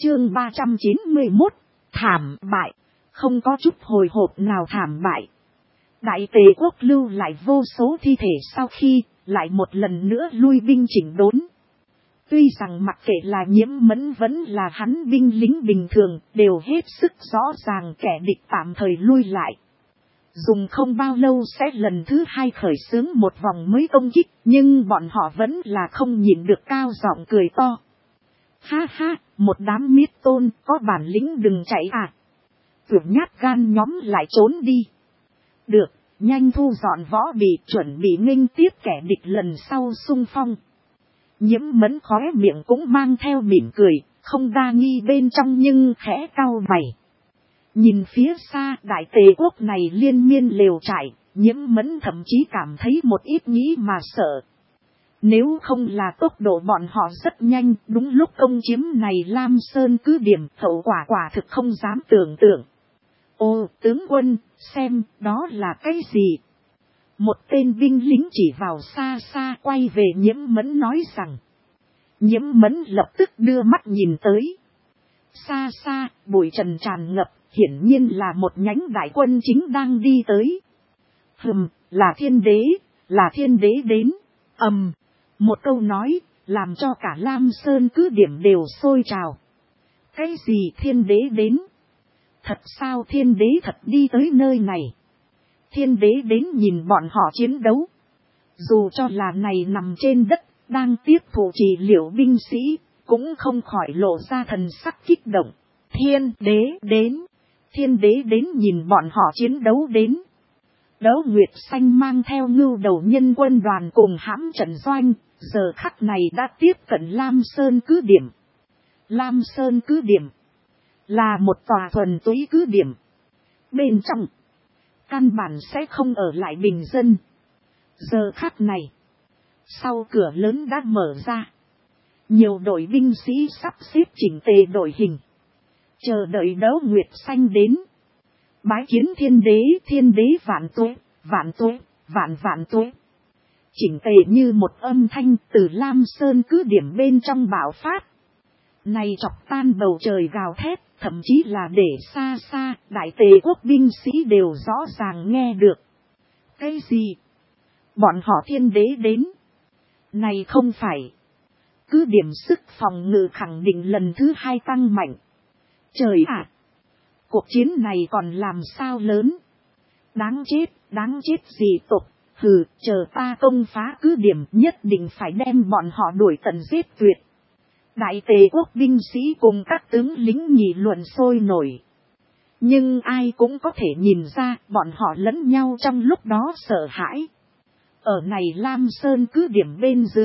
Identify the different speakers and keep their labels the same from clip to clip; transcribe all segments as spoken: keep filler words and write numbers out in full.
Speaker 1: Chương ba trăm chín mươi mốt, thảm bại, không có chút hồi hộp nào thảm bại. Đại Tề quốc lưu lại vô số thi thể sau khi, lại một lần nữa lui binh chỉnh đốn. Tuy rằng mặc kệ là Nhiễm Mẫn vẫn là hắn binh lính bình thường, đều hết sức rõ ràng kẻ địch tạm thời lui lại. Dùng không bao lâu sẽ lần thứ hai khởi xướng một vòng mới công kích, nhưng bọn họ vẫn là không nhịn được cao giọng cười to. Ha ha, một đám miết tôn, có bản lĩnh đừng chạy à. Tưởng nhát gan nhóm lại trốn đi. Được, nhanh thu dọn võ bị, chuẩn bị nghênh tiếp kẻ địch lần sau xung phong. Nhiễm Mẫn khóe miệng cũng mang theo mỉm cười, không đa nghi bên trong nhưng khẽ cau mày. Nhìn phía xa Đại Tề quốc này liên miên lều trại, Nhiễm Mẫn thậm chí cảm thấy một ít nghĩ mà sợ. Nếu không là tốc độ bọn họ rất nhanh, đúng lúc công chiếm này Lam Sơn cứ điểm, hậu quả quả thực không dám tưởng tượng. Ô, tướng quân, xem, đó là cái gì? Một tên binh lính chỉ vào xa xa quay về Nhiễm Mẫn nói rằng. Nhiễm Mẫn lập tức đưa mắt nhìn tới. Xa xa, bụi trần tràn ngập, hiển nhiên là một nhánh đại quân chính đang đi tới. Hừm, là thiên đế, là thiên đế đến. Ầm, um, một câu nói, làm cho cả Lam Sơn cứ điểm đều sôi trào. Cái gì thiên đế đến? Thật sao thiên đế thật đi tới nơi này? Thiên đế đến nhìn bọn họ chiến đấu. Dù cho là này nằm trên đất, đang tiếp thụ trị liệu binh sĩ, cũng không khỏi lộ ra thần sắc kích động. Thiên đế đến. Thiên đế đến nhìn bọn họ chiến đấu đến. Đấu Nguyệt Xanh mang theo ngưu đầu nhân quân đoàn cùng hãm trận doanh, giờ khắc này đã tiếp cận Lam Sơn cứ điểm. Lam Sơn cứ điểm là một tòa thuần túy cứ điểm. Bên trong, căn bản sẽ không ở lại bình dân. Giờ khắc này, sau cửa lớn đã mở ra. Nhiều đội binh sĩ sắp xếp chỉnh tề đội hình. Chờ đợi Đấu Nguyệt Xanh đến. Bái kiến thiên đế, thiên đế vạn tuế, vạn tuế, vạn vạn tuế. Chỉnh tề như một âm thanh từ Lam Sơn cứ điểm bên trong bạo phát. Này chọc tan bầu trời gào thét, thậm chí là để xa xa, Đại Tề quốc binh sĩ đều rõ ràng nghe được. Cái gì? Bọn họ thiên đế đến. Này không phải. Cứ điểm sức phòng ngự khẳng định lần thứ hai tăng mạnh. Trời ạ! Cuộc chiến này còn làm sao lớn? Đáng chết, đáng chết gì tục. Hừ, chờ ta công phá cứ điểm nhất định phải đem bọn họ đuổi tận giết tuyệt. Đại Tề quốc binh sĩ cùng các tướng lính nghị luận sôi nổi. Nhưng ai cũng có thể nhìn ra bọn họ lẫn nhau trong lúc đó sợ hãi. Ở này Lam Sơn cứ điểm bên dưới.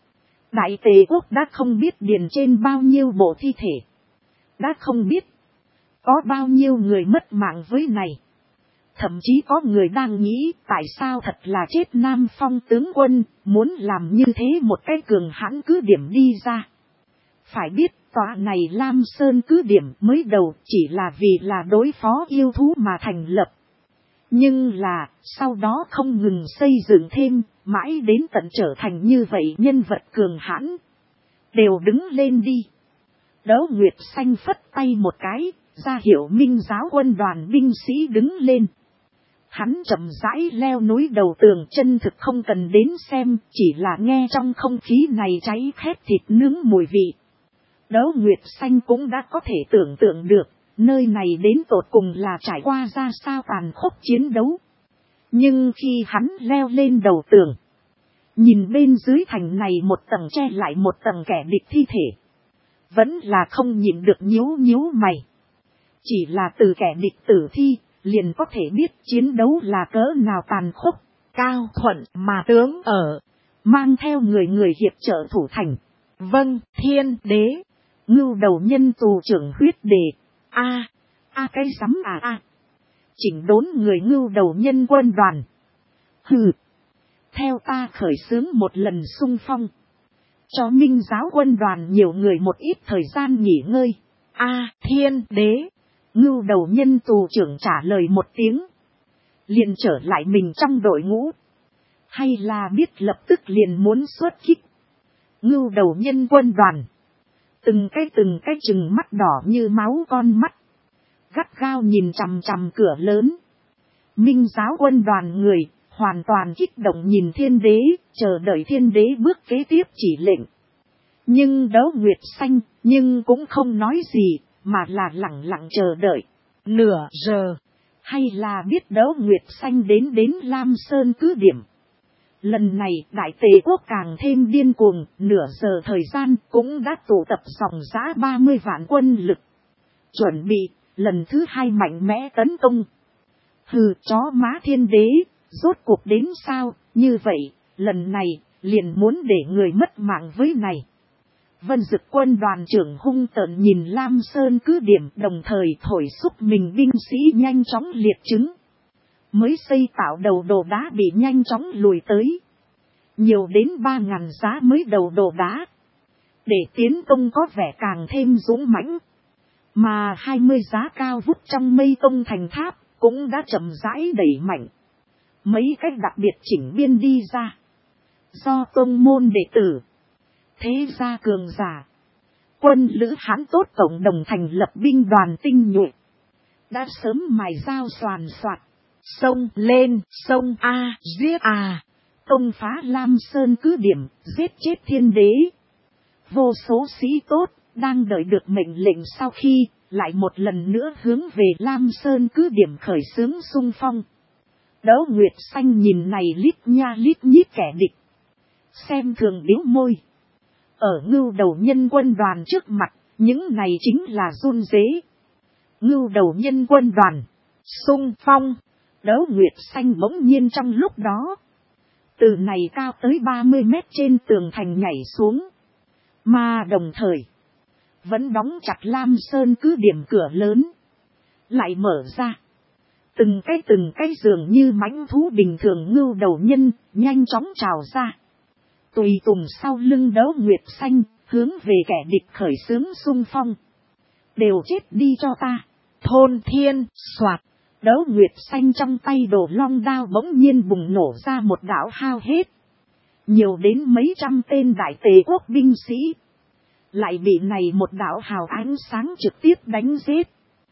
Speaker 1: Đại Tề quốc đã không biết điền trên bao nhiêu bộ thi thể. Đã không biết có bao nhiêu người mất mạng với này. Thậm chí có người đang nghĩ tại sao thật là chết Nam Phong tướng quân muốn làm như thế một cái cường hãn cứ điểm đi ra. Phải biết tòa này Lam Sơn cứ điểm mới đầu chỉ là vì là đối phó yêu thú mà thành lập. Nhưng là sau đó không ngừng xây dựng thêm, mãi đến tận trở thành như vậy nhân vật cường hãn. Đều đứng lên đi. Đấu Nguyệt Xanh phất tay một cái, ra hiệu Minh giáo quân đoàn binh sĩ đứng lên. Hắn chậm rãi leo núi đầu tường, chân thực không cần đến xem, chỉ là nghe trong không khí này cháy khét thịt nướng mùi vị. Đấu Nguyệt Xanh cũng đã có thể tưởng tượng được, nơi này đến tột cùng là trải qua ra sao tàn khốc chiến đấu. Nhưng khi hắn leo lên đầu tường, nhìn bên dưới thành này một tầng che lại một tầng kẻ địch thi thể, vẫn là không nhịn được nhíu nhíu mày. Chỉ là từ kẻ địch tử thi, liền có thể biết chiến đấu là cỡ nào tàn khốc. Cao Thuận mà tướng ở, mang theo người người hiệp trợ thủ thành. Vâng, thiên đế. Ngưu đầu nhân tù trưởng huyết đề. A, a cái sắm à a. Chỉnh đốn người ngưu đầu nhân quân đoàn. Hừ. Theo ta khởi xướng một lần xung phong. Cho Minh giáo quân đoàn nhiều người một ít thời gian nghỉ ngơi. A, thiên đế. Ngưu đầu nhân tù trưởng trả lời một tiếng. Liền trở lại mình trong đội ngũ. Hay là biết lập tức liền muốn xuất kích. Ngưu đầu nhân quân đoàn. Từng cái từng cái chừng mắt đỏ như máu con mắt. Gắt gao nhìn chằm chằm cửa lớn. Minh giáo quân đoàn người, hoàn toàn kích động nhìn thiên đế, chờ đợi thiên đế bước kế tiếp chỉ lệnh. Nhưng Đấu Nguyệt Xanh, nhưng cũng không nói gì, mà là lặng lặng chờ đợi. Nửa giờ, hay là biết Đấu Nguyệt Xanh đến đến Lam Sơn cứ điểm. Lần này Đại Tề quốc càng thêm điên cuồng, nửa giờ thời gian cũng đã tụ tập dòng dã ba mươi vạn quân lực. Chuẩn bị, lần thứ hai mạnh mẽ tấn công. Hừ, chó má thiên đế, rốt cuộc đến sao, như vậy, lần này, liền muốn để người mất mạng với này. Vân Dực quân đoàn trưởng hung tợn nhìn Lam Sơn cứ điểm, đồng thời thổi xúc mình binh sĩ nhanh chóng liệt chứng. Mới xây tạo đầu đồ đá bị nhanh chóng lùi tới. Nhiều đến ba ngàn giá mới đầu đồ đá. Để tiến công có vẻ càng thêm dũng mãnh. Mà hai mươi giá cao vút trong mây công thành tháp cũng đã chậm rãi đẩy mạnh. Mấy cách đặc biệt chỉnh biên đi ra. Do tông môn đệ tử, thế gia cường giả, quân lữ Hán tốt cộng đồng thành lập binh đoàn tinh nhuệ. Đã sớm mài dao xoàn xoạt. Xông lên, sông A, giết A. Công phá Lam Sơn cứ điểm, giết chết thiên đế. Vô số sĩ tốt, đang đợi được mệnh lệnh sau khi, lại một lần nữa hướng về Lam Sơn cứ điểm khởi xướng xung phong. Đấu Nguyệt Xanh nhìn này lít nha lít nhít kẻ địch. Xem thường biếu môi. Ở ngưu đầu nhân quân đoàn trước mặt, những này chính là run rế. Ngưu đầu nhân quân đoàn, xung phong. Đấu Nguyệt Xanh bỗng nhiên trong lúc đó. Từ này cao tới ba mươi mét trên tường thành nhảy xuống. Mà đồng thời, vẫn đóng chặt Lam Sơn cứ điểm cửa lớn. Lại mở ra. Từng cái từng cái dường như mãnh thú bình thường ngưu đầu nhân, nhanh chóng trào ra. Tùy tùng sau lưng Đấu Nguyệt Xanh, hướng về kẻ địch khởi xướng xung phong. Đều chết đi cho ta. Thôn thiên, soạt. Đấu Nguyệt Xanh trong tay đồ long đao bỗng nhiên bùng nổ ra một đạo hao hết. Nhiều đến mấy trăm tên Đại Tề quốc binh sĩ. Lại bị này một đạo hào ánh sáng trực tiếp đánh giết.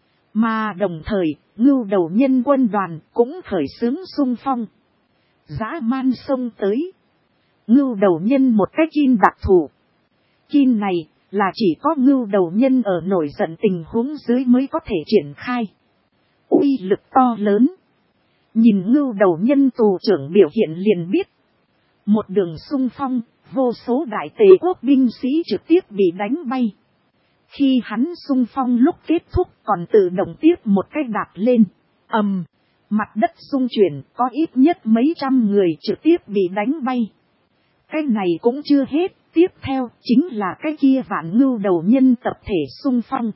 Speaker 1: Mà đồng thời, ngưu đầu nhân quân đoàn cũng khởi xướng xung phong. Dã man xông tới. Ngưu đầu nhân một cái kim đặc thù. Kim này là chỉ có ngưu đầu nhân ở nổi giận tình huống dưới mới có thể triển khai. Uy lực to lớn. Nhìn ngưu đầu nhân tù trưởng biểu hiện liền biết. Một đường xung phong, vô số Đại Tề quốc binh sĩ trực tiếp bị đánh bay. Khi hắn xung phong lúc kết thúc còn tự động tiếp một cái đạp lên. Ầm, um, mặt đất xung chuyển, có ít nhất mấy trăm người trực tiếp bị đánh bay. Cái này cũng chưa hết, tiếp theo chính là cái kia vạn ngưu đầu nhân tập thể xung phong.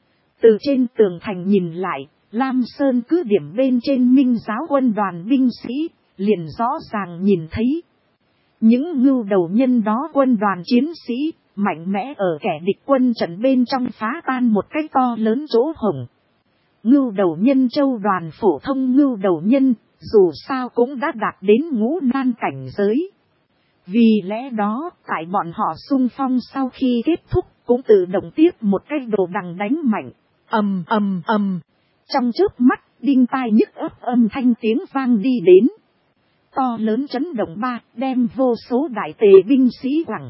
Speaker 1: Từ trên tường thành nhìn lại, Lam Sơn cứ điểm bên trên Minh giáo quân đoàn binh sĩ, liền rõ ràng nhìn thấy. Những ngưu đầu nhân đó quân đoàn chiến sĩ, mạnh mẽ ở kẻ địch quân trận bên trong phá tan một cái to lớn chỗ hổng. Ngưu đầu nhân châu đoàn phổ thông ngưu đầu nhân, dù sao cũng đã đạt đến ngũ nan cảnh giới. Vì lẽ đó, tại bọn họ xung phong sau khi kết thúc, cũng tự động tiếp một cái đồ đằng đánh mạnh. Ầm ầm ầm. Trong chớp mắt, đinh tai nhức ấp âm thanh tiếng vang đi đến. To lớn chấn động ba, đem vô số Đại Tề binh sĩ quẳng.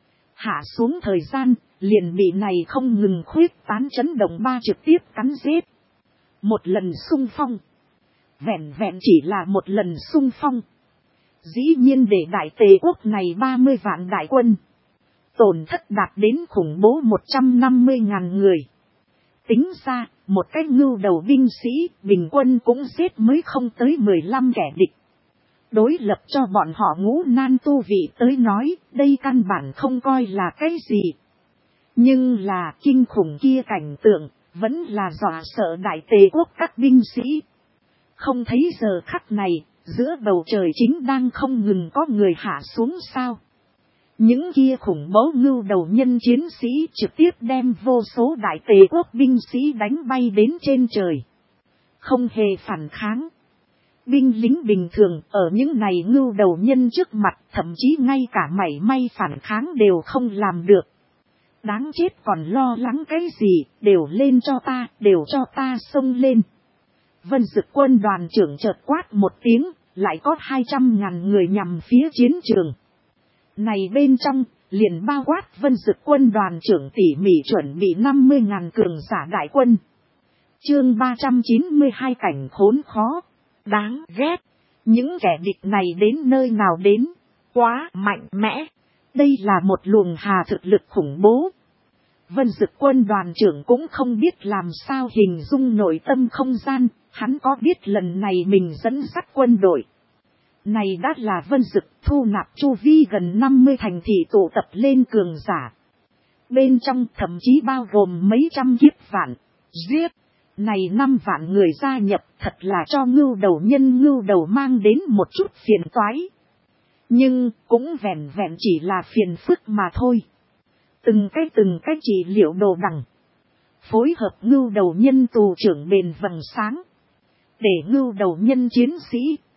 Speaker 1: Hạ xuống thời gian, liền bị này không ngừng khuyết tán chấn động ba trực tiếp cắn giết. Một lần xung phong. Vẹn vẹn chỉ là một lần xung phong. Dĩ nhiên để Đại Tề quốc này ba mươi vạn đại quân. Tổn thất đạt đến khủng bố một trăm năm mươi ngàn người. Tính ra, một cái ngưu đầu binh sĩ, bình quân cũng giết mới không tới mười lăm kẻ địch. Đối lập cho bọn họ ngũ nan tu vị tới nói, đây căn bản không coi là cái gì. Nhưng là kinh khủng kia cảnh tượng, vẫn là dọa sợ Đại Tề quốc các binh sĩ. Không thấy giờ khắc này, giữa bầu trời chính đang không ngừng có người hạ xuống sao. Những kia khủng bố ngưu đầu nhân chiến sĩ trực tiếp đem vô số Đại Tề quốc binh sĩ đánh bay đến trên trời. Không hề phản kháng. Binh lính bình thường ở những này ngưu đầu nhân trước mặt, thậm chí ngay cả mảy may phản kháng đều không làm được. Đáng chết còn lo lắng cái gì, đều lên cho ta, đều cho ta xông lên. Vân Dực quân đoàn trưởng chợt quát một tiếng, lại có hai trăm ngàn người nhằm phía chiến trường. Này bên trong, liền bao quát Vân Dực quân đoàn trưởng tỉ mỉ chuẩn bị năm mươi ngàn cường giả đại quân. Chương ba trăm chín mươi hai cảnh khốn khó. Đáng ghét. Những kẻ địch này đến nơi nào đến. Quá mạnh mẽ. Đây là một luồng hà thực lực khủng bố. Vân Dực quân đoàn trưởng cũng không biết làm sao hình dung nội tâm không gian. Hắn có biết lần này mình dẫn dắt quân đội. Này đã là Vân Dực thu nạp chu vi gần năm mươi thành thị tụ tập lên cường giả. Bên trong thậm chí bao gồm mấy trăm kiếp vạn. Giết. Này năm vạn người gia nhập thật là cho ngưu đầu nhân ngưu đầu mang đến một chút phiền toái. Nhưng cũng vẹn vẹn chỉ là phiền phức mà thôi. Từng cái từng cái chỉ liệu đồ đằng. Phối hợp ngưu đầu nhân tù trưởng bền vầng sáng. Để ngưu đầu nhân chiến sĩ.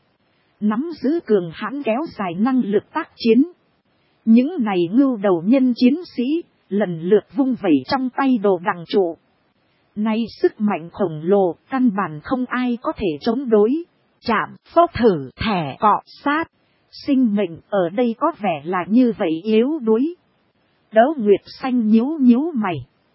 Speaker 1: Nắm giữ cường hãn kéo dài năng lực tác chiến. Những này ngưu đầu nhân chiến sĩ. Lần lượt vung vẩy trong tay đồ đằng trụ. Nay sức mạnh khổng lồ, căn bản không ai có thể chống đối. Chạm, phốc thử, thẻ, cọ, sát. Sinh mệnh ở đây có vẻ là như vậy yếu đuối. Đấu Nguyệt Xanh nhíu nhíu mày.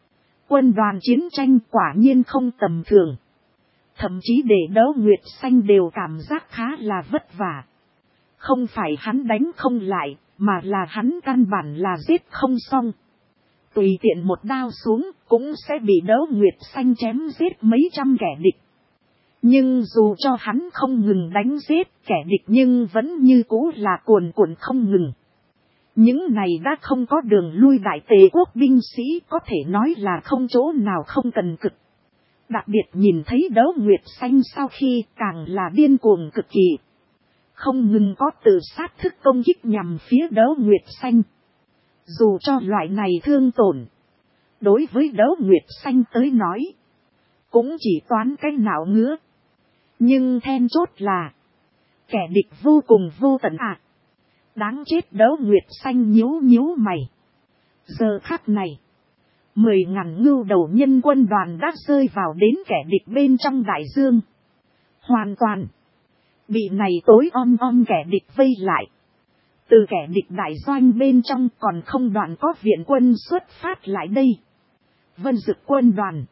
Speaker 1: Quân đoàn chiến tranh quả nhiên không tầm thường. Thậm chí để Đấu Nguyệt Xanh đều cảm giác khá là vất vả. Không phải hắn đánh không lại, mà là hắn căn bản là giết không xong. Tùy tiện một đao xuống cũng sẽ bị Đấu Nguyệt Xanh chém giết mấy trăm kẻ địch. Nhưng dù cho hắn không ngừng đánh giết kẻ địch nhưng vẫn như cũ là cuồn cuộn không ngừng. Những này đã không có đường lui đại tề quốc binh sĩ có thể nói là không chỗ nào không cần cực. Đặc biệt nhìn thấy Đấu Nguyệt Xanh sau khi càng là điên cuồng cực kỳ. Không ngừng có tự sát thức công kích nhằm phía Đấu Nguyệt Xanh. Dù cho loại này thương tổn. Đối với Đấu Nguyệt Xanh tới nói. Cũng chỉ toán cái não ngứa. Nhưng then chốt là. Kẻ địch vô cùng vô tận ạ. À. Đáng chết Đấu Nguyệt Xanh nhíu nhíu mày. Giờ khắc này. Mười ngàn ngưu đầu nhân quân đoàn đã rơi vào đến kẻ địch bên trong đại dương. Hoàn toàn. Bị này tối om om kẻ địch vây lại. Từ kẻ địch đại doanh bên trong còn không đoạn có viện quân xuất phát lại đây. Vân Dực quân đoàn.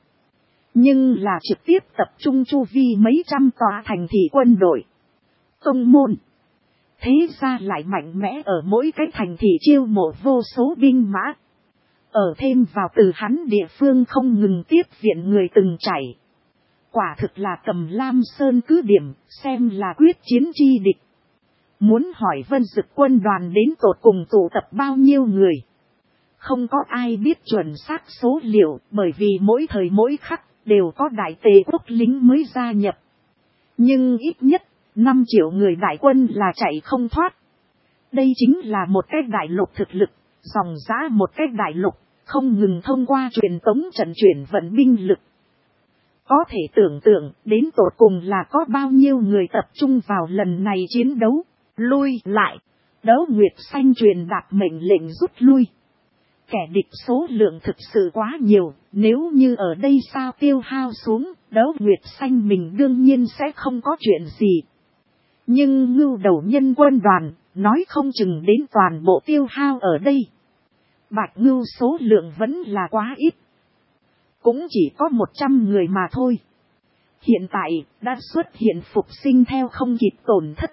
Speaker 1: Nhưng là trực tiếp tập trung chu vi mấy trăm tòa thành thị quân đội. Tông môn. Thế ra lại mạnh mẽ ở mỗi cái thành thị chiêu mộ vô số binh mã. Ở thêm vào từ hắn địa phương không ngừng tiếp viện người từng chảy. Quả thực là cầm Lam Sơn cứ điểm xem là quyết chiến chi địch. Muốn hỏi Vân Dực quân đoàn đến tột cùng tụ tập bao nhiêu người. Không có ai biết chuẩn xác số liệu bởi vì mỗi thời mỗi khắc đều có đại tề quốc lính mới gia nhập. Nhưng ít nhất năm triệu người đại quân là chạy không thoát. Đây chính là một cái đại lục thực lực, dòng dã một cái đại lục, không ngừng thông qua truyền tống trận chuyển vận binh lực. Có thể tưởng tượng đến tột cùng là có bao nhiêu người tập trung vào lần này chiến đấu. Lui lại. Đấu Nguyệt Xanh truyền đạt mệnh lệnh rút lui. Kẻ địch số lượng thực sự quá nhiều. Nếu như ở đây sao tiêu hao xuống. Đấu Nguyệt Xanh mình đương nhiên sẽ không có chuyện gì. Nhưng ngưu đầu nhân quân đoàn. Nói không chừng đến toàn bộ tiêu hao ở đây. Bạch ngưu số lượng vẫn là quá ít. Cũng chỉ có một trăm người mà thôi. Hiện tại đã xuất hiện phục sinh theo không kịp tổn thất.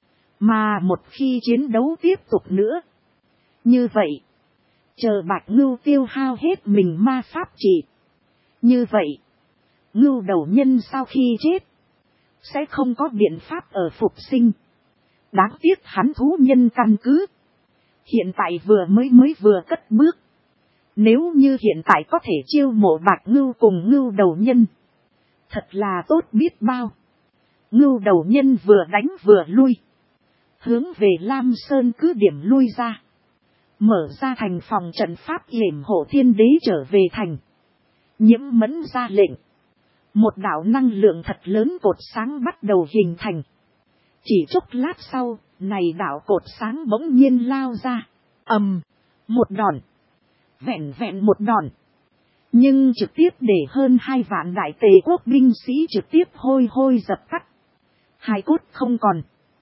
Speaker 1: Mà một khi chiến đấu tiếp tục nữa. Như vậy. Chờ Bạch Ngưu tiêu hao hết mình ma pháp trị. Như vậy. Ngưu đầu nhân sau khi chết. Sẽ không có biện pháp ở phục sinh. Đáng tiếc hắn thú nhân căn cứ. Hiện tại vừa mới mới vừa cất bước. Nếu như hiện tại có thể chiêu mộ Bạch Ngưu cùng Ngưu đầu nhân. Thật là tốt biết bao. Ngưu đầu nhân vừa đánh vừa lui. Hướng về Lam Sơn cứ điểm lui ra. Mở ra thành phòng trận pháp yểm hộ thiên đế trở về thành. Nhiễm Mẫn ra lệnh. Một đạo năng lượng thật lớn cột sáng bắt đầu hình thành. Chỉ chốc lát sau, này đạo cột sáng bỗng nhiên lao ra. Ầm, một đòn. Vẹn vẹn một đòn. Nhưng trực tiếp để hơn hai vạn đại tề quốc binh sĩ trực tiếp hôi hôi dập tắt. Hai cốt không còn.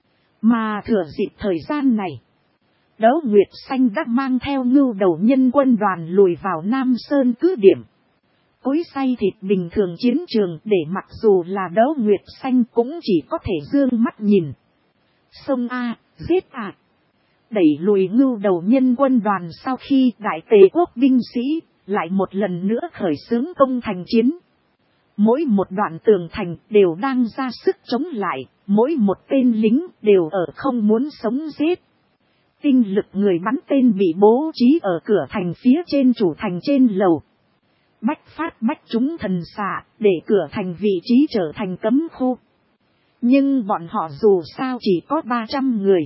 Speaker 1: Mà thừa dịp thời gian này, Đấu Nguyệt Xanh đã mang theo ngưu đầu nhân quân đoàn lùi vào Nam Sơn cứ điểm. Cối xay thịt bình thường chiến trường để mặc dù là Đấu Nguyệt Xanh cũng chỉ có thể dương mắt nhìn. Sông A, giết à. Đẩy lùi ngưu đầu nhân quân đoàn sau khi đại tề quốc binh sĩ lại một lần nữa khởi xướng công thành chiến. Mỗi một đoạn tường thành đều đang ra sức chống lại, mỗi một tên lính đều ở không muốn sống giết. Tinh lực người bắn tên bị bố trí ở cửa thành phía trên chủ thành trên lầu. Bách phát bách chúng thần xạ để cửa thành vị trí trở thành cấm khu. Nhưng bọn họ dù sao chỉ có ba trăm người.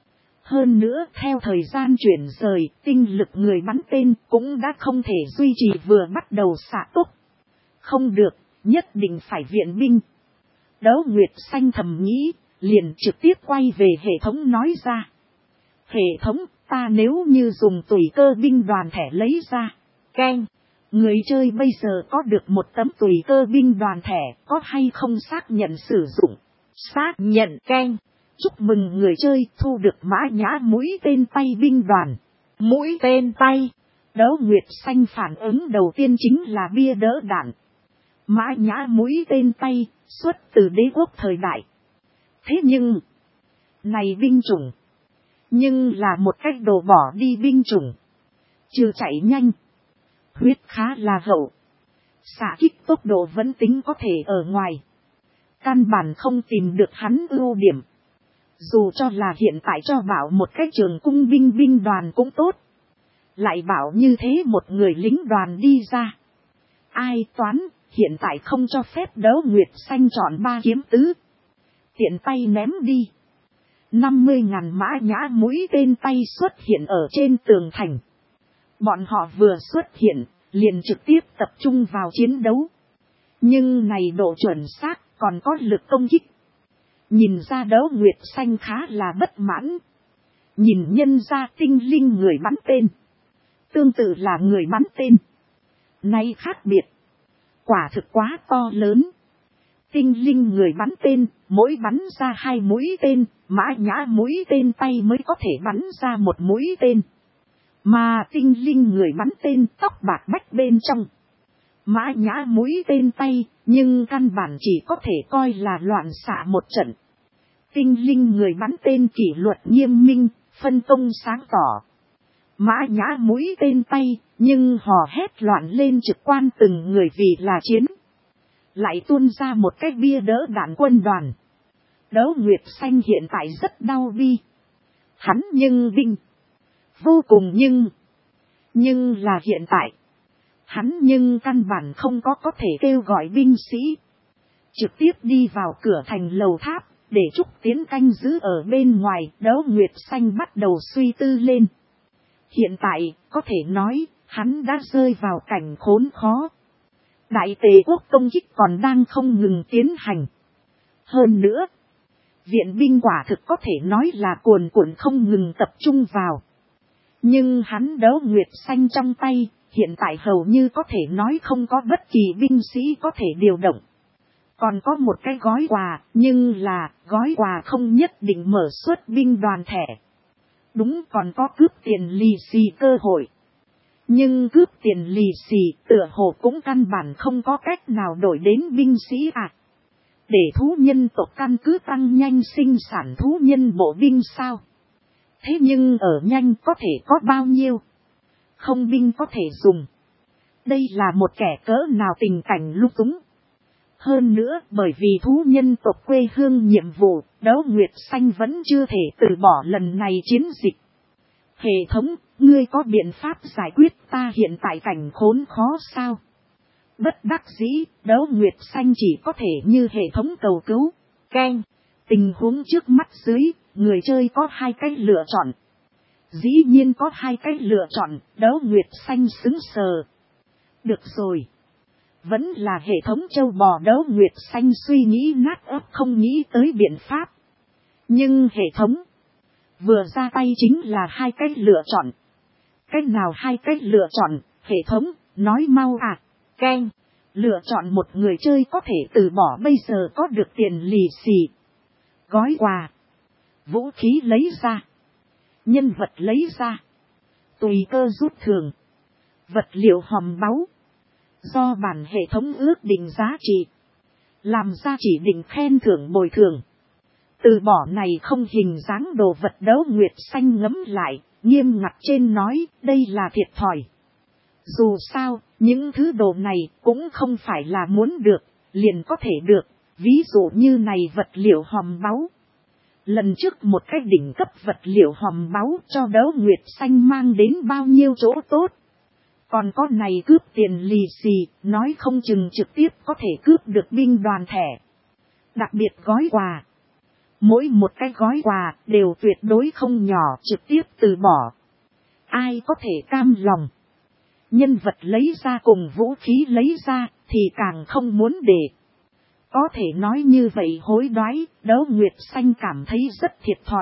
Speaker 1: Hơn nữa theo thời gian chuyển rời, tinh lực người bắn tên cũng đã không thể duy trì vừa bắt đầu xạ tốc. Không được, nhất định phải viện binh. Đấu Nguyệt Xanh thầm nghĩ, liền trực tiếp quay về hệ thống nói ra. Hệ thống, ta nếu như dùng tùy cơ binh đoàn thẻ lấy ra. Keng, người chơi bây giờ có được một tấm tùy cơ binh đoàn thẻ, có hay không xác nhận sử dụng? Xác nhận. Keng, chúc mừng người chơi thu được mã nhã mũi tên tay binh đoàn. Mũi tên tay. Đấu Nguyệt Xanh phản ứng đầu tiên chính là bia đỡ đạn. Mã nhã mũi tên tay, xuất từ đế quốc thời đại. Thế nhưng, này binh chủng, nhưng là một cách đồ bỏ đi binh chủng. Trừ chạy nhanh, huyết khá là hậu, xạ kích tốc độ vẫn tính có thể ở ngoài. Căn bản không tìm được hắn ưu điểm. Dù cho là hiện tại cho bảo một cách trường cung binh binh đoàn cũng tốt. Lại bảo như thế một người lính đoàn đi ra. Ai toán, hiện tại không cho phép Đấu Nguyệt Xanh chọn ba kiếm tứ. Tiện tay ném đi. năm mươi ngàn mã nhã mũi tên tay xuất hiện ở trên tường thành. Bọn họ vừa xuất hiện, liền trực tiếp tập trung vào chiến đấu. Nhưng này độ chuẩn xác, còn có lực công kích. Nhìn ra Đấu Nguyệt Xanh khá là bất mãn. Nhìn nhân ra tinh linh người bắn tên. Tương tự là người bắn tên. Nay khác biệt. Quả thực quá to lớn. Tinh linh người bắn tên, mỗi bắn ra hai mũi tên, mã nhã mũi tên tay mới có thể bắn ra một mũi tên. Mà tinh linh người bắn tên tóc bạc bách bên trong. Mã nhã mũi tên tay, nhưng căn bản chỉ có thể coi là loạn xạ một trận. Tinh linh người bắn tên kỷ luật nghiêm minh, phân công sáng tỏ. Mã nhã mũi tên tay, nhưng hò hét loạn lên trực quan từng người vì là chiến. Lại tuôn ra một cái bia đỡ đạn quân đoàn. Đấu Nguyệt Xanh hiện tại rất đau bi. Hắn nhưng binh. Vô cùng nhưng. Nhưng là hiện tại. Hắn nhưng căn bản không có có thể kêu gọi binh sĩ. Trực tiếp đi vào cửa thành lầu tháp. Để Trúc Tiến canh giữ ở bên ngoài. Đấu Nguyệt Xanh bắt đầu suy tư lên. Hiện tại có thể nói hắn đã rơi vào cảnh khốn khó. Đại tề quốc công kích còn đang không ngừng tiến hành. Hơn nữa, viện binh quả thực có thể nói là cuồn cuộn không ngừng tập trung vào. Nhưng hắn Đấu Nguyệt Xanh trong tay, hiện tại hầu như có thể nói không có bất kỳ binh sĩ có thể điều động. Còn có một cái gói quà, nhưng là gói quà không nhất định mở xuất binh đoàn thẻ. Đúng, còn có cướp tiền lì xì cơ hội. Nhưng cướp tiền lì xì tựa hồ cũng căn bản không có cách nào đổi đến binh sĩ à. Để thú nhân tộc căn cứ tăng nhanh sinh sản thú nhân bộ binh sao. Thế nhưng ở nhanh có thể có bao nhiêu. Không binh có thể dùng. Đây là một kẻ cỡ nào tình cảnh lúc túng. Hơn nữa bởi vì thú nhân tộc quê hương nhiệm vụ, Đấu Nguyệt Xanh vẫn chưa thể từ bỏ lần này chiến dịch. Hệ thống, ngươi có biện pháp giải quyết ta hiện tại cảnh khốn khó sao? Bất đắc dĩ, Đấu Nguyệt Xanh chỉ có thể như hệ thống cầu cứu. Keng, tình huống trước mắt dưới, người chơi có hai cách lựa chọn. Dĩ nhiên có hai cách lựa chọn, Đấu Nguyệt Xanh xứng sờ. Được rồi. Vẫn là hệ thống châu bò Đấu Nguyệt Xanh suy nghĩ nát ấp không nghĩ tới biện pháp. Nhưng hệ thống vừa ra tay chính là hai cách lựa chọn. Cách nào hai cách lựa chọn, hệ thống, nói mau à, keng. Lựa chọn một người chơi có thể từ bỏ bây giờ có được tiền lì xì. Gói quà. Vũ khí lấy ra. Nhân vật lấy ra. Tùy cơ rút thưởng. Vật liệu hòm báu. Do bản hệ thống ước định giá trị. Làm ra chỉ định khen thưởng bồi thường. Từ bỏ này không hình dáng đồ vật đấu nguyệt xanh ngấm lại, nghiêm ngặt trên nói đây là thiệt thòi. Dù sao, những thứ đồ này cũng không phải là muốn được, liền có thể được, ví dụ như này vật liệu hòm báu. Lần trước một cái đỉnh cấp vật liệu hòm báu cho đấu nguyệt xanh mang đến bao nhiêu chỗ tốt. Còn có này cướp tiền lì xì, nói không chừng trực tiếp có thể cướp được binh đoàn thẻ. Đặc biệt gói quà. Mỗi một cái gói quà đều tuyệt đối không nhỏ trực tiếp từ bỏ. Ai có thể cam lòng. Nhân vật lấy ra cùng vũ khí lấy ra thì càng không muốn để. Có thể nói như vậy hối đoái, đấu nguyệt xanh cảm thấy rất thiệt thòi.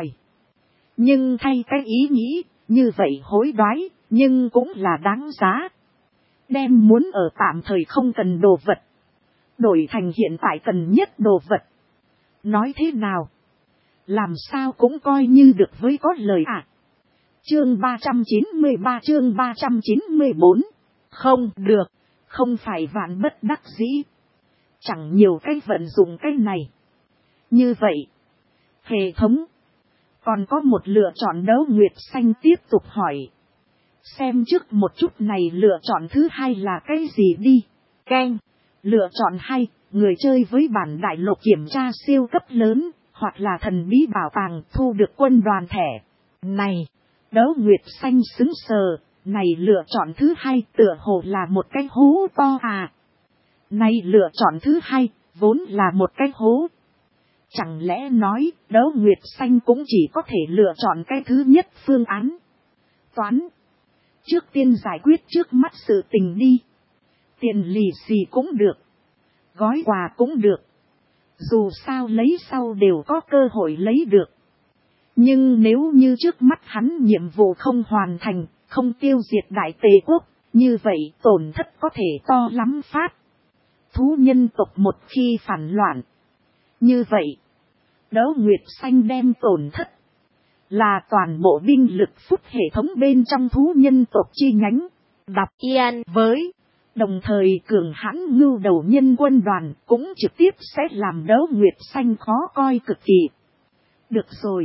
Speaker 1: Nhưng thay cái ý nghĩ, như vậy hối đoái, nhưng cũng là đáng giá. Đem muốn ở tạm thời không cần đồ vật. Đổi thành hiện tại cần nhất đồ vật. Nói thế nào? Làm sao cũng coi như được với có lời à. Chương ba trăm chín mươi ba chương ba trăm chín mươi bốn. Không được, không phải vạn bất đắc dĩ. Chẳng nhiều cách vận dụng cái này. Như vậy, hệ thống. Còn có một lựa chọn đấu nguyệt xanh tiếp tục hỏi. Xem trước một chút này lựa chọn thứ hai là cái gì đi. Keng, lựa chọn hai, người chơi với bản đại lục kiểm tra siêu cấp lớn, hoặc là thần bí bảo tàng thu được quân đoàn thẻ. Này, đấu nguyệt xanh xứng sờ, này lựa chọn thứ hai tựa hồ là một cái hố to à. Này lựa chọn thứ hai, vốn là một cái hố. Chẳng lẽ nói, đấu nguyệt xanh cũng chỉ có thể lựa chọn cái thứ nhất phương án. Toán. Trước tiên giải quyết trước mắt sự tình đi. Tiền lì xì cũng được. Gói quà cũng được. Dù sao lấy sau đều có cơ hội lấy được. Nhưng nếu như trước mắt hắn nhiệm vụ không hoàn thành, không tiêu diệt đại tề quốc, như vậy tổn thất có thể to lắm phát. Thú nhân tộc một khi phản loạn. Như vậy, đấu nguyệt xanh đem tổn thất. Là toàn bộ binh lực phúc hệ thống bên trong thú nhân tộc chi nhánh. Đọc Ian với. Đồng thời cường hãn ngưu đầu nhân quân đoàn cũng trực tiếp sẽ làm đấu nguyệt xanh khó coi cực kỳ. Được rồi.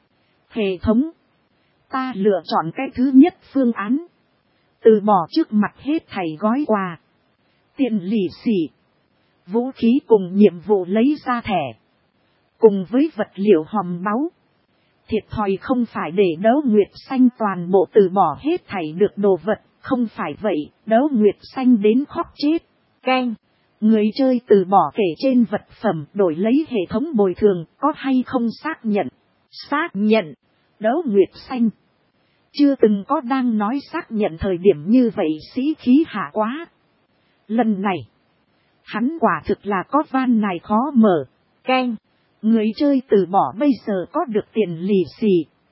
Speaker 1: Hệ thống. Ta lựa chọn cái thứ nhất phương án. Từ bỏ trước mặt hết thảy gói quà. Tiền lì xì. Vũ khí cùng nhiệm vụ lấy ra thẻ. Cùng với vật liệu hòm báu. Thiệt thòi không phải để đấu nguyệt xanh toàn bộ từ bỏ hết thảy được đồ vật. Không phải vậy, đấu nguyệt xanh đến khóc chết. Keng. Người chơi từ bỏ kể trên vật phẩm đổi lấy hệ thống bồi thường có hay không xác nhận. Xác nhận. Đấu nguyệt xanh. Chưa từng có đang nói xác nhận thời điểm như vậy sĩ khí hạ quá. Lần này. Hắn quả thực là có van này khó mở. Keng. Người chơi từ bỏ bây giờ có được tiền lì xì.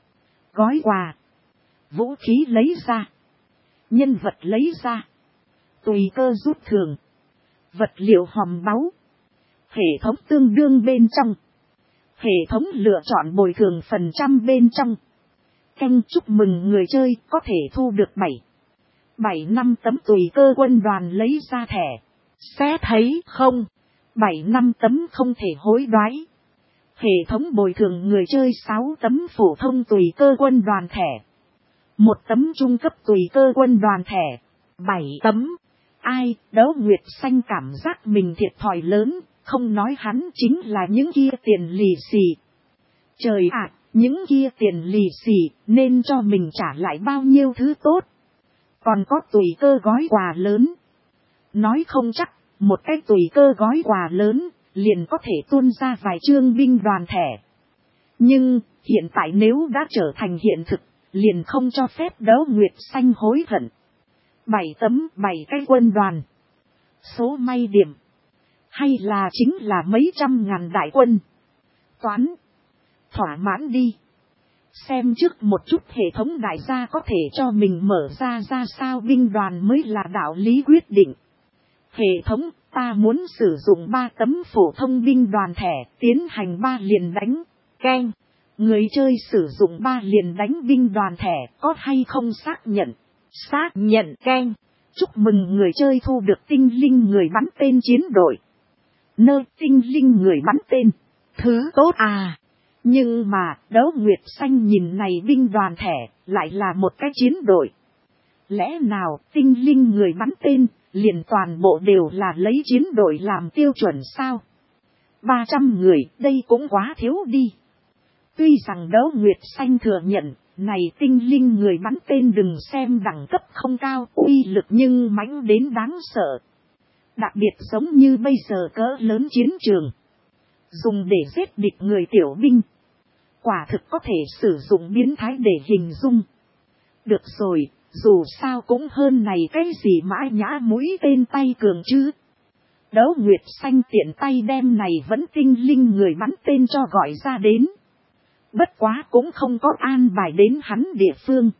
Speaker 1: Gói quà. Vũ khí lấy ra. Nhân vật lấy ra. Tùy cơ rút thưởng. Vật liệu hòm báu. Hệ thống tương đương bên trong. Hệ thống lựa chọn bồi thường phần trăm bên trong. Canh chúc mừng người chơi có thể thu được bảy. bảy năm tấm tùy cơ quân đoàn lấy ra thẻ. Sẽ thấy không. bảy năm tấm không thể hối đoái. Hệ thống bồi thường người chơi sáu tấm phổ thông tùy cơ quân đoàn thẻ. Một tấm trung cấp tùy cơ quân đoàn thẻ. Bảy tấm. Ai, đấu nguyệt xanh cảm giác mình thiệt thòi lớn, không nói hắn chính là những kia tiền lì xì. Trời ạ, những kia tiền lì xì nên cho mình trả lại bao nhiêu thứ tốt. Còn có tùy cơ gói quà lớn. Nói không chắc, một cái tùy cơ gói quà lớn, liền có thể tuôn ra vài chương binh đoàn thẻ. Nhưng, hiện tại nếu đã trở thành hiện thực, liền không cho phép đấu nguyệt xanh hối hận. Bảy tấm bảy cái quân đoàn. Số may điểm. Hay là chính là mấy trăm ngàn đại quân. Toán. Thỏa mãn đi. Xem trước một chút hệ thống đại gia có thể cho mình mở ra ra sao binh đoàn mới là đạo lý quyết định. Hệ thống, ta muốn sử dụng ba tấm phổ thông binh đoàn thẻ, tiến hành ba liền đánh. Keng, người chơi sử dụng ba liền đánh binh đoàn thẻ có hay không xác nhận? Xác nhận. Keng, chúc mừng người chơi thu được tinh linh người bắn tên chiến đội. Nơ tinh linh người bắn tên. Thứ tốt à. Nhưng mà, Đấu Nguyệt Xanh nhìn này binh đoàn thẻ, lại là một cái chiến đội. Lẽ nào, tinh linh người bắn tên, liền toàn bộ đều là lấy chiến đội làm tiêu chuẩn sao? ba trăm người, đây cũng quá thiếu đi. Tuy rằng Đấu Nguyệt Xanh thừa nhận, này tinh linh người bắn tên đừng xem đẳng cấp không cao, uy lực nhưng mãnh đến đáng sợ. Đặc biệt giống như bây giờ cỡ lớn chiến trường. Dùng để giết địch người tiểu binh. Quả thực có thể sử dụng biến thái để hình dung. Được rồi, dù sao cũng hơn này cái gì mã nhã mũi tên tay cường chứ. Đấu Nguyệt Xanh tiện tay đem này vẫn tinh linh người bắn tên cho gọi ra đến. Bất quá cũng không có an bài đến hắn địa phương.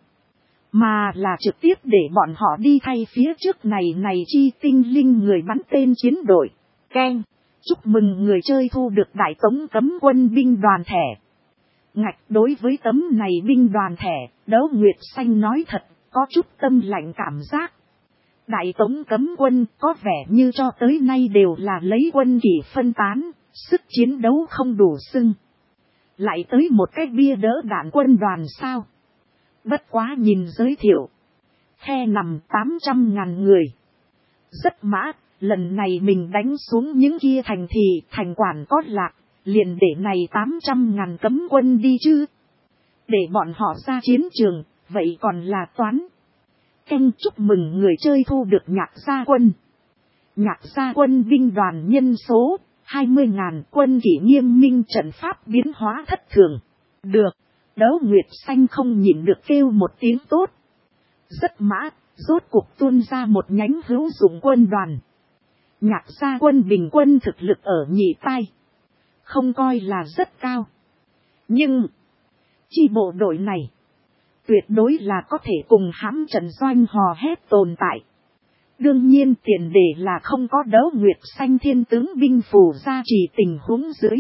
Speaker 1: Mà là trực tiếp để bọn họ đi thay phía trước này này chi tinh linh người bắn tên chiến đội. Keng, chúc mừng người chơi thu được đại tống cấm quân binh đoàn thẻ. Ngạch đối với tấm này binh đoàn thẻ, Đấu Nguyệt Xanh nói thật, có chút tâm lạnh cảm giác. Đại tống cấm quân có vẻ như cho tới nay đều là lấy quân kỷ phân tán, sức chiến đấu không đủ xưng. Lại tới một cái bia đỡ đạn quân đoàn sao? Bất quá nhìn giới thiệu. Khe nằm tám trăm ngàn người. Rất mã, lần này mình đánh xuống những kia thành thì thành quản có lạc, liền để này tám trăm ngàn cấm quân đi chứ. Để bọn họ ra chiến trường, vậy còn là toán. Canh chúc mừng người chơi thu được nhạc gia quân. Nhạc gia quân binh đoàn nhân số hai mươi ngàn, quân kỷ nghiêm minh, trận pháp biến hóa thất thường. Được, Đấu Nguyệt Xanh không nhịn được kêu một tiếng tốt. Rất mã, rốt cuộc tuôn ra một nhánh hữu dụng quân đoàn. Nhạc gia quân bình quân thực lực ở nhị tai. Không coi là rất cao. Nhưng, chi bộ đội này, tuyệt đối là có thể cùng hãm trận doanh hò hét tồn tại. Đương nhiên tiền đề là không có Đấu Nguyệt Xanh thiên tướng binh phù gia trì tình huống dưới.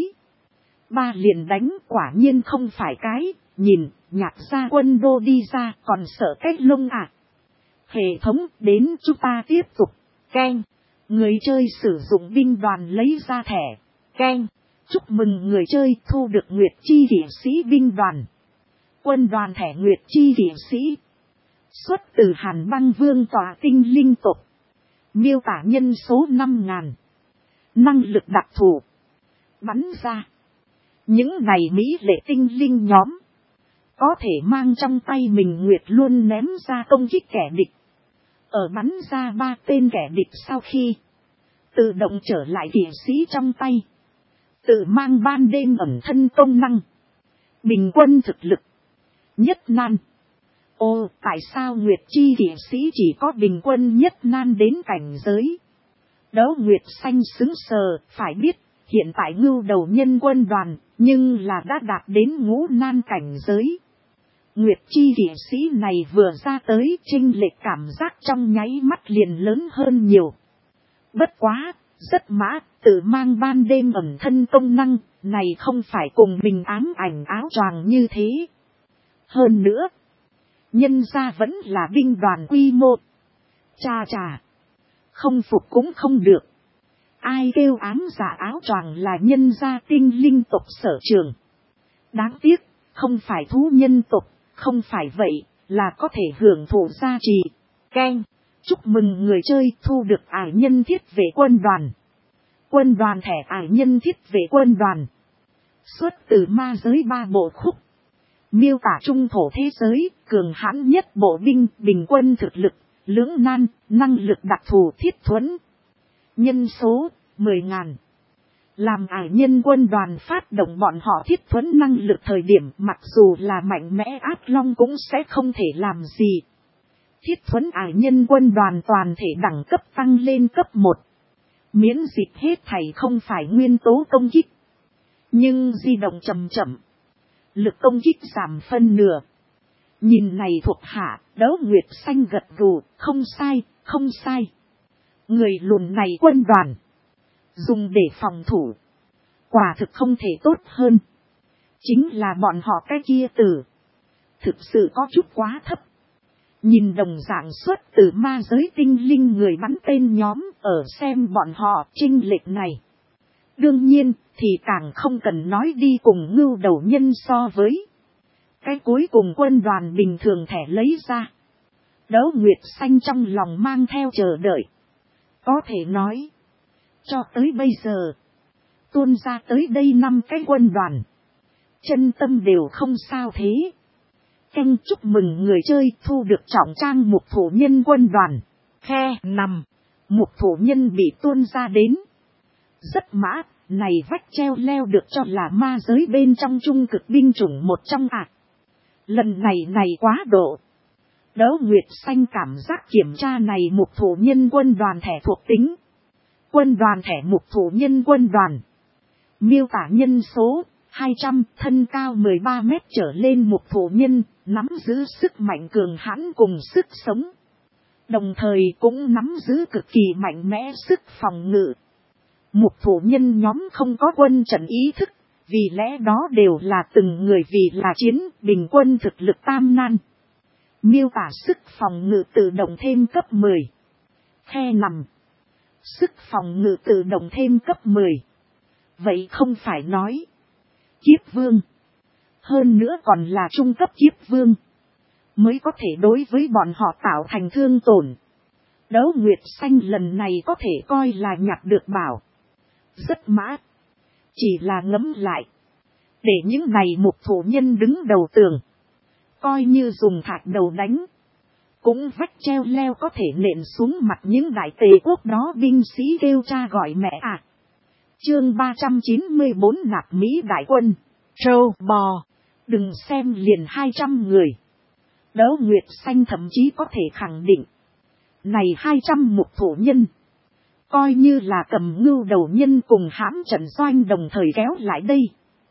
Speaker 1: Ba liền đánh quả nhiên không phải cái, nhìn, nhạc gia quân đô đi ra còn sợ cách lông à. Hệ thống đến chúng ta tiếp tục. Keng, người chơi sử dụng binh đoàn lấy ra thẻ. Keng, chúc mừng người chơi thu được Nguyệt Chi Kỵ Sĩ binh đoàn. Quân đoàn thẻ Nguyệt Chi Kỵ Sĩ. Xuất từ Hàn Băng Vương tòa tinh linh tộc. Miêu tả nhân số năm ngàn. Năng lực đặc thù. Bắn ra. Những này mỹ lệ tinh linh nhóm. Có thể mang trong tay mình Nguyệt luôn ném ra công kích kẻ địch. Ở bắn ra ba tên kẻ địch sau khi. Tự động trở lại kỵ sĩ trong tay. Tự mang ban đêm ẩn thân công năng. Bình quân thực lực. Nhất nan. Ô, tại sao Nguyệt Chi kỵ sĩ chỉ có bình quân nhất nan đến cảnh giới? Đấu Nguyệt Xanh xứng sờ, phải biết, hiện tại ngưu đầu nhân quân đoàn, nhưng là đã đạt đến ngũ nan cảnh giới. Nguyệt Chi kỵ sĩ này vừa ra tới, chênh lệch cảm giác trong nháy mắt liền lớn hơn nhiều. Bất quá, rất mã, tự mang ban đêm ẩn thân công năng, này không phải cùng mình ám ảnh áo choàng như thế. Hơn nữa, nhân ra vẫn là binh đoàn quy mô. Chà chà, không phục cũng không được. Ai kêu ám giả áo choàng là nhân gia tinh linh tộc sở trường. Đáng tiếc, không phải thú nhân tộc, không phải vậy, là có thể hưởng thụ gia trì. Keng, chúc mừng người chơi thu được ải nhân thiết về quân đoàn. Quân đoàn thẻ ải nhân thiết về quân đoàn. Xuất từ ma giới ba bộ khúc. Miêu tả trung thổ thế giới, cường hãn nhất bộ binh, bình quân thực lực, lưỡng nan, năng lực đặc thù thiết thuẫn. Nhân số, mười ngàn. Làm ải nhân quân đoàn phát động bọn họ thiết thuẫn năng lực thời điểm mặc dù là mạnh mẽ ác long cũng sẽ không thể làm gì. Thiết thuẫn ải nhân quân đoàn toàn thể đẳng cấp tăng lên cấp một. Miễn dịch hết thảy không phải nguyên tố công kích. Nhưng di động chậm chậm. Lực công kích giảm phân nửa. Nhìn này thuộc hạ, Đấu Nguyệt Xanh gật gù, không sai, không sai. Người lùn này quân đoàn. Dùng để phòng thủ. Quả thực không thể tốt hơn. Chính là bọn họ cái kia tử. Thực sự có chút quá thấp. Nhìn đồng dạng xuất từ ma giới tinh linh người bắn tên nhóm ở xem bọn họ chênh lệch này. Đương nhiên thì càng không cần nói đi cùng ngưu đầu nhân so với. Cái cuối cùng quân đoàn bình thường thẻ lấy ra. Đấu Nguyệt Xanh trong lòng mang theo chờ đợi. Có thể nói. Cho tới bây giờ. Tuôn ra tới đây năm cái quân đoàn. Chân tâm đều không sao thế. Canh chúc mừng người chơi thu được trọng trang mục thủ nhân quân đoàn. Khe nằm. Mục thủ nhân bị tuôn ra đến. Rất mã. Này vách treo leo được cho là ma giới bên trong trung cực binh chủng một trong ạ. À. Lần này này quá độ. Đấu Nguyệt Xanh cảm giác kiểm tra này mục thủ nhân quân đoàn thẻ thuộc tính. Quân đoàn thẻ mục thủ nhân quân đoàn. Miêu tả nhân số hai trăm, thân cao mười ba mét trở lên mục thủ nhân, nắm giữ sức mạnh cường hãn cùng sức sống. Đồng thời cũng nắm giữ cực kỳ mạnh mẽ sức phòng ngự. Mục thủ nhân nhóm không có quân trận ý thức, vì lẽ đó đều là từng người vì là chiến bình quân thực lực tam nan. Miêu tả sức phòng ngự tự động thêm cấp mười. Khe nằm. Sức phòng ngự tự động thêm cấp mười. Vậy không phải nói. Kiếp vương. Hơn nữa còn là trung cấp kiếp vương. Mới có thể đối với bọn họ tạo thành thương tổn. Đấu Nguyệt Xanh lần này có thể coi là nhặt được bảo. Rất mã. Chỉ là ngẫm lại. Để những này mục thủ nhân đứng đầu tường. Coi như dùng thạch đầu đánh. Cũng vách treo leo có thể nện xuống mặt những đại tề quốc đó binh sĩ kêu cha gọi mẹ à. Chương ba trăm chín mươi bốn nạp Mỹ đại quân. Trâu bò. Đừng xem liền hai trăm người. Đấu Nguyệt Xanh thậm chí có thể khẳng định. Này hai trăm mục thủ nhân. Coi như là cầm ngưu đầu nhân cùng hãm trận doanh đồng thời kéo lại đây.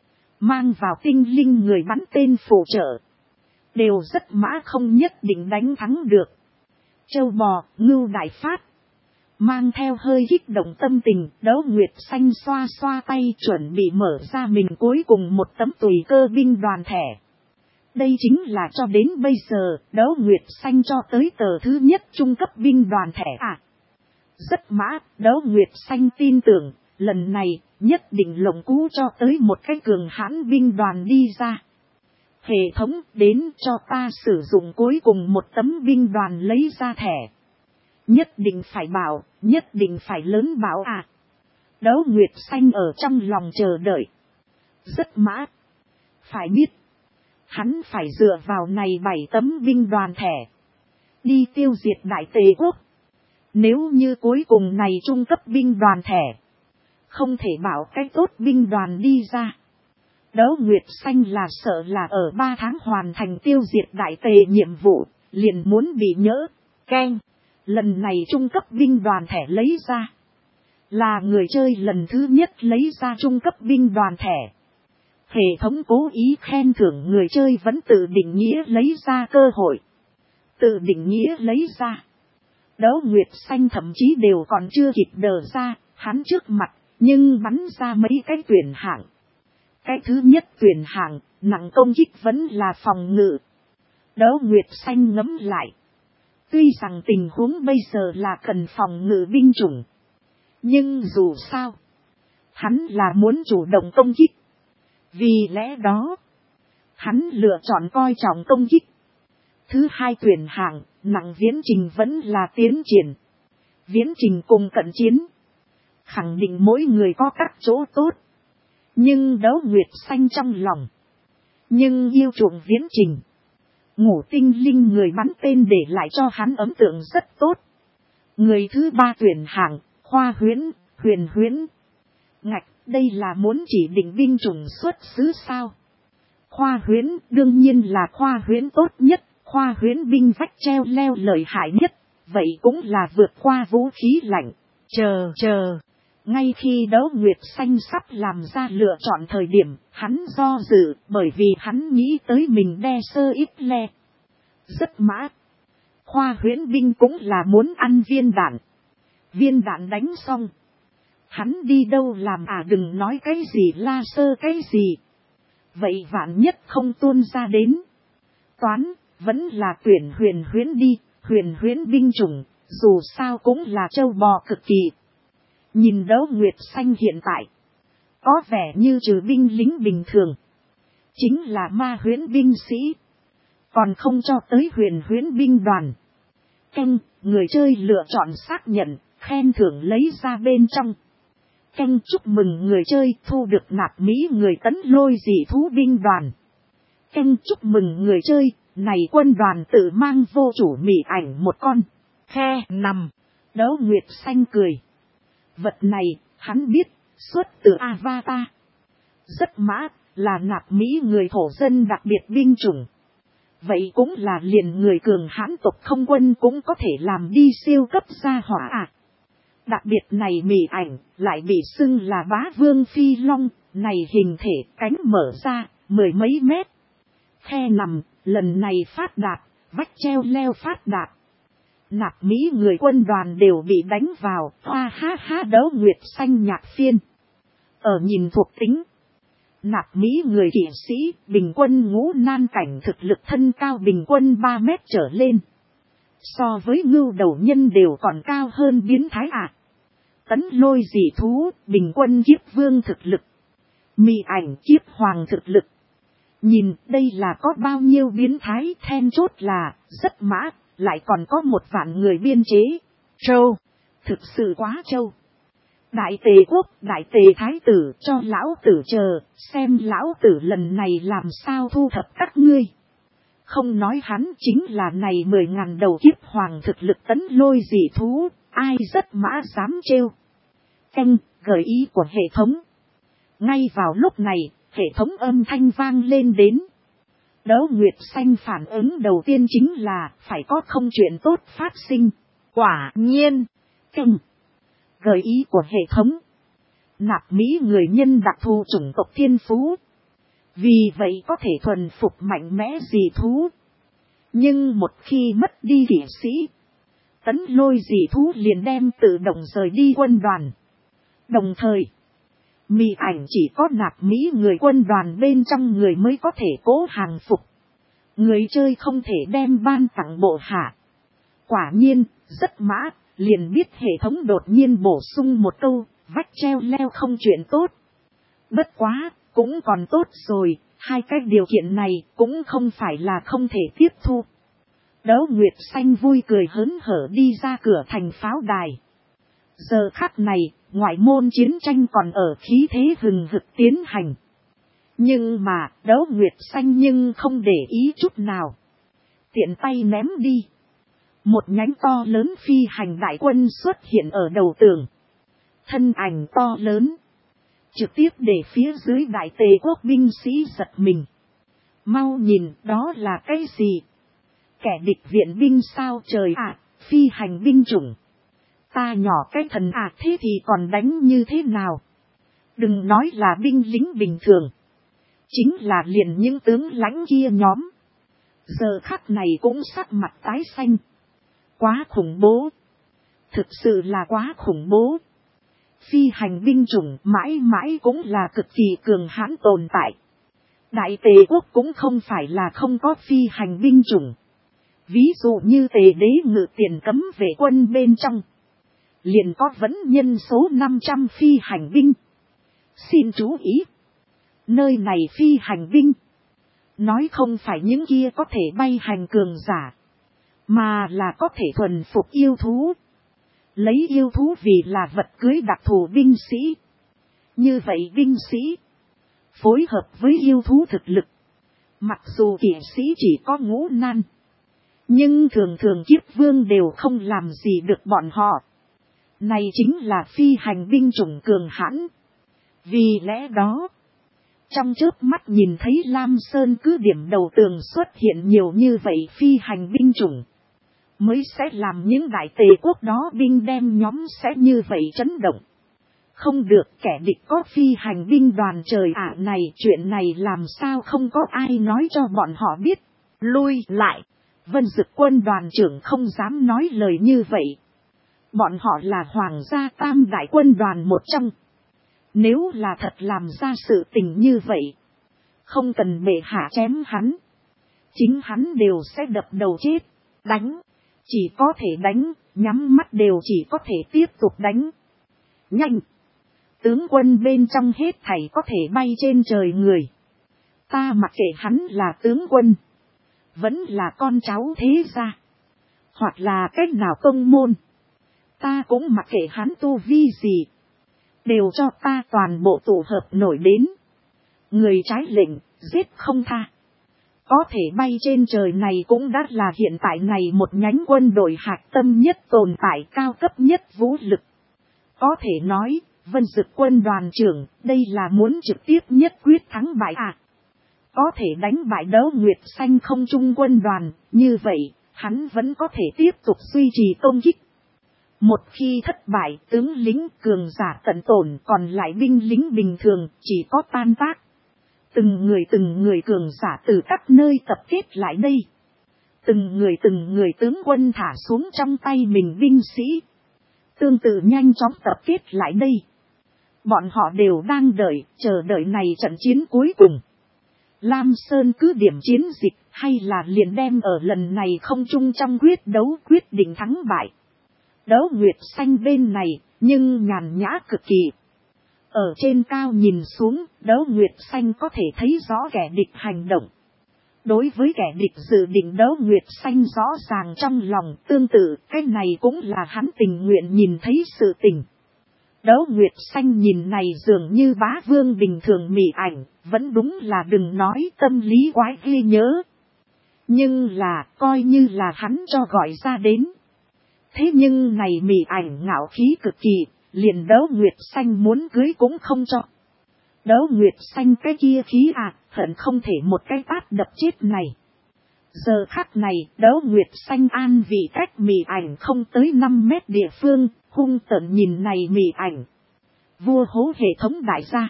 Speaker 1: Mang vào tinh linh người bắn tên phụ trợ. Đều rất mã không nhất định đánh thắng được. Châu bò, ngưu đại phát. Mang theo hơi kích động tâm tình, Đấu Nguyệt Xanh xoa xoa tay chuẩn bị mở ra mình cuối cùng một tấm tùy cơ binh đoàn thẻ. Đây chính là cho đến bây giờ, Đấu Nguyệt Xanh cho tới tờ thứ nhất trung cấp binh đoàn thẻ à. Rất mã, Đấu Nguyệt Xanh tin tưởng, lần này nhất định lộng cú cho tới một cái cường hãn binh đoàn đi ra. Hệ thống đến cho ta sử dụng cuối cùng một tấm binh đoàn lấy ra thẻ. Nhất định phải bảo, nhất định phải lớn bảo à. Đấu Nguyệt Xanh ở trong lòng chờ đợi. Rất mã. Phải biết. Hắn phải dựa vào này bảy tấm binh đoàn thẻ. Đi tiêu diệt đại tề quốc. Nếu như cuối cùng này trung cấp binh đoàn thẻ. Không thể bảo cái tốt binh đoàn đi ra. Đấu Nguyệt Xanh là sợ là ở ba tháng hoàn thành tiêu diệt đại tề nhiệm vụ. Liền muốn bị nhỡ. Keng. Lần này trung cấp binh đoàn thẻ lấy ra. Là người chơi lần thứ nhất lấy ra trung cấp binh đoàn thẻ. Hệ thống cố ý khen thưởng người chơi vẫn tự định nghĩa lấy ra cơ hội. Tự định nghĩa lấy ra. Đấu Nguyệt Xanh thậm chí đều còn chưa kịp đờ ra, hắn trước mặt, nhưng bắn ra mấy cái tuyển hạng. Cái thứ nhất tuyển hạng, nặng công kích vẫn là phòng ngự. Đấu Nguyệt Xanh ngẫm lại. Tuy rằng tình huống bây giờ là cần phòng ngự binh chủng. Nhưng dù sao, hắn là muốn chủ động công kích. Vì lẽ đó, hắn lựa chọn coi trọng công kích. Thứ hai tuyển hạng, nặng viễn trình vẫn là tiến triển. Viễn trình cùng cận chiến. Khẳng định mỗi người có các chỗ tốt. Nhưng Đấu Nguyệt Xanh trong lòng. Nhưng yêu chuộng viễn trình. Ngũ tinh linh người bắn tên để lại cho hắn ấn tượng rất tốt. Người thứ ba tuyển hạng, khoa huyễn, huyền huyễn. Ngạch, đây là muốn chỉ định binh chủng xuất xứ sao? Khoa huyễn đương nhiên là khoa huyễn tốt nhất, khoa huyễn binh vách treo leo lợi hại nhất. Vậy cũng là vượt qua vũ khí lạnh. Chờ, chờ. Ngay khi Đấu Nguyệt Xanh sắp làm ra lựa chọn thời điểm, hắn do dự bởi vì hắn nghĩ tới mình đe sơ ít le. Rất mã. Khoa huyễn binh cũng là muốn ăn viên đạn. Viên đạn đánh xong. Hắn đi đâu làm à, đừng nói cái gì la sơ cái gì. Vậy vạn nhất không tuôn ra đến. Toán, vẫn là tuyển huyền huyễn đi, huyền huyễn binh chủng, dù sao cũng là châu bò cực kỳ. Nhìn Đấu Nguyệt Xanh hiện tại, có vẻ như trừ binh lính bình thường, chính là ma huyễn binh sĩ, còn không cho tới huyền huyễn binh đoàn. Canh, người chơi lựa chọn xác nhận, khen thưởng lấy ra bên trong. Canh, chúc mừng người chơi thu được nạp mỹ người tấn lôi dị thú binh đoàn. Canh, chúc mừng người chơi, này quân đoàn tự mang vô chủ mị ảnh một con. Khe nằm. Đấu Nguyệt Xanh cười. Vật này, hắn biết, xuất từ Avatar. Rất mã, là nạp mỹ người thổ dân đặc biệt binh chủng. Vậy cũng là liền người cường hãn tộc không quân cũng có thể làm đi siêu cấp gia hỏa à. Đặc biệt này mị ảnh, lại bị xưng là bá vương phi long, này hình thể cánh mở ra, mười mấy mét. Khe nằm, lần này phát đạt, vách treo leo phát đạt. Nạp mỹ người quân đoàn đều bị đánh vào, hoa ha ha. Đấu Nguyệt Xanh nhạc phiên. Ở nhìn thuộc tính. Nạp mỹ người kỵ sĩ, bình quân ngũ nan cảnh thực lực thân cao bình quân ba mét trở lên. So với ngưu đầu nhân đều còn cao hơn biến thái ạ. À. Tấn lôi dị thú, bình quân kiếp vương thực lực. Mị ảnh kiếp hoàng thực lực. Nhìn đây là có bao nhiêu biến thái, then chốt là, rất mã, lại còn có một vạn người biên chế. Trâu, thực sự quá trâu. Đại tề quốc, đại tề thái tử cho lão tử chờ, xem lão tử lần này làm sao thu thập các ngươi. Không nói hắn chính là này mười ngàn đầu kiếp hoàng thực lực tấn lôi dị thú, ai rất mã dám trêu. Canh, gợi ý của hệ thống. Ngay vào lúc này, hệ thống âm thanh vang lên đến. Đấu Nguyệt Xanh phản ứng đầu tiên chính là phải có không chuyện tốt phát sinh. Quả nhiên. Canh. Gợi ý của hệ thống. Nạp mỹ người nhân đặc thù chủng tộc thiên phú. Vì vậy có thể thuần phục mạnh mẽ dị thú. Nhưng một khi mất đi kỵ sĩ, tấn lôi dị thú liền đem tự động rời đi quân đoàn. Đồng thời, mị ảnh chỉ có nạp mỹ người quân đoàn bên trong người mới có thể cố hàng phục. Người chơi không thể đem ban tặng bộ hạ. Quả nhiên, rất mã, liền biết hệ thống đột nhiên bổ sung một câu, vách treo leo không chuyện tốt. Bất quá, cũng còn tốt rồi, hai cái điều kiện này cũng không phải là không thể tiếp thu. Đấu Nguyệt Xanh vui cười hớn hở đi ra cửa thành pháo đài. Giờ khắc này, ngoại môn chiến tranh còn ở khí thế hừng hực tiến hành. Nhưng mà, Đấu Nguyệt Xanh nhưng không để ý chút nào. Tiện tay ném đi. Một nhánh to lớn phi hành đại quân xuất hiện ở đầu tường. Thân ảnh to lớn. Trực tiếp để phía dưới đại tề quốc binh sĩ giật mình. Mau nhìn, đó là cái gì? Kẻ địch viện binh sao trời ạ, à, phi hành binh chủng. Ta nhỏ cái thần ạ à, thế thì còn đánh như thế nào? Đừng nói là binh lính bình thường. Chính là liền những tướng lãnh kia nhóm. Giờ khắc này cũng sắc mặt tái xanh. Quá khủng bố. Thực sự là quá khủng bố. Phi hành binh chủng mãi mãi cũng là cực kỳ cường hãn tồn tại. Đại tề quốc cũng không phải là không có phi hành binh chủng. Ví dụ như tề đế ngự tiền cấm vệ quân bên trong. Liền có vấn nhân số năm trăm phi hành binh. Xin chú ý. Nơi này phi hành binh. Nói không phải những kia có thể bay hành cường giả. Mà là có thể thuần phục yêu thú. Lấy yêu thú vì là vật cưới đặc thù binh sĩ. Như vậy binh sĩ. Phối hợp với yêu thú thực lực. Mặc dù kỵ sĩ chỉ có ngũ nan. Nhưng thường thường kiếp vương đều không làm gì được bọn họ. Này chính là phi hành binh chủng cường hãn. Vì lẽ đó. Trong chớp mắt nhìn thấy Lam Sơn cứ điểm đầu tường xuất hiện nhiều như vậy phi hành binh chủng. Mới sẽ làm những đại tề quốc đó binh đem nhóm sẽ như vậy chấn động. Không được, kẻ địch có phi hành binh đoàn trời ạ, này chuyện này làm sao không có ai nói cho bọn họ biết. Lui lại. Vân Dực quân đoàn trưởng không dám nói lời như vậy. Bọn họ là hoàng gia tam đại quân đoàn một trong. Nếu là thật làm ra sự tình như vậy, không cần bệ hạ chém hắn, chính hắn đều sẽ đập đầu chết. Đánh, chỉ có thể đánh, nhắm mắt đều chỉ có thể tiếp tục đánh. Nhanh! Tướng quân bên trong hết thảy có thể bay trên trời người. Ta mặc kệ hắn là tướng quân, vẫn là con cháu thế gia, hoặc là cách nào công môn. Ta cũng mặc kệ hắn tu vi gì, đều cho ta toàn bộ tụ hợp nổi đến. Người trái lệnh, giết không tha. Có thể bay trên trời này cũng đã là hiện tại này một nhánh quân đội hạch tâm nhất tồn tại cao cấp nhất vũ lực. Có thể nói, Vân Dực quân đoàn trưởng, đây là muốn trực tiếp nhất quyết thắng bại à. Có thể đánh bại Đấu Nguyệt Xanh không trung quân đoàn, như vậy, hắn vẫn có thể tiếp tục duy trì công kích. Một khi thất bại, tướng lính cường giả tận tổn, còn lại binh lính bình thường chỉ có tan tác. Từng người từng người cường giả từ các nơi tập kết lại đây. Từng người từng người tướng quân thả xuống trong tay mình binh sĩ. Tương tự nhanh chóng tập kết lại đây. Bọn họ đều đang đợi, chờ đợi này trận chiến cuối cùng. Lam Sơn cứ điểm chiến dịch hay là liền đem ở lần này không chung trong quyết đấu quyết định thắng bại. Đấu Nguyệt Xanh bên này, nhưng nhàn nhã cực kỳ. Ở trên cao nhìn xuống, Đấu Nguyệt Xanh có thể thấy rõ kẻ địch hành động. Đối với kẻ địch dự định Đấu Nguyệt Xanh rõ ràng trong lòng, tương tự, cái này cũng là hắn tình nguyện nhìn thấy sự tình. Đấu Nguyệt Xanh nhìn này dường như bá vương bình thường mị ảnh, vẫn đúng là đừng nói tâm lý quái ghê nhớ. Nhưng là, coi như là hắn cho gọi ra đến. Thế nhưng này mị ảnh ngạo khí cực kỳ, liền Đấu Nguyệt Xanh muốn cưới cũng không cho. Đấu Nguyệt Xanh cái kia khí à, hận không thể một cái tát đập chết này. Giờ khắc này, Đấu Nguyệt Xanh an vị cách mị ảnh không tới năm mét địa phương, hung tợn nhìn này mị ảnh. Vua hố hệ thống đại gia.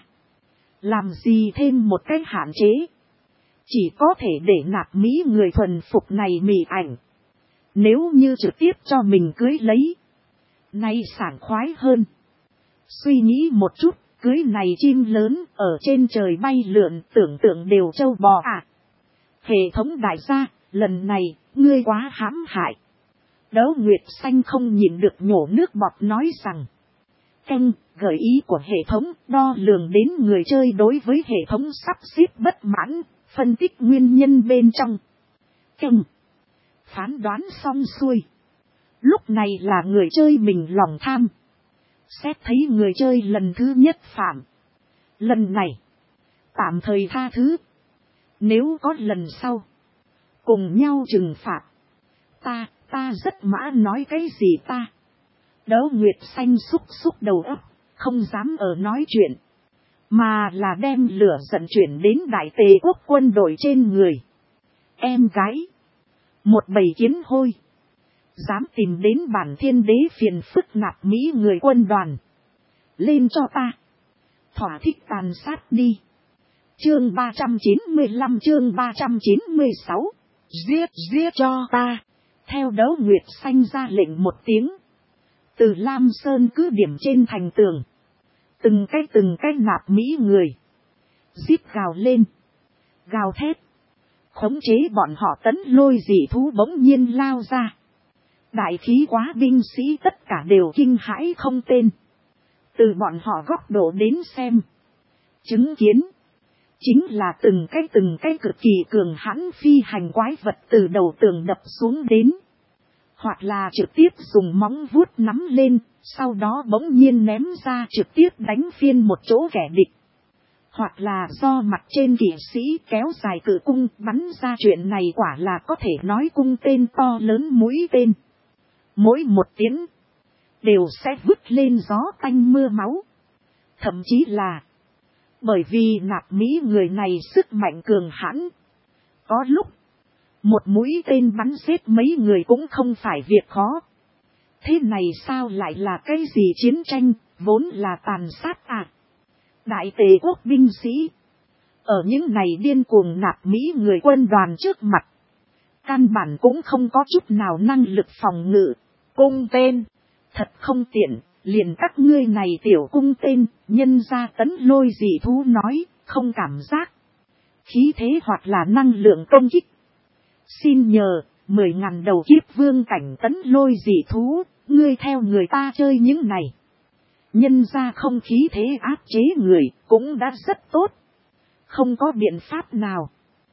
Speaker 1: Làm gì thêm một cái hạn chế. Chỉ có thể để nạp mỹ người thuần phục này mị ảnh. Nếu như trực tiếp cho mình cưới lấy. Nay sảng khoái hơn. Suy nghĩ một chút, cưới này chim lớn ở trên trời bay lượn tưởng tượng đều trâu bò à. Hệ thống đại gia, lần này, ngươi quá hãm hại. Đấu Nguyệt Xanh không nhịn được nhổ nước bọt nói rằng. Canh, gợi ý của hệ thống đo lường đến người chơi đối với hệ thống sắp xếp bất mãn, phân tích nguyên nhân bên trong. Canh, phán đoán xong xuôi. Lúc này là người chơi mình lòng tham. Xét thấy người chơi lần thứ nhất phạm. Lần này, tạm thời tha thứ. Nếu có lần sau, cùng nhau trừng phạt. Ta, ta rất mã nói cái gì ta. Đấu Nguyệt Xanh xúc xúc đầu óc, không dám ở nói chuyện. Mà là đem lửa giận chuyển đến đại tề quốc quân đội trên người. Em gái, một bầy kiến hôi. Dám tìm đến bản thiên đế phiền phức nạp mỹ người quân đoàn. Lên cho ta. Thỏa thích tàn sát đi. Chương ba trăm chín mươi lăm chương ba trăm chín mươi sáu. Giết giết cho ta. Theo Đấu Nguyệt Xanh ra lệnh một tiếng. Từ Lam Sơn cứ điểm trên thành tường. Từng cái từng cái nạp mỹ người. Giết gào lên. Gào thét. Khống chế bọn họ tấn lôi dị thú bỗng nhiên lao ra. Đại khí quá binh sĩ tất cả đều kinh hãi không tên. Từ bọn họ góc độ đến xem. Chứng kiến. Chính là từng cái từng cái cực kỳ cường hãn phi hành quái vật từ đầu tường đập xuống đến. Hoặc là trực tiếp dùng móng vuốt nắm lên, sau đó bỗng nhiên ném ra trực tiếp đánh phiên một chỗ kẻ địch. Hoặc là do mặt trên kỵ sĩ kéo dài cự cung bắn ra, chuyện này quả là có thể nói cung tên to lớn mũi tên. Mỗi một tiếng đều sẽ vứt lên gió tanh mưa máu. Thậm chí là bởi vì nạp mỹ người này sức mạnh cường hãn. Có lúc một mũi tên bắn giết mấy người cũng không phải việc khó. Thế này sao lại là cái gì chiến tranh, vốn là tàn sát à. Đại Tề quốc binh sĩ. Ở những này điên cuồng nạp Mỹ người quân đoàn trước mặt. Căn bản cũng không có chút nào năng lực phòng ngự. Cung tên. Thật không tiện. Liền các ngươi này tiểu cung tên. Nhân ra Tấn Lôi dị thú nói. Không cảm giác. Khí thế hoặc là năng lượng công kích. Xin nhờ. Mười ngàn đầu kiếp vương cảnh Tấn Lôi dị thú. Ngươi theo người ta chơi những này. Nhân ra không khí thế áp chế người. Cũng đã rất tốt. Không có biện pháp nào.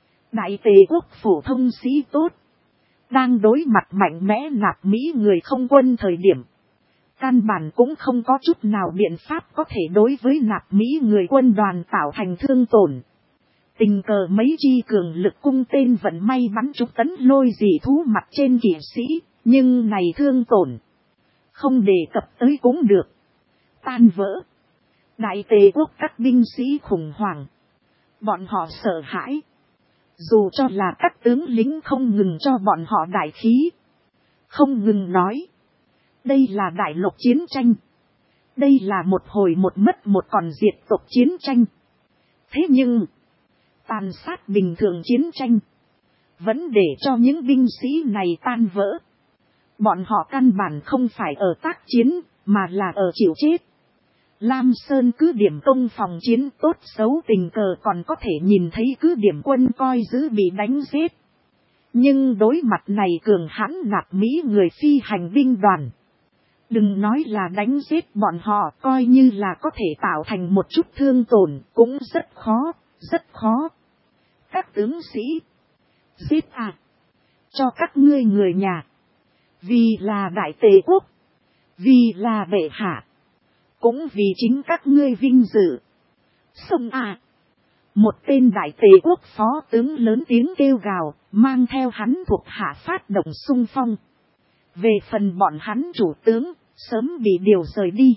Speaker 1: Đại Tề quốc phổ thông sĩ tốt. Đang đối mặt mạnh mẽ nạp Mỹ người không quân thời điểm. Căn bản cũng không có chút nào biện pháp có thể đối với nạp Mỹ người quân đoàn tạo thành thương tổn. Tình cờ mấy chi cường lực cung tên vận may bắn trúng Tấn Lôi dị thú mặt trên kỵ sĩ. Nhưng này thương tổn. Không đề cập tới cũng được. Tan vỡ. Đại Tề quốc các binh sĩ khủng hoảng. Bọn họ sợ hãi. Dù cho là các tướng lính không ngừng cho bọn họ đại khí. Không ngừng nói. Đây là đại lục chiến tranh. Đây là một hồi một mất một còn diệt tộc chiến tranh. Thế nhưng. Tàn sát bình thường chiến tranh. Vẫn để cho những binh sĩ này tan vỡ. Bọn họ căn bản không phải ở tác chiến. Mà là ở chịu chết. Lam Sơn cứ điểm công phòng chiến tốt xấu tình cờ còn có thể nhìn thấy cứ điểm quân coi giữ bị đánh giết. Nhưng đối mặt này cường hãn nạp Mỹ người phi hành binh đoàn. Đừng nói là đánh giết bọn họ, coi như là có thể tạo thành một chút thương tổn cũng rất khó, rất khó. Các tướng sĩ, giết à, cho các ngươi người nhà. Vì là Đại Tề quốc, vì là bệ hạ. Cũng vì chính các ngươi vinh dự. Sông à. Một tên Đại Tề quốc phó tướng lớn tiếng kêu gào. Mang theo hắn thuộc hạ phát động xung phong. Về phần bọn hắn chủ tướng. Sớm bị điều rời đi.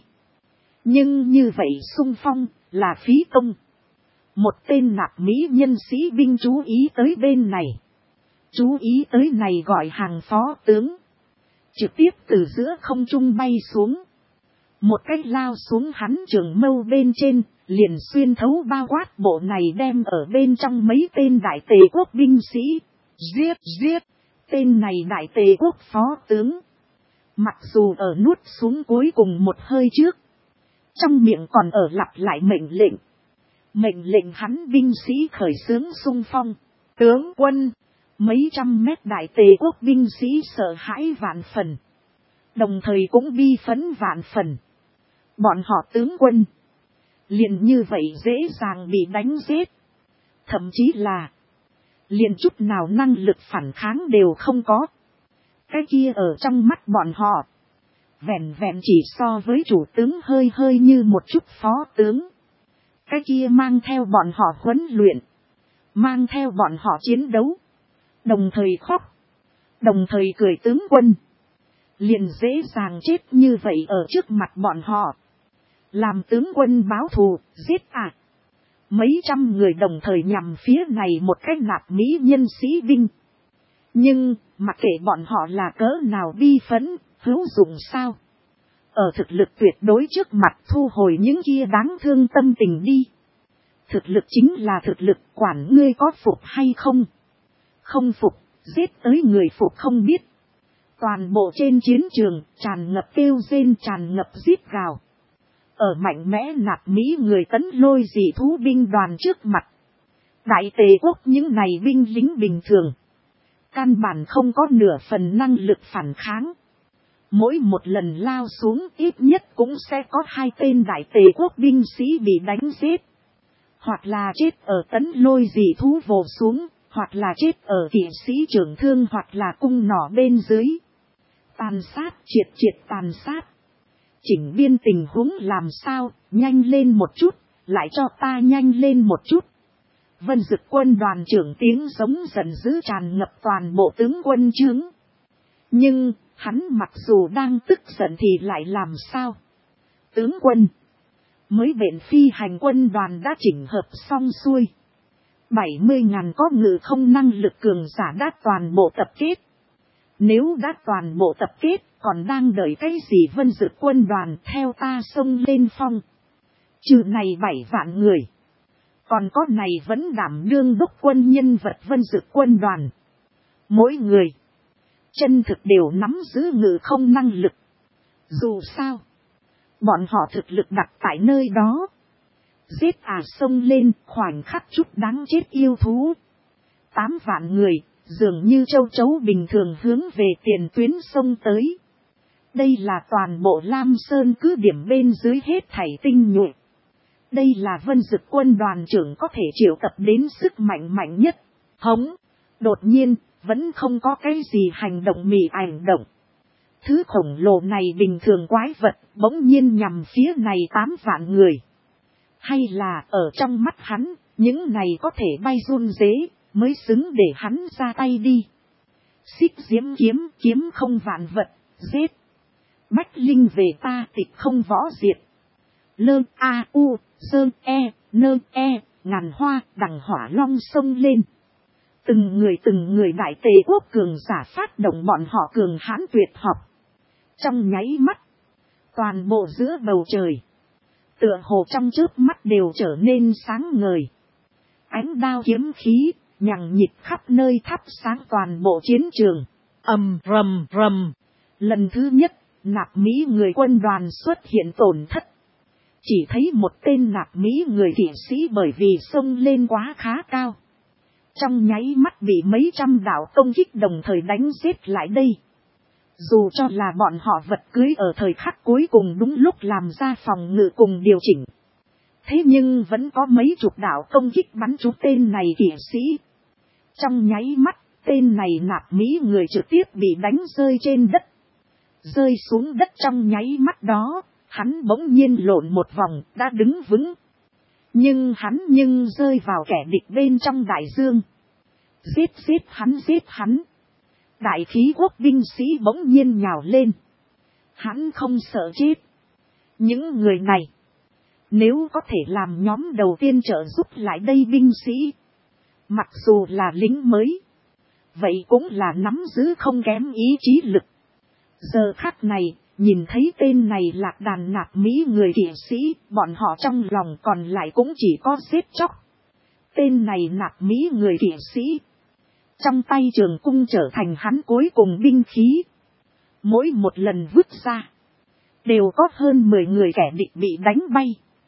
Speaker 1: Nhưng như vậy xung phong là phí công. Một tên nạp Mỹ nhân sĩ binh chú ý tới bên này. Chú ý tới này gọi hàng phó tướng. Trực tiếp từ giữa không trung bay xuống. Một cách lao xuống hắn trường mâu bên trên, liền xuyên thấu bao quát bộ này đem ở bên trong mấy tên Đại Tề quốc binh sĩ. Giết, giết, tên này Đại Tề quốc phó tướng. Mặc dù ở nuốt xuống cuối cùng một hơi trước. Trong miệng còn ở lặp lại mệnh lệnh. Mệnh lệnh hắn binh sĩ khởi xướng xung phong. Tướng quân, mấy trăm mét Đại Tề quốc binh sĩ sợ hãi vạn phần. Đồng thời cũng bi phấn vạn phần. Bọn họ tướng quân. Liền như vậy dễ dàng bị đánh giết. Thậm chí là. Liền chút nào năng lực phản kháng đều không có. Cái kia ở trong mắt bọn họ. Vẹn vẹn chỉ so với chủ tướng hơi hơi như một chút phó tướng. Cái kia mang theo bọn họ huấn luyện. Mang theo bọn họ chiến đấu. Đồng thời khóc. Đồng thời cười tướng quân. Liền dễ dàng chết như vậy ở trước mặt bọn họ. Làm tướng quân báo thù, giết à. Mấy trăm người đồng thời nhằm phía này một cách nạp Mỹ nhân sĩ binh. Nhưng, mặc kệ bọn họ là cỡ nào bi phấn, hữu dụng sao. Ở thực lực tuyệt đối trước mặt thu hồi những kia đáng thương tâm tình đi. Thực lực chính là thực lực, quản ngươi có phục hay không. Không phục, giết tới người phục không biết. Toàn bộ trên chiến trường, tràn ngập kêu rên, tràn ngập giết gào. Ở mạnh mẽ nạp Mỹ người Tấn Lôi dị thú binh đoàn trước mặt. Đại Tề quốc những này binh lính bình thường. Căn bản không có nửa phần năng lực phản kháng. Mỗi một lần lao xuống ít nhất cũng sẽ có hai tên Đại Tề quốc binh sĩ bị đánh giết. Hoặc là chết ở Tấn Lôi dị thú vồ xuống. Hoặc là chết ở kỵ sĩ trưởng thương hoặc là cung nỏ bên dưới. Tàn sát, triệt triệt tàn sát. Chỉnh biên tình huống làm sao, nhanh lên một chút, lại cho ta nhanh lên một chút. Vân Dực quân đoàn trưởng tiếng giống giận dữ tràn ngập toàn bộ tướng quân trướng. Nhưng, hắn mặc dù đang tức giận thì lại làm sao? Tướng quân, mới bệnh phi hành quân đoàn đã chỉnh hợp xong xuôi. bảy mươi ngàn có ngự không năng lực cường giả đã toàn bộ tập kết. Nếu đã toàn bộ tập kết, Còn đang đợi cái gì Vân Dực quân đoàn theo ta xông lên phong. Trừ này bảy vạn người. Còn có này vẫn đảm đương đốc quân nhân vật Vân Dực quân đoàn. Mỗi người. Chân thực đều nắm giữ ngự không năng lực. Dù sao. Bọn họ thực lực đặt tại nơi đó. Giết à xông lên khoảnh khắc chút đáng chết yêu thú. Tám vạn người. Dường như châu chấu bình thường hướng về tiền tuyến sông tới. Đây là toàn bộ Lam Sơn cứ điểm bên dưới hết thảy tinh nhuệ. Đây là Vân Dực quân đoàn trưởng có thể triệu tập đến sức mạnh mạnh nhất. Hống, đột nhiên, vẫn không có cái gì hành động mị ảnh động. Thứ khổng lồ này bình thường quái vật, bỗng nhiên nhằm phía này tám vạn người. Hay là ở trong mắt hắn, những này có thể bay run rế, mới xứng để hắn ra tay đi. Xích diễm kiếm, kiếm không vạn vật, giết. Bách linh về ta tịch không võ diệt. Lơ a u, sơ e, nơ e, ngàn hoa, đằng hỏa long sông lên. Từng người từng người đại tề quốc cường giả phát động bọn họ cường hãn tuyệt học. Trong nháy mắt, toàn bộ giữa bầu trời, tựa hồ trong chớp mắt đều trở nên sáng ngời. Ánh đao kiếm khí, nhằng nhịt khắp nơi thắp sáng toàn bộ chiến trường. Ầm rầm rầm. Lần thứ nhất, nạp Mỹ người quân đoàn xuất hiện tổn thất. Chỉ thấy một tên nạp Mỹ người kỵ sĩ bởi vì xông lên quá khá cao. Trong nháy mắt bị mấy trăm đạo công kích đồng thời đánh giết lại đây. Dù cho là bọn họ vật cưới ở thời khắc cuối cùng đúng lúc làm ra phòng ngự cùng điều chỉnh. Thế nhưng vẫn có mấy chục đạo công kích bắn trúng tên này kỵ sĩ. Trong nháy mắt, tên này nạp Mỹ người trực tiếp bị đánh rơi trên đất. Rơi xuống đất trong nháy mắt đó, hắn bỗng nhiên lộn một vòng, đã đứng vững. Nhưng hắn nhưng rơi vào kẻ địch bên trong đại dương. Giết giết hắn giết hắn. Đại khí quốc binh sĩ bỗng nhiên nhào lên. Hắn không sợ chết. Những người này, nếu có thể làm nhóm đầu tiên trợ giúp lại đây binh sĩ, mặc dù là lính mới, vậy cũng là nắm giữ không kém ý chí lực. Giờ khắc này, nhìn thấy tên này lạc đàn nạp Mỹ người kỵ sĩ, bọn họ trong lòng còn lại cũng chỉ có giết chóc. Tên này nạp Mỹ người kỵ sĩ, trong tay trường cung trở thành hắn cuối cùng binh khí. Mỗi một lần vứt ra, đều có hơn mười người kẻ địch bị đánh bay.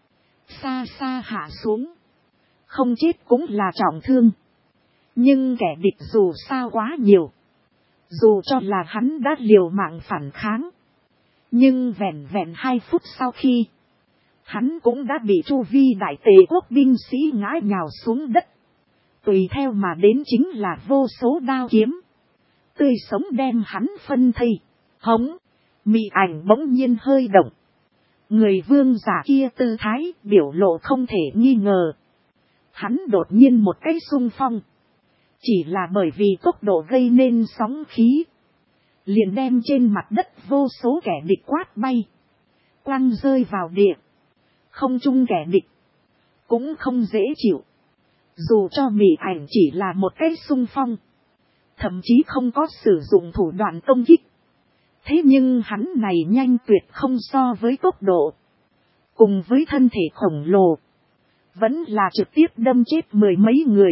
Speaker 1: Xa xa hạ xuống, không chết cũng là trọng thương. Nhưng kẻ địch dù sao quá nhiều. Dù cho là hắn đã liều mạng phản kháng. Nhưng vẹn vẹn hai phút sau khi, hắn cũng đã bị chu vi đại tề quốc binh sĩ ngã nhào xuống đất. Tùy theo mà đến chính là vô số đao kiếm. Tươi sống đem hắn phân thây. Hống, mị ảnh bỗng nhiên hơi động. Người vương giả kia tư thái biểu lộ không thể nghi ngờ. Hắn đột nhiên một cái xung phong. Chỉ là bởi vì tốc độ gây nên sóng khí. Liền đem trên mặt đất vô số kẻ địch quát bay. Quăng rơi vào địa. Không chung kẻ địch. Cũng không dễ chịu. Dù cho mị ảnh chỉ là một cái xung phong. Thậm chí không có sử dụng thủ đoạn công kích. Thế nhưng hắn này nhanh tuyệt không so với tốc độ. Cùng với thân thể khổng lồ. Vẫn là trực tiếp đâm chết mười mấy người.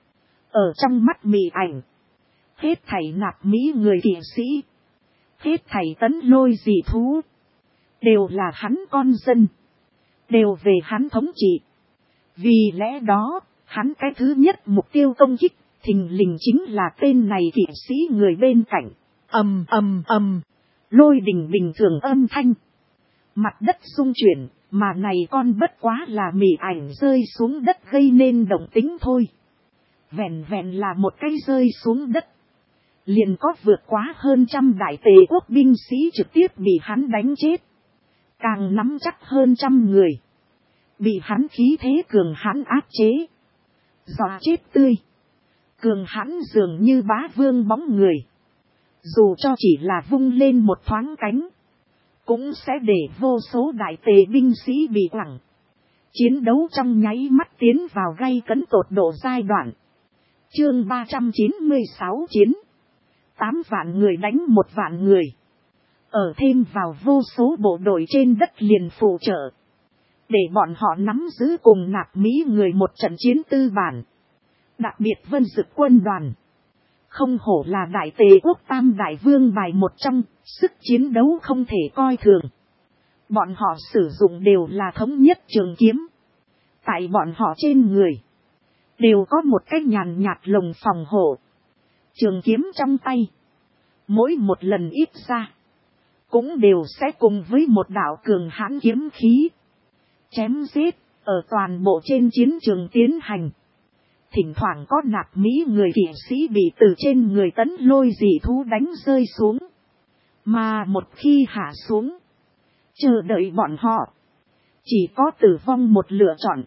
Speaker 1: Ở trong mắt mị ảnh. Hết thảy nạp Mỹ người kỵ sĩ. Hết thảy tấn lôi dị thú. Đều là hắn con dân. Đều về hắn thống trị. Vì lẽ đó, hắn cái thứ nhất mục tiêu công kích, thình lình chính là tên này kỵ sĩ người bên cạnh. Ầm ầm ầm, lôi đình bình thường âm thanh. Mặt đất xung chuyển, mà này con bất quá là mị ảnh rơi xuống đất gây nên động tính thôi. Vẹn vẹn là một cái rơi xuống đất. Liền có vượt quá hơn trăm đại tề quốc binh sĩ trực tiếp bị hắn đánh chết. Càng nắm chắc hơn trăm người. Bị hắn khí thế cường hãn áp chế. Dọa chết tươi. Cường hãn dường như bá vương bóng người. Dù cho chỉ là vung lên một thoáng cánh. Cũng sẽ để vô số đại tề binh sĩ bị quẳng. Chiến đấu trong nháy mắt tiến vào gay cấn tột độ giai đoạn. Chương ba trăm chín mươi sáu chiến. Tám vạn người đánh một vạn người. Ở thêm vào vô số bộ đội trên đất liền phụ trợ. Để bọn họ nắm giữ cùng Nạp Mỹ người một trận chiến tư bản. Đặc biệt Vân Dực quân đoàn. Không hổ là đại tề quốc tam đại vương bài một trong, sức chiến đấu không thể coi thường. Bọn họ sử dụng đều là thống nhất trường kiếm. Tại bọn họ trên người, đều có một cái nhàn nhạt lồng phòng hộ. Trường kiếm trong tay, mỗi một lần ít ra, cũng đều sẽ cùng với một đạo cường hãn kiếm khí. Chém giết, ở toàn bộ trên chiến trường tiến hành. Thỉnh thoảng có Nạp Mỹ người kỵ sĩ bị từ trên người tấn lôi dị thú đánh rơi xuống. Mà một khi hạ xuống, chờ đợi bọn họ, chỉ có tử vong một lựa chọn.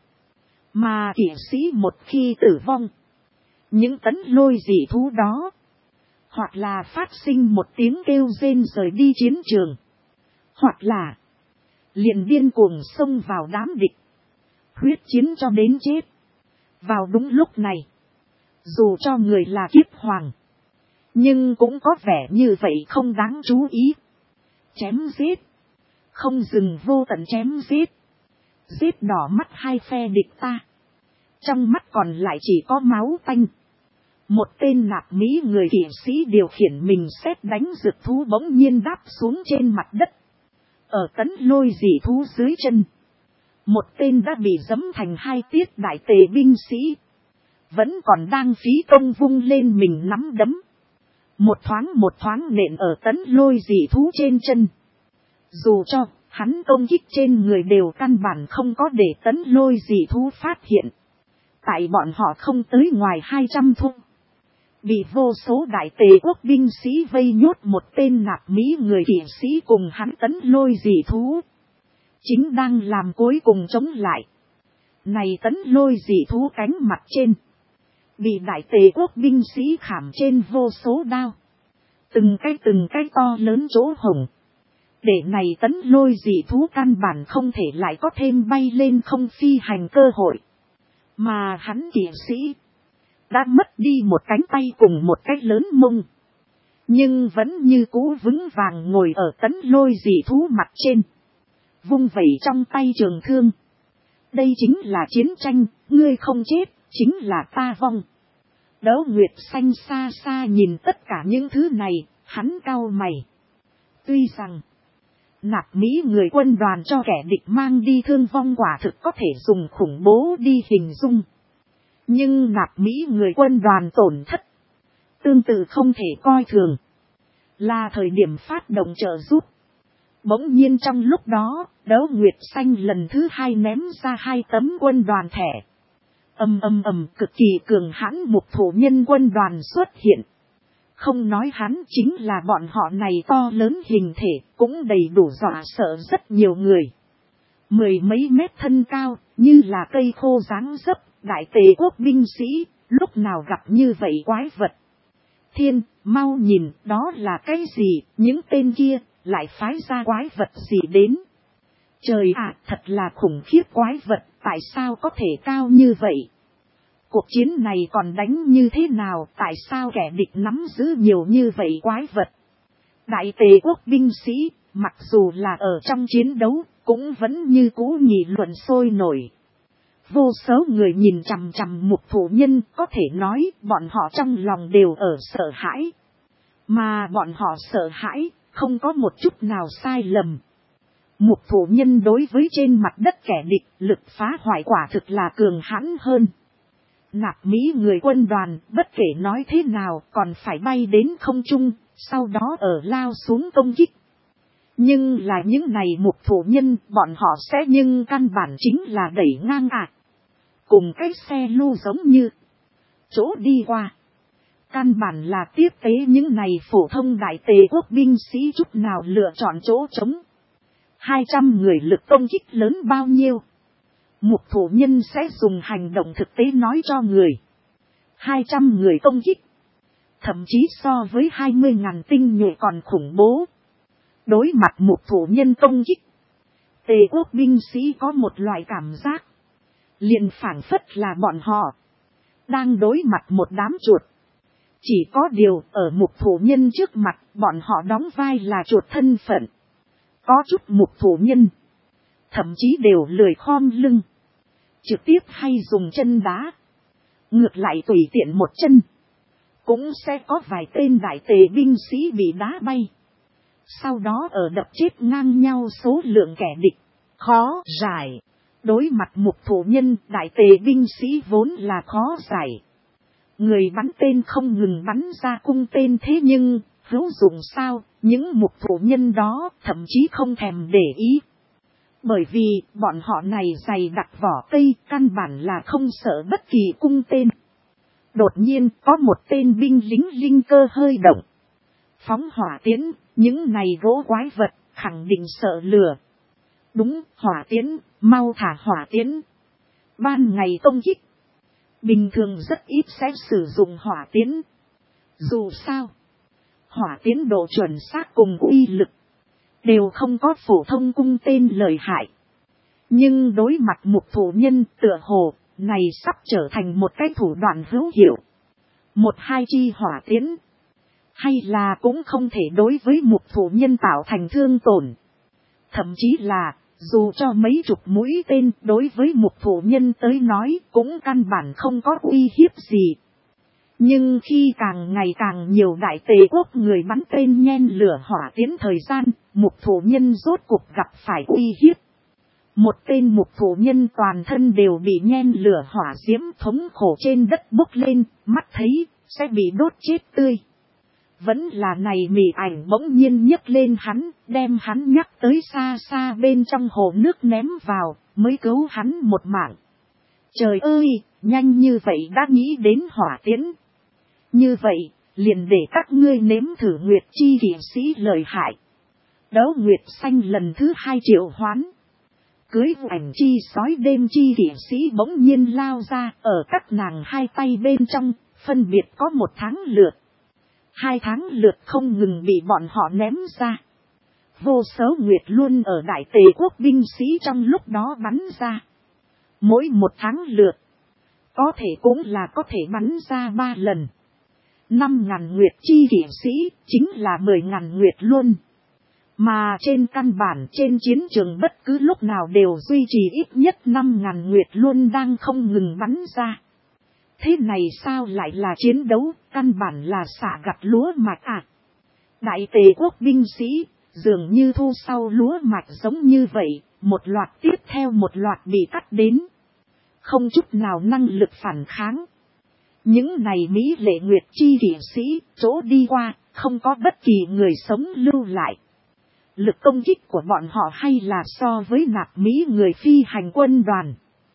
Speaker 1: Mà kỵ sĩ một khi tử vong, những tấn lôi dị thú đó, hoặc là phát sinh một tiếng kêu rên rời đi chiến trường, hoặc là liền điên cuồng xông vào đám địch, huyết chiến cho đến chết. Vào đúng lúc này, dù cho người là kiếp hoàng, nhưng cũng có vẻ như vậy không đáng chú ý. Chém giết, không dừng vô tận chém giết, giết đỏ mắt hai phe địch ta. Trong mắt còn lại chỉ có máu tanh. Một tên Nạp Mỹ người kỵ sĩ điều khiển mình sét đánh dược thú bỗng nhiên đáp xuống trên mặt đất. Ở tấn lôi dị thú dưới chân, một tên đã bị giẫm thành hai tiết đại tề binh sĩ, vẫn còn đang phí công vung lên mình nắm đấm. Một thoáng một thoáng nện ở tấn lôi dị thú trên chân. Dù cho hắn công kích trên người đều căn bản không có để tấn lôi dị thú phát hiện. Tại bọn họ không tới ngoài hai trăm thung. Bị vô số đại tề quốc binh sĩ vây nhốt một tên Nạp Mỹ người kỵ sĩ cùng hắn tấn lôi dị thú. Chính đang làm cuối cùng chống lại. Này tấn lôi dị thú cánh mặt trên, bị đại tề quốc binh sĩ khảm trên vô số đao. Từng cái từng cái to lớn chỗ hổng. Để này tấn lôi dị thú căn bản không thể lại có thêm bay lên không phi hành cơ hội. Mà hắn kỵ sĩ đã mất đi một cánh tay cùng một cái lớn mông. Nhưng vẫn như cũ vững vàng ngồi ở tấn lôi dị thú mặt trên. Vung vẩy trong tay trường thương. Đây chính là chiến tranh, ngươi không chết, chính là ta vong. Đỗ Nguyệt Xanh xa xa nhìn tất cả những thứ này, hắn cau mày. Tuy rằng, Nạp Mỹ người quân đoàn cho kẻ địch mang đi thương vong quả thực có thể dùng khủng bố đi hình dung. Nhưng Nạp Mỹ người quân đoàn tổn thất, tương tự không thể coi thường. Là thời điểm phát động trợ giúp. Bỗng nhiên trong lúc đó, Đỗ Nguyệt Xanh lần thứ hai ném ra hai tấm quân đoàn thẻ. Ầm ầm ầm, cực kỳ cường hãn mục thủ nhân quân đoàn xuất hiện. Không nói hắn, chính là bọn họ này to lớn hình thể, cũng đầy đủ dọa sợ rất nhiều người. Mười mấy mét thân cao, như là cây khô dáng dấp, đại tề quốc binh sĩ, lúc nào gặp như vậy quái vật. Thiên, mau nhìn, đó là cái gì, những tên kia, lại phái ra quái vật gì đến. Trời ạ, thật là khủng khiếp quái vật, tại sao có thể cao như vậy? Cuộc chiến này còn đánh như thế nào, tại sao kẻ địch nắm giữ nhiều như vậy quái vật? Đại tề quốc binh sĩ, mặc dù là ở trong chiến đấu, cũng vẫn như cũ nghị luận sôi nổi. Vô số người nhìn chằm chằm mục thủ nhân, có thể nói bọn họ trong lòng đều ở sợ hãi. Mà bọn họ sợ hãi, không có một chút nào sai lầm. Mục thủ nhân đối với trên mặt đất kẻ địch, lực phá hoại quả thực là cường hãn hơn. Nạp Mỹ người quân đoàn, bất kể nói thế nào, còn phải bay đến không trung, sau đó ở lao xuống công kích. Nhưng là những này mục thủ nhân, bọn họ sẽ nhưng căn bản chính là đẩy ngang ạt. Cùng cái xe lưu giống như chỗ đi qua. Căn bản là tiếp tế những này phổ thông đại tề quốc binh sĩ chút nào lựa chọn chỗ trống. hai trăm người lực công kích lớn bao nhiêu? Mục thủ nhân sẽ dùng hành động thực tế nói cho người. hai trăm người công kích. Thậm chí so với hai mươi ngàn tinh nhuệ còn khủng bố. Đối mặt mục thủ nhân công kích, tề quốc binh sĩ có một loại cảm giác. Liền phảng phất là bọn họ đang đối mặt một đám chuột. Chỉ có điều ở mục thủ nhân trước mặt bọn họ đóng vai là chuột thân phận. Có chút mục thủ nhân thậm chí đều lười khom lưng, trực tiếp hay dùng chân đá. Ngược lại tùy tiện một chân, cũng sẽ có vài tên đại tề binh sĩ bị đá bay. Sau đó ở đập chết ngang nhau số lượng kẻ địch. Khó giải. Đối mặt mục thủ nhân, đại tề binh sĩ vốn là khó giải. Người bắn tên không ngừng bắn ra cung tên, thế nhưng hữu dụng sao? Những mục thủ nhân đó thậm chí không thèm để ý. Bởi vì bọn họ này dày đặc vỏ cây, căn bản là không sợ bất kỳ cung tên. Đột nhiên có một tên binh lính linh cơ hơi động. Phóng hỏa tiễn, những này gỗ quái vật khẳng định sợ lửa. Đúng, hỏa tiễn, mau thả hỏa tiễn. Ban ngày công kích, bình thường rất ít sẽ sử dụng hỏa tiễn. Dù sao, hỏa tiễn độ chuẩn xác cùng uy lực đều không có phổ thông cung tên lợi hại. Nhưng đối mặt mục thủ nhân, tựa hồ này sắp trở thành một cái thủ đoạn hữu hiệu. Một hai chi hỏa tiễn, hay là cũng không thể đối với mục thủ nhân tạo thành thương tổn. Thậm chí là dù cho mấy chục mũi tên đối với mục thủ nhân tới nói cũng căn bản không có uy hiếp gì. Nhưng khi càng ngày càng nhiều đại tề quốc người bắn tên nhen lửa hỏa tiễn thời gian, mục thủ nhân rốt cuộc gặp phải uy hiếp. Một tên mục thủ nhân toàn thân đều bị nhen lửa hỏa diễm thống khổ trên đất bốc lên, mắt thấy sẽ bị đốt chết tươi. Vẫn là này mỉ ảnh bỗng nhiên nhấc lên hắn, đem hắn nhắc tới xa xa bên trong hồ nước ném vào, mới cứu hắn một mạng. Trời ơi, nhanh như vậy đã nghĩ đến hỏa tiễn. Như vậy, liền để các ngươi nếm thử Nguyệt chi kỵ sĩ lợi hại. Đấu Nguyệt xanh lần thứ hai triệu hoán. Cưới ảnh chi sói đêm chi kỵ sĩ bỗng nhiên lao ra, ở các nàng hai tay bên trong, phân biệt có một tháng lượt. Hai tháng lượt không ngừng bị bọn họ ném ra. Vô số nguyệt luôn ở đại tề quốc binh sĩ trong lúc đó bắn ra. Mỗi một tháng lượt, có thể cũng là có thể bắn ra ba lần. Năm ngàn nguyệt chi kỵ sĩ, chính là mười ngàn nguyệt luôn. Mà trên căn bản trên chiến trường bất cứ lúc nào đều duy trì ít nhất năm ngàn nguyệt luôn đang không ngừng bắn ra. Thế này sao lại là chiến đấu, căn bản là xả gặt lúa mạch à. Đại tề quốc binh sĩ, dường như thu sau lúa mạch giống như vậy, một loạt tiếp theo một loạt bị cắt đến. Không chút nào năng lực phản kháng. Những này mỹ lệ nguyệt chi kỵ sĩ, chỗ đi qua, không có bất kỳ người sống lưu lại. Lực công kích của bọn họ hay là so với nạp mỹ người phi hành quân đoàn,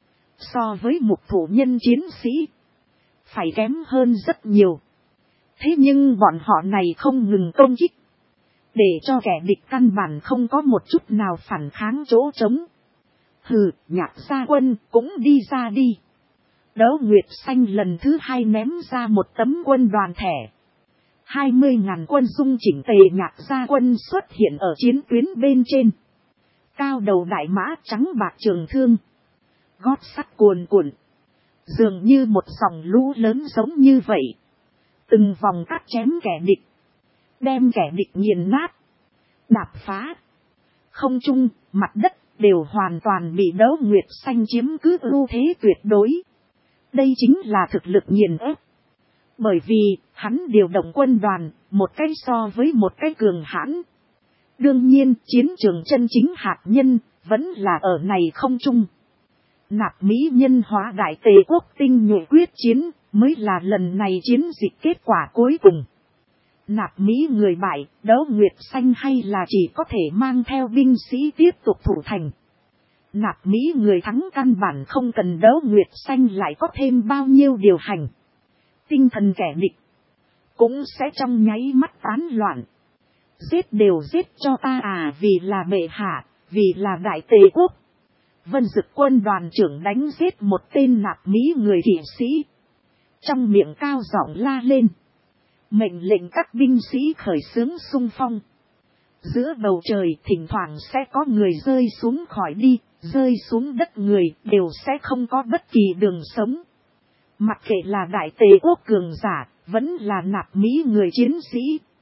Speaker 1: so với mục thủ nhân chiến sĩ, phải kém hơn rất nhiều. Thế nhưng bọn họ này không ngừng công kích, để cho kẻ địch căn bản không có một chút nào phản kháng chỗ trống. Hừ, Nhạc gia quân cũng đi ra đi. Đấu Nguyệt xanh lần thứ hai ném ra một tấm quân đoàn thẻ. Hai mươi ngàn quân dung chỉnh tề Nhạc gia quân xuất hiện ở chiến tuyến bên trên. Cao đầu đại mã trắng bạc trường thương, gót sắt cuồn cuộn, dường như một dòng lũ lớn giống như vậy. Từng vòng cắt chém kẻ địch, đem kẻ địch nghiền nát, đạp phá. Không trung, mặt đất đều hoàn toàn bị Đấu Nguyệt xanh chiếm cứ ưu thế tuyệt đối. Đây chính là thực lực nghiền ép. Bởi vì, hắn điều động quân đoàn, một cái so với một cái cường hãn. Đương nhiên, chiến trường chân chính hạt nhân, vẫn là ở này không trung. Nạp mỹ nhân hóa đại tề quốc tinh nhuệ quyết chiến, mới là lần này chiến dịch kết quả cuối cùng. Nạp mỹ người bại, Đấu Nguyệt xanh hay là chỉ có thể mang theo binh sĩ tiếp tục thủ thành. Nạp mỹ người thắng căn bản không cần Đấu Nguyệt xanh lại có thêm bao nhiêu điều hành. Tinh thần kẻ địch cũng sẽ trong nháy mắt tán loạn. Giết đều giết cho ta à, vì là bệ hạ, vì là đại tề quốc. Vân Dực quân đoàn trưởng đánh giết một tên nạp mỹ người kỵ sĩ. Trong miệng cao giọng la lên. Mệnh lệnh các binh sĩ khởi xướng xung phong. Giữa bầu trời thỉnh thoảng sẽ có người rơi xuống khỏi đi, rơi xuống đất người đều sẽ không có bất kỳ đường sống. Mặc kệ là đại tề quốc cường giả, vẫn là nạp Mỹ người chiến sĩ.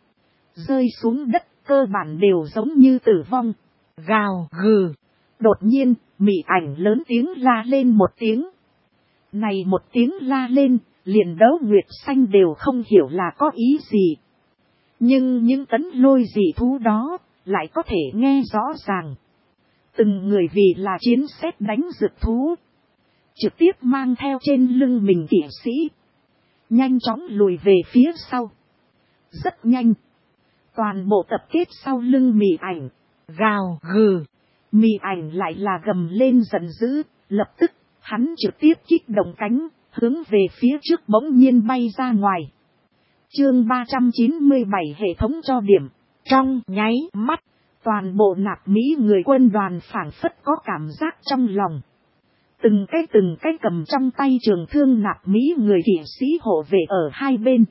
Speaker 1: Rơi xuống đất cơ bản đều giống như tử vong. Gào gừ. Đột nhiên, Mị Ảnh lớn tiếng la lên một tiếng. Này một tiếng la lên, liền Đấu Nguyệt Xanh đều không hiểu là có ý gì. Nhưng những tấn lôi dị thú đó, lại có thể nghe rõ ràng. Từng người vì là chiến sét đánh dược thú. Trực tiếp mang theo trên lưng mình kỵ sĩ. Nhanh chóng lùi về phía sau. Rất nhanh. Toàn bộ tập kết sau lưng Mị Ảnh. Gào gừ. Mị Ảnh lại là gầm lên giận dữ. Lập tức, hắn trực tiếp kích động cánh, hướng về phía trước bỗng nhiên bay ra ngoài. Chương ba trăm chín mươi bảy hệ thống cho điểm. Trong nháy mắt, toàn bộ nạp Mỹ người quân đoàn phảng phất có cảm giác trong lòng. Từng cái từng cái cầm trong tay trường thương nạp Mỹ người kỵ sĩ hộ vệ ở hai bên.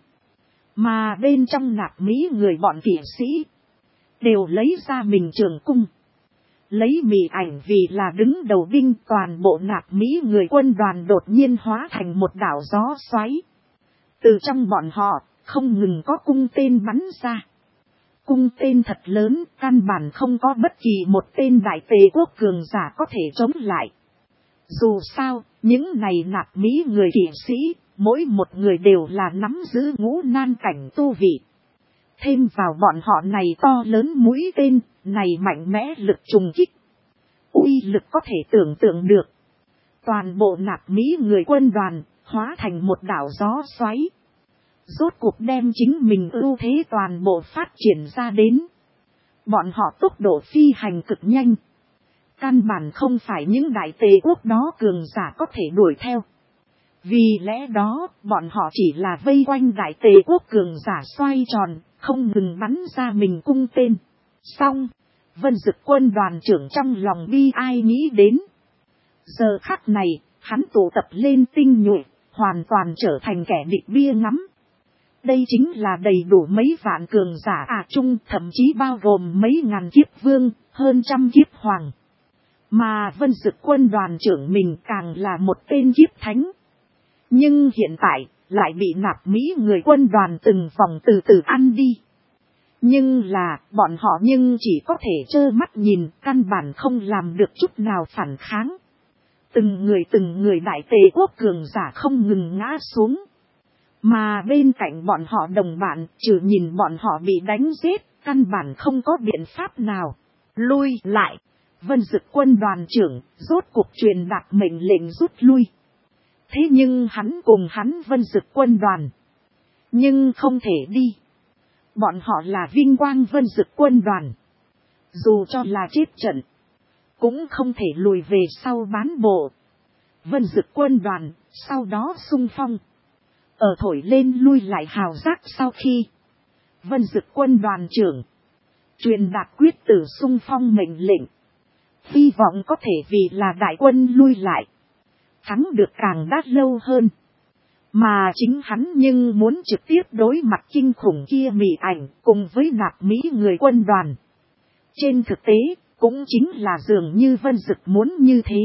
Speaker 1: Mà bên trong nạp Mỹ người bọn kỵ sĩ, đều lấy ra mình trường cung. Lấy Mị Ảnh vì là đứng đầu binh, toàn bộ nạp Mỹ người quân đoàn đột nhiên hóa thành một đảo gió xoáy. Từ trong bọn họ, không ngừng có cung tên bắn ra. Cung tên thật lớn, căn bản không có bất kỳ một tên đại tề quốc cường giả có thể chống lại. Dù sao, những này nạp Mỹ người kỵ sĩ, mỗi một người đều là nắm giữ ngũ nan cảnh tu vị. Thêm vào bọn họ này to lớn mũi tên, này mạnh mẽ lực trùng kích. Uy lực có thể tưởng tượng được. Toàn bộ nạp Mỹ người quân đoàn, hóa thành một đảo gió xoáy. Rốt cuộc đem chính mình ưu thế toàn bộ phát triển ra đến. Bọn họ tốc độ phi hành cực nhanh. Căn bản không phải những đại tề quốc đó cường giả có thể đuổi theo. Vì lẽ đó, bọn họ chỉ là vây quanh đại tề quốc cường giả xoay tròn, không ngừng bắn ra mình cung tên. Xong, Vân Dực quân đoàn trưởng trong lòng bi ai nghĩ đến. Giờ khắc này, hắn tụ tập lên tinh nhuệ, hoàn toàn trở thành kẻ địch bia ngắm. Đây chính là đầy đủ mấy vạn cường giả à chung, thậm chí bao gồm mấy ngàn kiếp vương, hơn trăm kiếp hoàng. Mà Vân Dực quân đoàn trưởng mình càng là một tên kiếp thánh. Nhưng hiện tại, lại bị nạp Mỹ người quân đoàn từng vòng từ từ ăn đi. Nhưng là, bọn họ nhưng chỉ có thể trơ mắt nhìn, căn bản không làm được chút nào phản kháng. Từng người từng người đại tề quốc cường giả không ngừng ngã xuống. Mà bên cạnh bọn họ đồng bạn, trừ nhìn bọn họ bị đánh giết, căn bản không có biện pháp nào. Lui lại, Vân Dực quân đoàn trưởng, rốt cuộc truyền đạt mệnh lệnh rút lui. Thế nhưng hắn cùng hắn Vân Dực quân đoàn, nhưng không thể đi. Bọn họ là vinh quang Vân Dực quân đoàn. Dù cho là chết trận, cũng không thể lùi về sau bán bộ. Vân Dực quân đoàn, sau đó xung phong. Ở thổi lên lui lại hào giác sau khi, Vân Dực quân đoàn trưởng truyền đạt quyết tử xung phong mệnh lệnh. Hy vọng có thể vì là đại quân lui lại, thắng được càng đắt lâu hơn. Mà chính hắn nhưng muốn trực tiếp đối mặt kinh khủng kia Mị Ảnh cùng với nạp Mỹ người quân đoàn. Trên thực tế, cũng chính là dường như Vân Dực muốn như thế.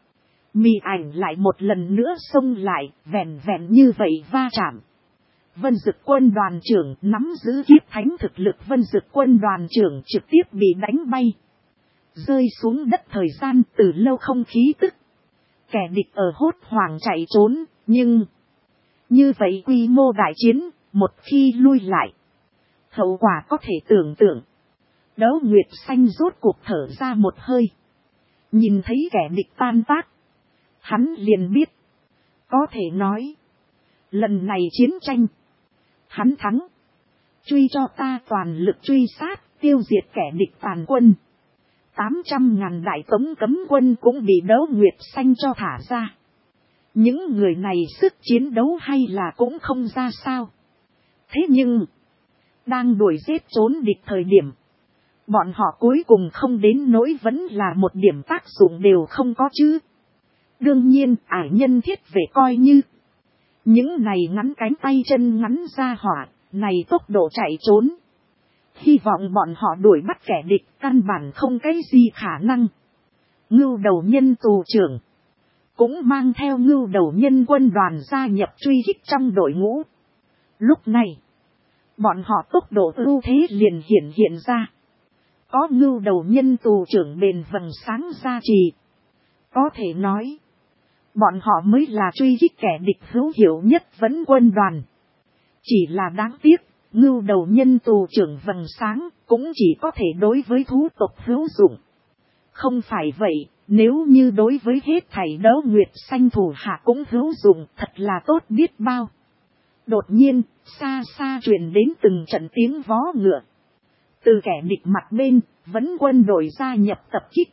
Speaker 1: Mị Ảnh lại một lần nữa xông lại, vẹn vẹn như vậy va chạm. Vân Dực quân đoàn trưởng nắm giữ kiếp thánh thực lực, Vân Dực quân đoàn trưởng trực tiếp bị đánh bay. Rơi xuống đất thời gian từ lâu không khí tức. Kẻ địch ở hốt hoảng chạy trốn, nhưng như vậy quy mô đại chiến, một khi lui lại, hậu quả có thể tưởng tượng. Đấu Nguyệt Xanh rốt cuộc thở ra một hơi. Nhìn thấy kẻ địch tan tác, hắn liền biết, có thể nói, lần này chiến tranh, hắn thắng. Truy cho ta toàn lực truy sát, tiêu diệt kẻ địch tàn quân. Tám trăm ngàn đại tống cấm quân cũng bị Đấu Nguyệt Xanh cho thả ra. Những người này sức chiến đấu hay là cũng không ra sao. Thế nhưng, đang đuổi giết trốn địch thời điểm, bọn họ cuối cùng không đến nỗi vẫn là một điểm tác dụng đều không có chứ. Đương nhiên, ải nhân thiết về coi như. Những này ngắn cánh tay chân ngắn ra hỏa, này tốc độ chạy trốn. Hy vọng bọn họ đuổi bắt kẻ địch, căn bản không cái gì khả năng. Ngưu đầu nhân tù trưởng cũng mang theo ngưu đầu nhân quân đoàn gia nhập truy kích trong đội ngũ. Lúc này, bọn họ tốc độ ưu thế liền hiện hiện ra. Có ngưu đầu nhân tù trưởng bền vầng sáng gia trì. Có thể nói, bọn họ mới là truy kích kẻ địch hữu hiệu nhất vẫn quân đoàn. Chỉ là đáng tiếc, ngưu đầu nhân tù trưởng vầng sáng cũng chỉ có thể đối với thú tộc hữu dụng. Không phải vậy, nếu như đối với hết thảy Đấu Nguyệt Xanh thủ hạ cũng hữu dụng thật là tốt biết bao. Đột nhiên, xa xa truyền đến từng trận tiếng vó ngựa. Từ kẻ địch mặt bên, vẫn quân đội gia nhập tập kích.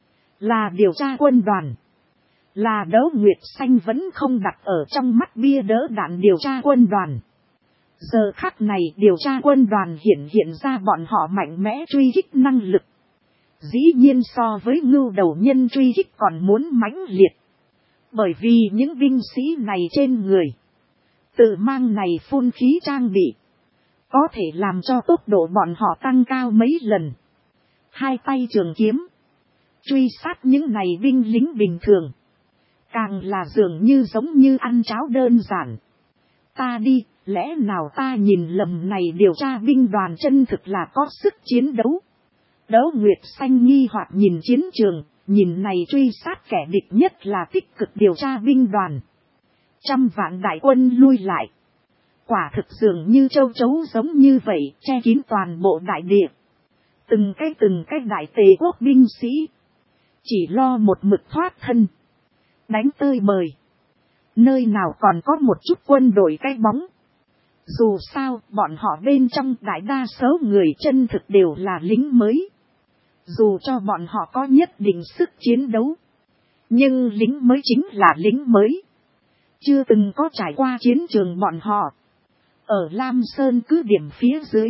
Speaker 1: Là điều tra quân đoàn. Là Đấu Nguyệt Xanh vẫn không đặt ở trong mắt bia đỡ đạn điều tra quân đoàn. Giờ khắc này điều tra quân đoàn hiện hiện ra bọn họ mạnh mẽ truy kích năng lực. Dĩ nhiên so với ngưu đầu nhân truy kích còn muốn mãnh liệt. Bởi vì những binh sĩ này trên người, tự mang này phun khí trang bị, có thể làm cho tốc độ bọn họ tăng cao mấy lần. Hai tay trường kiếm, truy sát những này binh lính bình thường. Càng là dường như giống như ăn cháo đơn giản. Ta đi, lẽ nào ta nhìn lầm này điều tra binh đoàn chân thực là có sức chiến đấu. Đấu Nguyệt Xanh nghi hoặc nhìn chiến trường, nhìn này truy sát kẻ địch nhất là tích cực điều tra binh đoàn. Trăm vạn đại quân lui lại. Quả thực dường như châu chấu giống như vậy, che kín toàn bộ đại địa. Từng cái từng cái đại tề quốc binh sĩ, chỉ lo một mực thoát thân, đánh tơi bời. Nơi nào còn có một chút quân đội cái bóng. Dù sao, bọn họ bên trong đại đa số người chân thực đều là lính mới. Dù cho bọn họ có nhất định sức chiến đấu, nhưng lính mới chính là lính mới. Chưa từng có trải qua chiến trường bọn họ. Ở Lam Sơn cứ điểm phía dưới,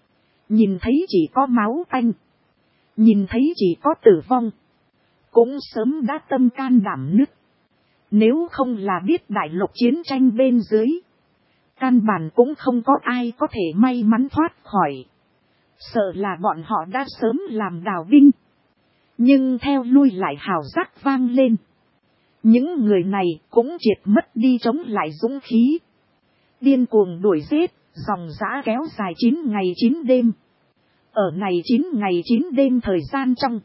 Speaker 1: nhìn thấy chỉ có máu tanh, nhìn thấy chỉ có tử vong, cũng sớm đã tâm can đảm nứt. Nếu không là biết đại lục chiến tranh bên dưới, căn bản cũng không có ai có thể may mắn thoát khỏi. Sợ là bọn họ đã sớm làm đào binh. Nhưng theo lui lại hào giác vang lên, những người này cũng triệt mất đi chống lại dũng khí. Điên cuồng đuổi giết, dòng dã kéo dài chín ngày chín đêm. Ở này chín ngày chín đêm thời gian trong,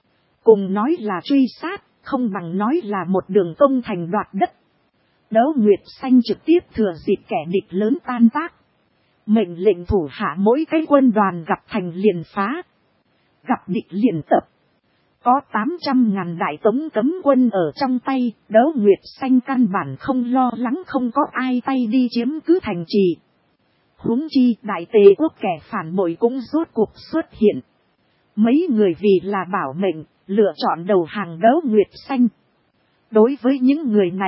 Speaker 1: cùng nói là truy sát, không bằng nói là một đường công thành đoạt đất. Đấu Nguyệt Xanh trực tiếp thừa dịp kẻ địch lớn tan tác. Mệnh lệnh thủ hạ mỗi cái quân đoàn gặp thành liền phá, gặp địch liền tập. Có tám trăm ngàn đại tống cấm quân ở trong tay, Đấu Nguyệt Xanh căn bản không lo lắng không có ai tay đi chiếm cứ thành trì. Huống chi đại tề quốc kẻ phản bội cũng rốt cuộc xuất hiện. Mấy người vì là bảo mệnh, lựa chọn đầu hàng Đấu Nguyệt Xanh. Đối với những người này,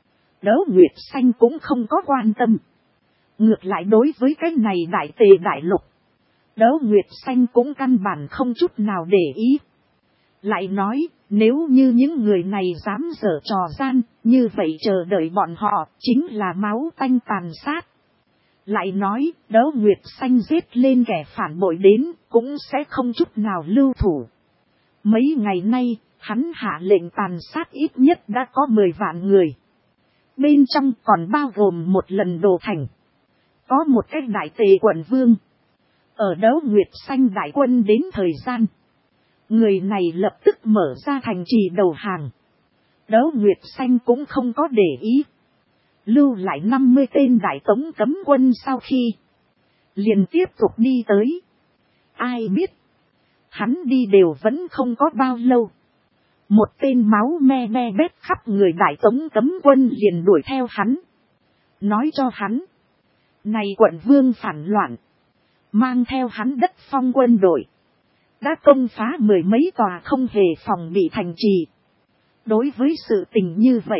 Speaker 1: Đấu Nguyệt Xanh cũng không có quan tâm. Ngược lại đối với cái này đại tề đại lục, Đấu Nguyệt Xanh cũng căn bản không chút nào để ý. Lại nói, nếu như những người này dám giở trò gian, như vậy chờ đợi bọn họ chính là máu tanh tàn sát. Lại nói, Đấu Nguyệt Xanh giết lên kẻ phản bội đến, cũng sẽ không chút nào lưu thủ. Mấy ngày nay, hắn hạ lệnh tàn sát ít nhất đã có mười vạn người. Bên trong còn bao gồm một lần đồ thành. Có một cái đại tề quận vương. Ở Đấu Nguyệt Xanh đại quân đến thời gian, người này lập tức mở ra thành trì đầu hàng. Đấu Nguyệt Xanh cũng không có để ý. Lưu lại năm mươi tên đại tống cấm quân sau khi, liền tiếp tục đi tới. Ai biết, hắn đi đều vẫn không có bao lâu. Một tên máu me me bét khắp người đại tống cấm quân liền đuổi theo hắn. Nói cho hắn, này quận vương phản loạn, mang theo hắn đất phong quân đội, đã công phá mười mấy tòa không hề phòng bị thành trì. Đối với sự tình như vậy,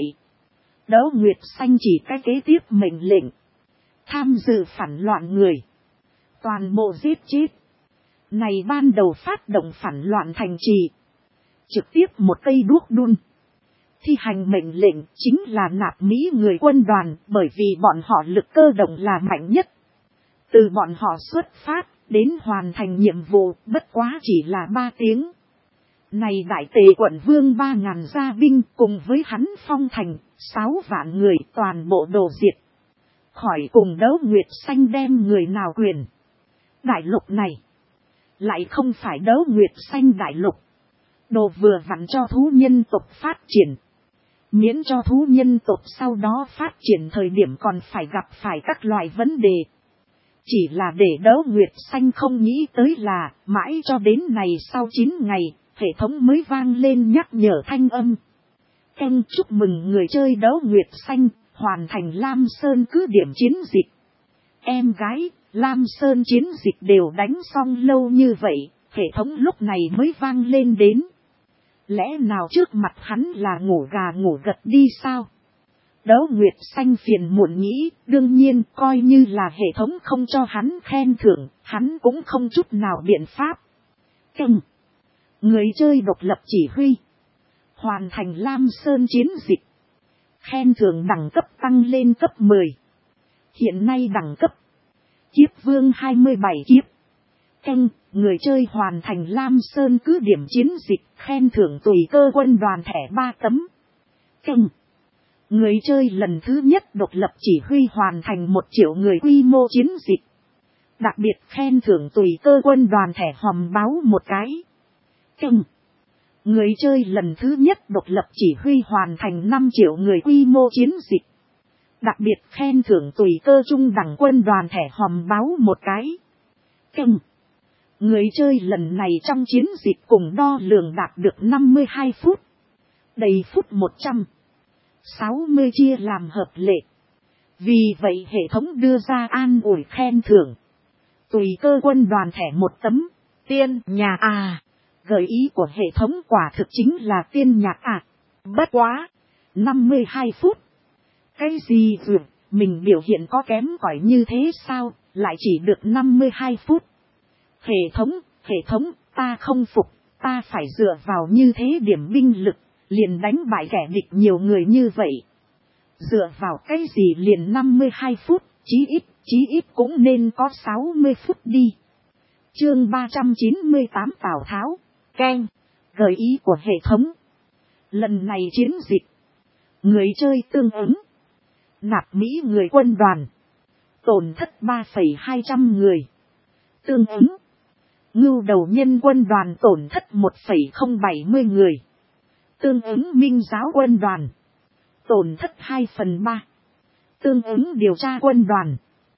Speaker 1: Đấu Nguyệt Xanh chỉ cái kế tiếp mệnh lệnh. Tham dự phản loạn người, toàn bộ giết chết. Này ban đầu phát động phản loạn thành trì, trực tiếp một cây đuốc đun. Thi hành mệnh lệnh chính là nạp Mỹ người quân đoàn, bởi vì bọn họ lực cơ động là mạnh nhất. Từ bọn họ xuất phát đến hoàn thành nhiệm vụ bất quá chỉ là ba tiếng. Này đại tề quận vương ba ngàn gia binh cùng với hắn phong thành, sáu vạn người toàn bộ đồ diệt. khỏi cùng Đấu Nguyệt Xanh đem người nào quyền. Đại lục này. Lại không phải Đấu Nguyệt Xanh đại lục. Đồ vừa vặn cho thú nhân tộc phát triển. Miễn cho thú nhân tộc sau đó phát triển thời điểm còn phải gặp phải các loại vấn đề. Chỉ là để Đấu Nguyệt Xanh không nghĩ tới là mãi cho đến này sau chín ngày, hệ thống mới vang lên nhắc nhở thanh âm. Ken chúc mừng người chơi Đấu Nguyệt Xanh, hoàn thành Lam Sơn cứ điểm chiến dịch. Em gái, Lam Sơn chiến dịch đều đánh xong lâu như vậy, hệ thống lúc này mới vang lên đến. Lẽ nào trước mặt hắn là ngủ gà ngủ gật đi sao? Đấu Nguyệt Xanh phiền muộn nghĩ, đương nhiên coi như là hệ thống không cho hắn khen thưởng, hắn cũng không chút nào biện pháp. Ken, người chơi độc lập chỉ huy. Hoàn thành Lam Sơn chiến dịch. Khen thưởng đẳng cấp tăng lên cấp mười. Hiện nay đẳng cấp. Kiếp vương hai mươi bảy kiếp. Ken, người chơi hoàn thành Lam Sơn cứ điểm chiến dịch. Khen thưởng tùy cơ quân đoàn thẻ ba tấm. Ken, người chơi lần thứ nhất độc lập chỉ huy hoàn thành một triệu người quy mô chiến dịch. Đặc biệt khen thưởng tùy cơ quân đoàn thẻ hòm báo một cái. Ken, người chơi lần thứ nhất độc lập chỉ huy hoàn thành năm triệu người quy mô chiến dịch. Đặc biệt khen thưởng tùy cơ trung đẳng quân đoàn thẻ hòm báo một cái. Ken, người chơi lần này trong chiến dịch cùng đo lường đạt được năm mươi hai phút. Đầy phút một trăm sáu mươi chia làm hợp lệ. Vì vậy hệ thống đưa ra an ủi khen thưởng. Tùy cơ quân đoàn thẻ một tấm. Tiên nhạc à. Gợi ý của hệ thống quả thực chính là tiên nhạc à. Bất quá. năm mươi hai phút. Cái gì vượt. Mình biểu hiện có kém cỏi như thế sao. Lại chỉ được năm mươi hai phút. Hệ thống. Hệ thống. Ta không phục. Ta phải dựa vào như thế điểm binh lực. Liền đánh bại kẻ địch nhiều người như vậy. Dựa vào cái gì liền năm mươi hai phút. Chí ít. Chí ít cũng nên có sáu mươi phút đi. Chương ba trăm chín mươi tám Tào Tháo. Ken, gợi ý của hệ thống. Lần này chiến dịch. Người chơi tương ứng. Nạp Mỹ người quân đoàn. Tổn thất ba phẩy hai trăm người. Tương ứng. Ngưu đầu nhân quân đoàn tổn thất một phẩy không bảy mươi người. Tương ứng Minh giáo quân đoàn. Tổn thất hai phần ba. Tương ứng điều tra quân đoàn.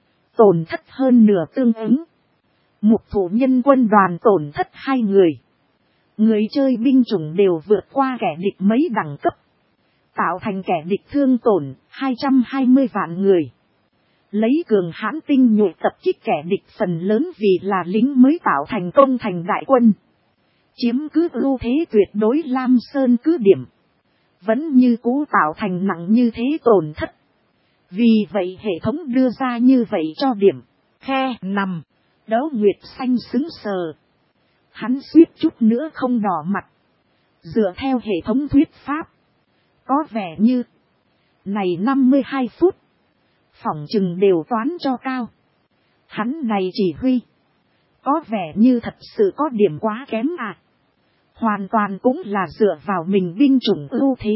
Speaker 1: Tổn thất hơn nửa tương ứng. Mục thủ nhân quân đoàn tổn thất hai người. Người chơi binh chủng đều vượt qua kẻ địch mấy đẳng cấp. Tạo thành kẻ địch thương tổn hai trăm hai mươi vạn người. Lấy cường hãn tinh nhuệ tập kích kẻ địch phần lớn vì là lính mới tạo thành công thành đại quân. Chiếm cứ ưu thế tuyệt đối Lam Sơn cứ điểm. Vẫn như cũ tạo thành nặng như thế tổn thất. Vì vậy hệ thống đưa ra như vậy cho điểm. Khe nằm. Đấu Nguyệt Xanh xứng sờ. Hắn suýt chút nữa không đỏ mặt. Dựa theo hệ thống thuyết pháp. Có vẻ như. Này năm mươi hai phút. Phỏng chừng đều toán cho cao. Hắn này chỉ huy. Có vẻ như thật sự có điểm quá kém à. Hoàn toàn cũng là dựa vào mình binh chủng ưu thế.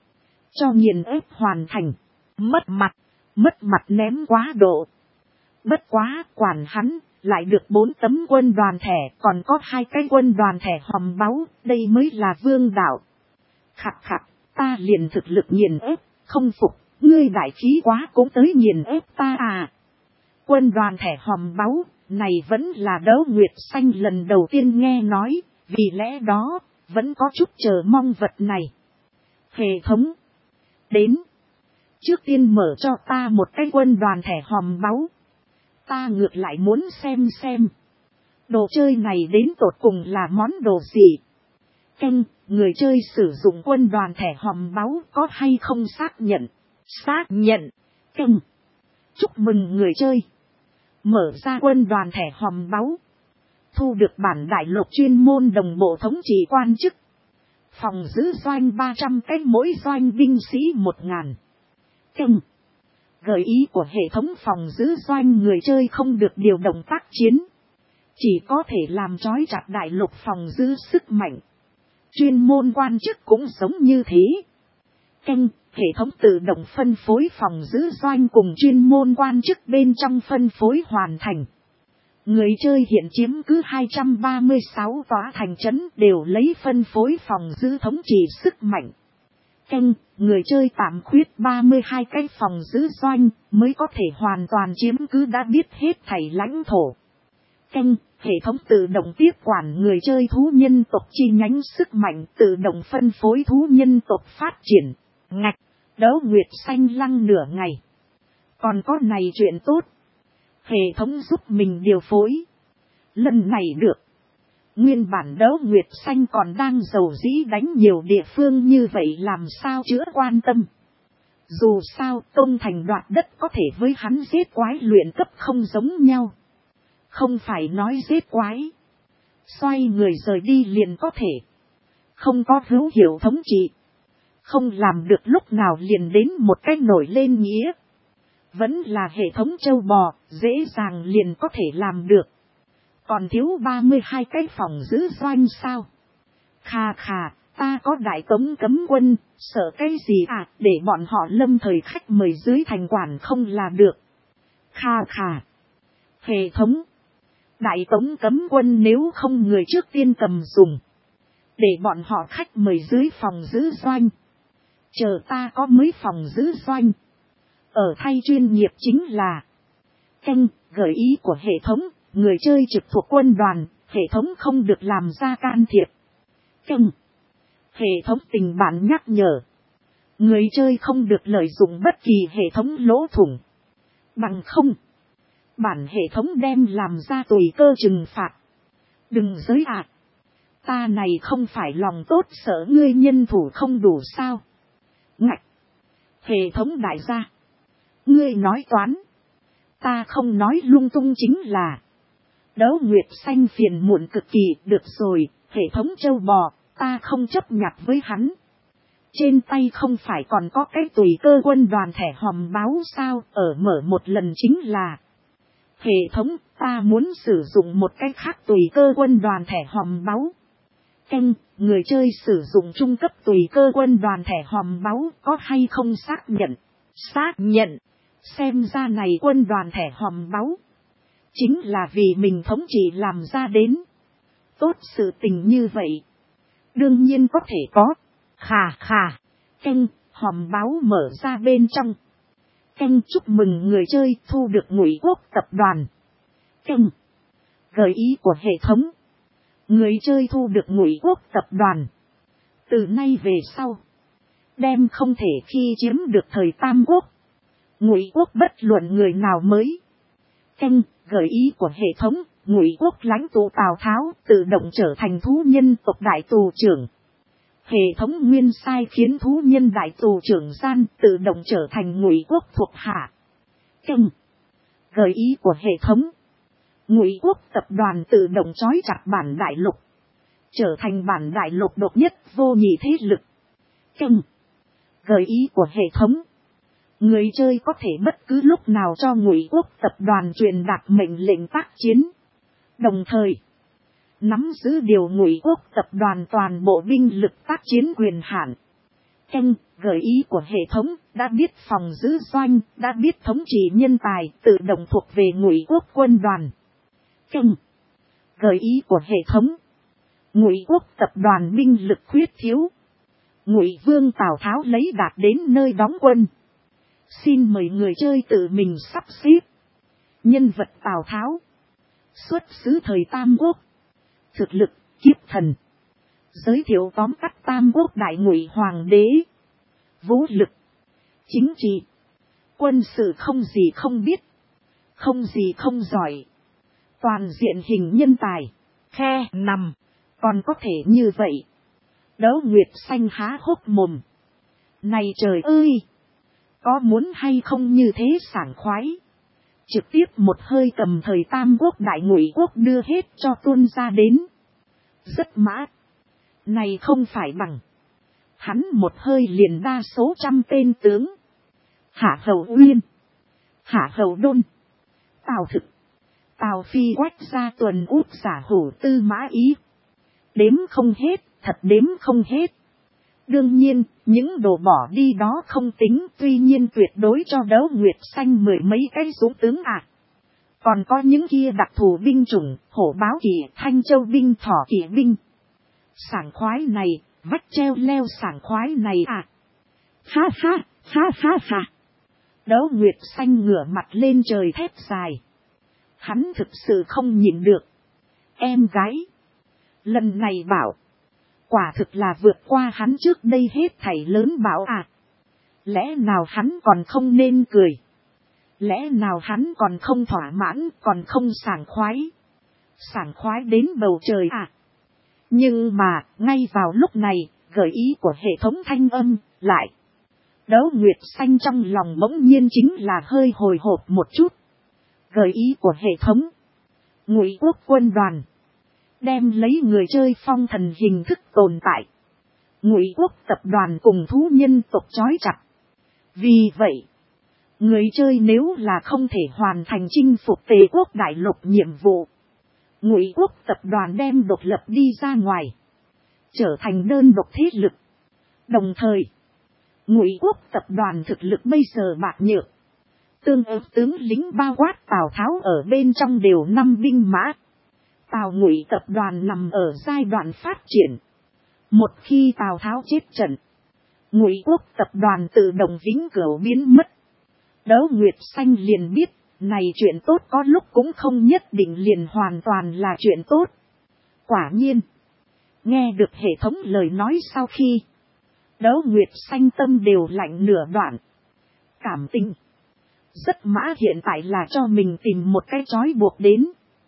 Speaker 1: Cho nghiền ép hoàn thành. Mất mặt. Mất mặt ném quá độ. Bất quá quản hắn. Lại được bốn tấm quân đoàn thẻ. Còn có hai cái quân đoàn thẻ hòm báu. Đây mới là vương đạo. Khặt khặt. Ta liền thực lực nghiền ép. Không phục. Ngươi đại khí quá cũng tới nghiền ép ta à. Quân đoàn thẻ hòm báu. Này vẫn là Đấu Nguyệt Xanh lần đầu tiên nghe nói. Vì lẽ đó. Vẫn có chút chờ mong vật này. Hệ thống. Đến. Trước tiên mở cho ta một cái quân đoàn thẻ hòm báu. Ta ngược lại muốn xem xem. Đồ chơi này đến tột cùng là món đồ gì. Ken, người chơi sử dụng quân đoàn thẻ hòm báu có hay không xác nhận. Xác nhận. Ken. Chúc mừng người chơi. Mở ra quân đoàn thẻ hòm báu. Thu được bản đại lục chuyên môn đồng bộ thống trị quan chức. Phòng giữ doanh ba trăm cái mỗi doanh binh sĩ một ngàn. Ken. Gợi ý của hệ thống phòng giữ doanh người chơi không được điều động tác chiến. Chỉ có thể làm trói chặt đại lục phòng giữ sức mạnh. Chuyên môn quan chức cũng giống như thế. Canh, hệ thống tự động phân phối phòng giữ doanh cùng chuyên môn quan chức bên trong phân phối hoàn thành. Người chơi hiện chiếm cứ hai trăm ba mươi sáu tòa thành trấn đều lấy phân phối phòng giữ thống trị sức mạnh. Canh, người chơi tạm khuyết ba mươi hai cái phòng giữ doanh mới có thể hoàn toàn chiếm cứ đã biết hết thảy lãnh thổ. Canh, hệ thống tự động tiếp quản người chơi thú nhân tộc chi nhánh sức mạnh tự động phân phối thú nhân tộc phát triển. Ngạch, đấu nguyệt xanh lăng nửa ngày. Còn có này chuyện tốt. Hệ thống giúp mình điều phối. Lần này được. Nguyên bản đấu nguyệt xanh còn đang dầu dĩ đánh nhiều địa phương như vậy làm sao chữa quan tâm. Dù sao tôn thành đoạt đất có thể với hắn giết quái luyện cấp không giống nhau. Không phải nói giết quái. Xoay người rời đi liền có thể. Không có hữu hiệu thống trị. Không làm được lúc nào liền đến một cách nổi lên nghĩa. Vẫn là hệ thống châu bò, dễ dàng liền có thể làm được. Còn thiếu ba mươi hai cái phòng giữ doanh sao? Khà khà, ta có đại tống cấm quân, sợ cái gì à, để bọn họ lâm thời khách mời dưới thành quản không là được. Khà khà. Hệ thống. Đại tống cấm quân nếu không người trước tiên cầm dùng. Để bọn họ khách mời dưới phòng giữ doanh. Chờ ta có mới phòng giữ doanh. Ở thay chuyên nghiệp chính là. Canh, gợi ý của hệ thống. Người chơi trực thuộc quân đoàn, hệ thống không được làm ra can thiệp. Canh. Hệ thống tình bản nhắc nhở. Người chơi không được lợi dụng bất kỳ hệ thống lỗ thủng. Bằng không. Bản hệ thống đem làm ra tùy cơ trừng phạt. Đừng giới ạt. Ta này không phải lòng tốt sợ ngươi nhân thủ không đủ sao. Ngạch. Hệ thống đại gia. Ngươi nói toán. Ta không nói lung tung chính là. Đấu nguyệt xanh phiền muộn cực kỳ, được rồi, hệ thống châu bò, ta không chấp nhặt với hắn. Trên tay không phải còn có cái tùy cơ quân đoàn thẻ hòm báo sao, ở mở một lần chính là. Hệ thống, ta muốn sử dụng một cái khác tùy cơ quân đoàn thẻ hòm báo. Canh, người chơi sử dụng trung cấp tùy cơ quân đoàn thẻ hòm báo có hay không xác nhận? Xác nhận. Xem ra này quân đoàn thẻ hòm báo. Chính là vì mình thống trị làm ra đến. Tốt sự tình như vậy. Đương nhiên có thể có. Khà khà. Canh, hòm báo mở ra bên trong. Canh chúc mừng người chơi thu được Ngụy Quốc tập đoàn. Canh. Gợi ý của hệ thống. Người chơi thu được Ngụy Quốc tập đoàn. Từ nay về sau. Đem không thể khi chiếm được thời Tam Quốc. Ngụy Quốc bất luận người nào mới. Canh. Gợi ý của hệ thống, Ngụy Quốc lãnh tụ Tào Tháo tự động trở thành thú nhân tộc đại tù trưởng. Hệ thống nguyên sai khiến thú nhân đại tù trưởng gian tự động trở thành Ngụy Quốc thuộc hạ. Canh. Gợi ý của hệ thống, Ngụy Quốc tập đoàn tự động trói chặt bản đại lục. Trở thành bản đại lục độc nhất vô nhị thế lực. Canh. Gợi ý của hệ thống. Người chơi có thể bất cứ lúc nào cho Ngụy Quốc tập đoàn truyền đạt mệnh lệnh tác chiến. Đồng thời, nắm giữ điều Ngụy Quốc tập đoàn toàn bộ binh lực tác chiến quyền hạn. Canh, gợi ý của hệ thống, đã biết phòng giữ doanh, đã biết thống trị nhân tài, tự động thuộc về Ngụy Quốc quân đoàn. Canh, gợi ý của hệ thống, Ngụy Quốc tập đoàn binh lực khuyết thiếu. Ngụy Vương Tào Tháo lấy đạt đến nơi đóng quân. Xin mời người chơi tự mình sắp xếp. Nhân vật Tào Tháo. Xuất xứ thời Tam Quốc. Thực lực, kiếp thần. Giới thiệu tóm tắt Tam Quốc đại Ngụy Hoàng đế. Vũ lực. Chính trị. Quân sự không gì không biết. Không gì không giỏi. Toàn diện hình nhân tài. Khe nằm. Còn có thể như vậy. Đấu Nguyệt xanh há hốc mồm. Này trời ơi! Có muốn hay không như thế sảng khoái. Trực tiếp một hơi cầm thời Tam Quốc đại Ngụy Quốc đưa hết cho tuôn ra đến. Rất mã. Này không phải bằng. Hắn một hơi liền đa số trăm tên tướng. Hạ Hầu Uyên. Hạ Hầu Đôn. Tào Thực. Tào Phi quách ra tuần út giả hủ tư mã ý. Đếm không hết, thật đếm không hết. Đương nhiên, những đồ bỏ đi đó không tính, tuy nhiên tuyệt đối cho Đấu Nguyệt Xanh mười mấy cái dũng tướng à. Còn có những kia đặc thù binh chủng, hổ báo kỵ, thanh châu binh, thỏ kỵ binh. Sảng khoái này, vách treo leo sảng khoái này à. Ha ha, ha ha ha. Đấu Nguyệt Xanh ngửa mặt lên trời thét dài. Hắn thực sự không nhịn được. Em gái. Lần này bảo. Quả thực là vượt qua hắn trước đây hết thảy lớn bảo à. Lẽ nào hắn còn không nên cười. Lẽ nào hắn còn không thỏa mãn, còn không sảng khoái. Sảng khoái đến bầu trời à. Nhưng mà, ngay vào lúc này, gợi ý của hệ thống thanh âm, lại. Đấu Nguyệt Xanh trong lòng bỗng nhiên chính là hơi hồi hộp một chút. Gợi ý của hệ thống. Ngụy Quốc quân đoàn. Đem lấy người chơi phong thần hình thức tồn tại. Ngụy Quốc tập đoàn cùng thú nhân tộc trói chặt. Vì vậy, người chơi nếu là không thể hoàn thành chinh phục Tề Quốc đại lục nhiệm vụ. Ngụy Quốc tập đoàn đem độc lập đi ra ngoài. Trở thành đơn độc thế lực. Đồng thời, Ngụy Quốc tập đoàn thực lực bây giờ bạc nhược. Tương ứng tướng lính bao quát Tào Tháo ở bên trong đều năm binh mã. Tào Ngụy tập đoàn nằm ở giai đoạn phát triển. Một khi Tào Tháo chết trận, Ngụy Quốc tập đoàn tự động vĩnh cửu biến mất. Đấu Nguyệt Xanh liền biết, này chuyện tốt có lúc cũng không nhất định liền hoàn toàn là chuyện tốt. Quả nhiên, nghe được hệ thống lời nói sau khi, Đấu Nguyệt Xanh tâm đều lạnh nửa đoạn. Cảm tình. Rất mã hiện tại là cho mình tìm một cái trói buộc đến.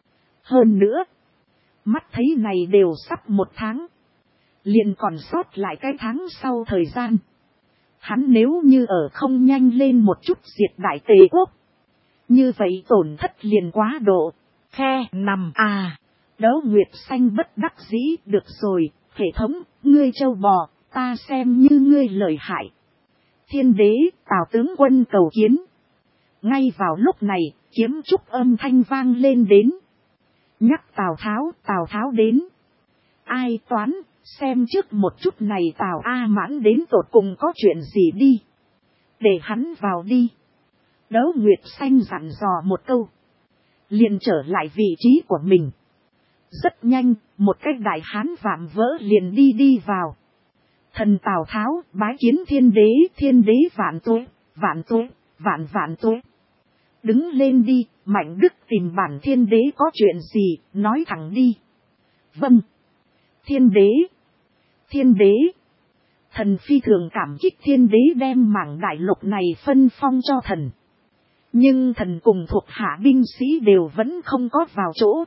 Speaker 1: Hơn nữa, mắt thấy này đều sắp một tháng. Liền còn sót lại cái tháng sau thời gian. Hắn nếu như ở không nhanh lên một chút diệt đại Tề Quốc. Như vậy tổn thất liền quá độ. Khe nằm à. Đấu Nguyệt Xanh bất đắc dĩ. Được rồi, hệ thống, ngươi châu bò, ta xem như ngươi lợi hại. Thiên đế, Tào tướng quân cầu kiến. Ngay vào lúc này, kiếm trúc âm thanh vang lên đến. Nhắc Tào Tháo, Tào Tháo đến. Ai toán, xem trước một chút này Tào A Mãn đến tột cùng có chuyện gì đi. Để hắn vào đi. Đấu Nguyệt Xanh dặn dò một câu. Liền trở lại vị trí của mình. Rất nhanh, một cái đại hán vạm vỡ liền đi đi vào. Thần Tào Tháo bái kiến thiên đế, thiên đế vạn tuế, vạn tuế, vạn vạn tuế. Đứng lên đi, Mạnh Đức tìm bản thiên đế có chuyện gì, nói thẳng đi. Vâng. Thiên đế. Thiên đế. Thần phi thường cảm kích thiên đế đem mảng đại lục này phân phong cho thần. Nhưng thần cùng thuộc hạ binh sĩ đều vẫn không có vào chỗ.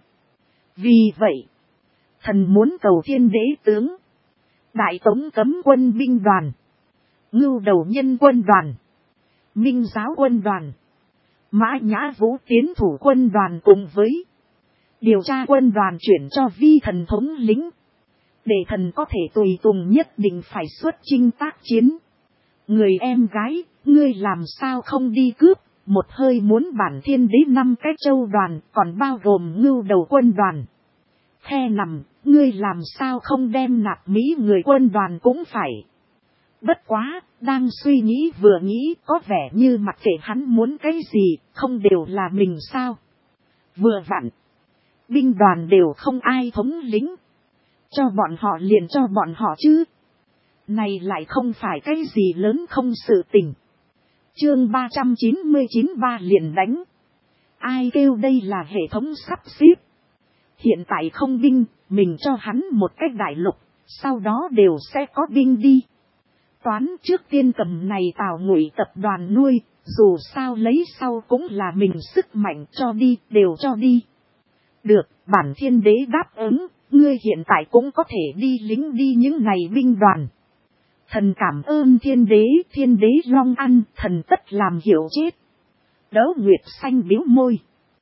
Speaker 1: Vì vậy, thần muốn cầu thiên đế tướng. Đại tống cấm quân binh đoàn. Ngưu đầu nhân quân đoàn. Minh giáo quân đoàn. Mã Nhã Vũ tiến thủ quân đoàn cùng với điều tra quân đoàn chuyển cho vi thần thống lĩnh. Để thần có thể tùy tùng nhất định phải xuất chinh tác chiến. Người em gái, ngươi làm sao không đi cướp, một hơi muốn bản thiên đế năm cái châu đoàn còn bao gồm ngưu đầu quân đoàn. Khe nằm, ngươi làm sao không đem nạp mỹ người quân đoàn cũng phải. Bất quá, đang suy nghĩ vừa nghĩ có vẻ như mặc kệ hắn muốn cái gì, không đều là mình sao. Vừa vặn, binh đoàn đều không ai thống lĩnh. Cho bọn họ liền cho bọn họ chứ. Này lại không phải cái gì lớn không sự tình. Chương ba trăm chín mươi chín ba liền đánh. Ai kêu đây là hệ thống sắp xếp. Hiện tại không binh, mình cho hắn một cách đại lục, sau đó đều sẽ có binh đi. Toán trước tiên cầm này Tào Ngụy tập đoàn nuôi, dù sao lấy sau cũng là mình sức mạnh cho đi, đều cho đi. Được, bản thiên đế đáp ứng, ngươi hiện tại cũng có thể đi lính đi những ngày binh đoàn. Thần cảm ơn thiên đế, thiên đế long ăn, thần tất làm hiểu chết. Đấu Nguyệt Xanh biếu môi.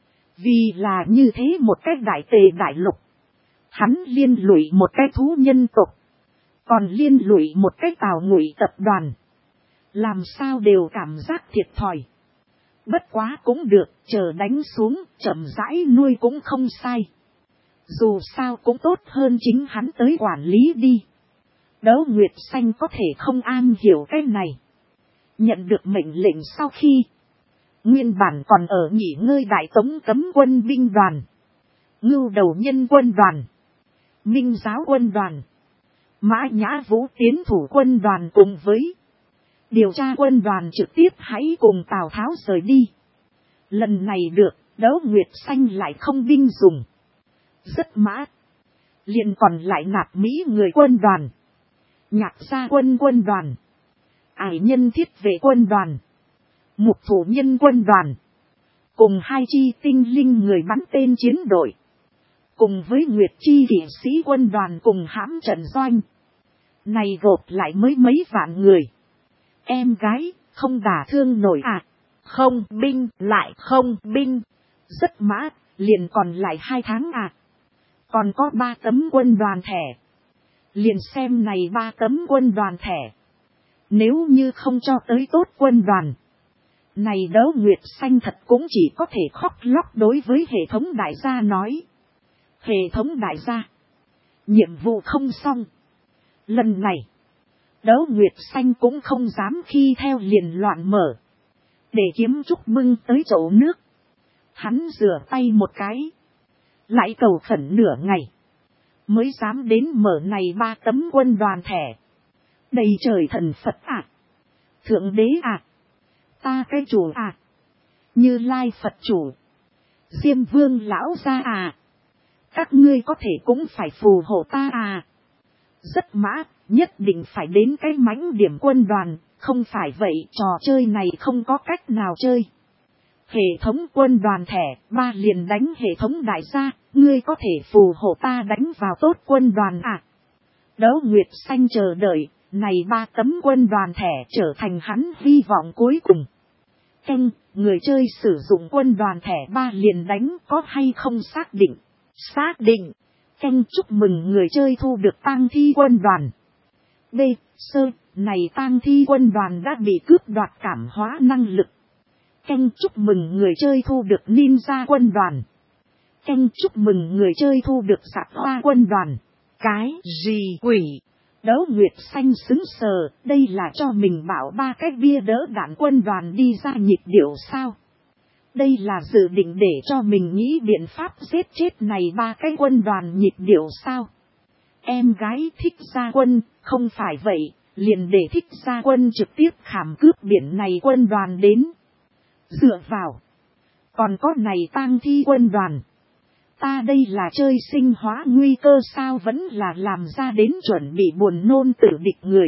Speaker 1: Vì là như thế một cái đại Tề đại lục. Hắn liên lụy một cái thú nhân tộc. Còn liên lụy một cái Tào Ngụy tập đoàn. Làm sao đều cảm giác thiệt thòi. Bất quá cũng được, chờ đánh xuống, chậm rãi nuôi cũng không sai. Dù sao cũng tốt hơn chính hắn tới quản lý đi. Đấu Nguyệt Xanh có thể không am hiểu cái này. Nhận được mệnh lệnh sau khi nguyên bản còn ở nghỉ ngơi Đại Tống cấm quân binh đoàn, Ngưu Đầu Nhân quân đoàn, Minh Giáo quân đoàn, Mã Nhã Vũ tiến thủ quân đoàn cùng với điều tra quân đoàn trực tiếp hãy cùng Tào Tháo rời đi. Lần này được, Đấu Nguyệt Xanh lại không binh dùng. Rất mã. Liền còn lại nạp Mỹ người quân đoàn, Nhạc Gia quân quân đoàn, Ải Nhân Thiết Vệ quân đoàn, Mục Thủ Nhân quân đoàn, cùng hai chi tinh linh người bắn tên chiến đội, cùng với Nguyệt Chi kỵ sĩ quân đoàn cùng hãm trận doanh. Này gộp lại mới mấy vạn người. Em gái, không đả thương nổi à? Không binh, lại không binh. Rất mã, liền còn lại hai tháng à? Còn có ba tấm quân đoàn thẻ. Liền xem này ba tấm quân đoàn thẻ. Nếu như không cho tới tốt quân đoàn, này Đấu Nguyệt Xanh thật cũng chỉ có thể khóc lóc đối với hệ thống đại gia nói. Hệ thống đại gia, nhiệm vụ không xong. Lần này, Đấu Nguyệt Xanh cũng không dám khi theo liền loạn mở. Để kiếm trúc bưng tới chậu nước. Hắn rửa tay một cái. Lại cầu khẩn nửa ngày. Mới dám đến mở này ba tấm quân đoàn thẻ. Đầy trời thần Phật à. Thượng đế à. Ta cái chủ à. Như Lai Phật chủ. Diêm Vương lão gia à. Các ngươi có thể cũng phải phù hộ ta à. Rất mã, nhất định phải đến cái mãnh điểm quân đoàn, không phải vậy trò chơi này không có cách nào chơi. Hệ thống quân đoàn thẻ, ba liền đánh hệ thống đại gia, ngươi có thể phù hộ ta đánh vào tốt quân đoàn à. Đấu Nguyệt Xanh chờ đợi, này ba tấm quân đoàn thẻ trở thành hắn hy vọng cuối cùng. Canh, người chơi sử dụng quân đoàn thẻ ba liền đánh có hay không xác định. Xác định. Canh chúc mừng người chơi thu được tang thi quân đoàn. B. Sơ, này tang thi quân đoàn đã bị cướp đoạt cảm hóa năng lực. Canh chúc mừng người chơi thu được ninja quân đoàn. Canh chúc mừng người chơi thu được giặc hoa quân đoàn. Cái gì quỷ? Đấu Nguyệt Xanh xứng sờ, đây là cho mình bảo ba cái bia đỡ đạn quân đoàn đi ra nhịp điệu sao? Đây là dự định để cho mình nghĩ biện pháp giết chết này ba cái quân đoàn nhịp điệu sao? Em gái thích gia quân, không phải vậy, liền để thích gia quân trực tiếp khảm cướp biển này quân đoàn đến. Dựa vào. Còn có này tang thi quân đoàn. Ta đây là chơi sinh hóa nguy cơ sao vẫn là làm ra đến chuẩn bị buồn nôn tử địch người.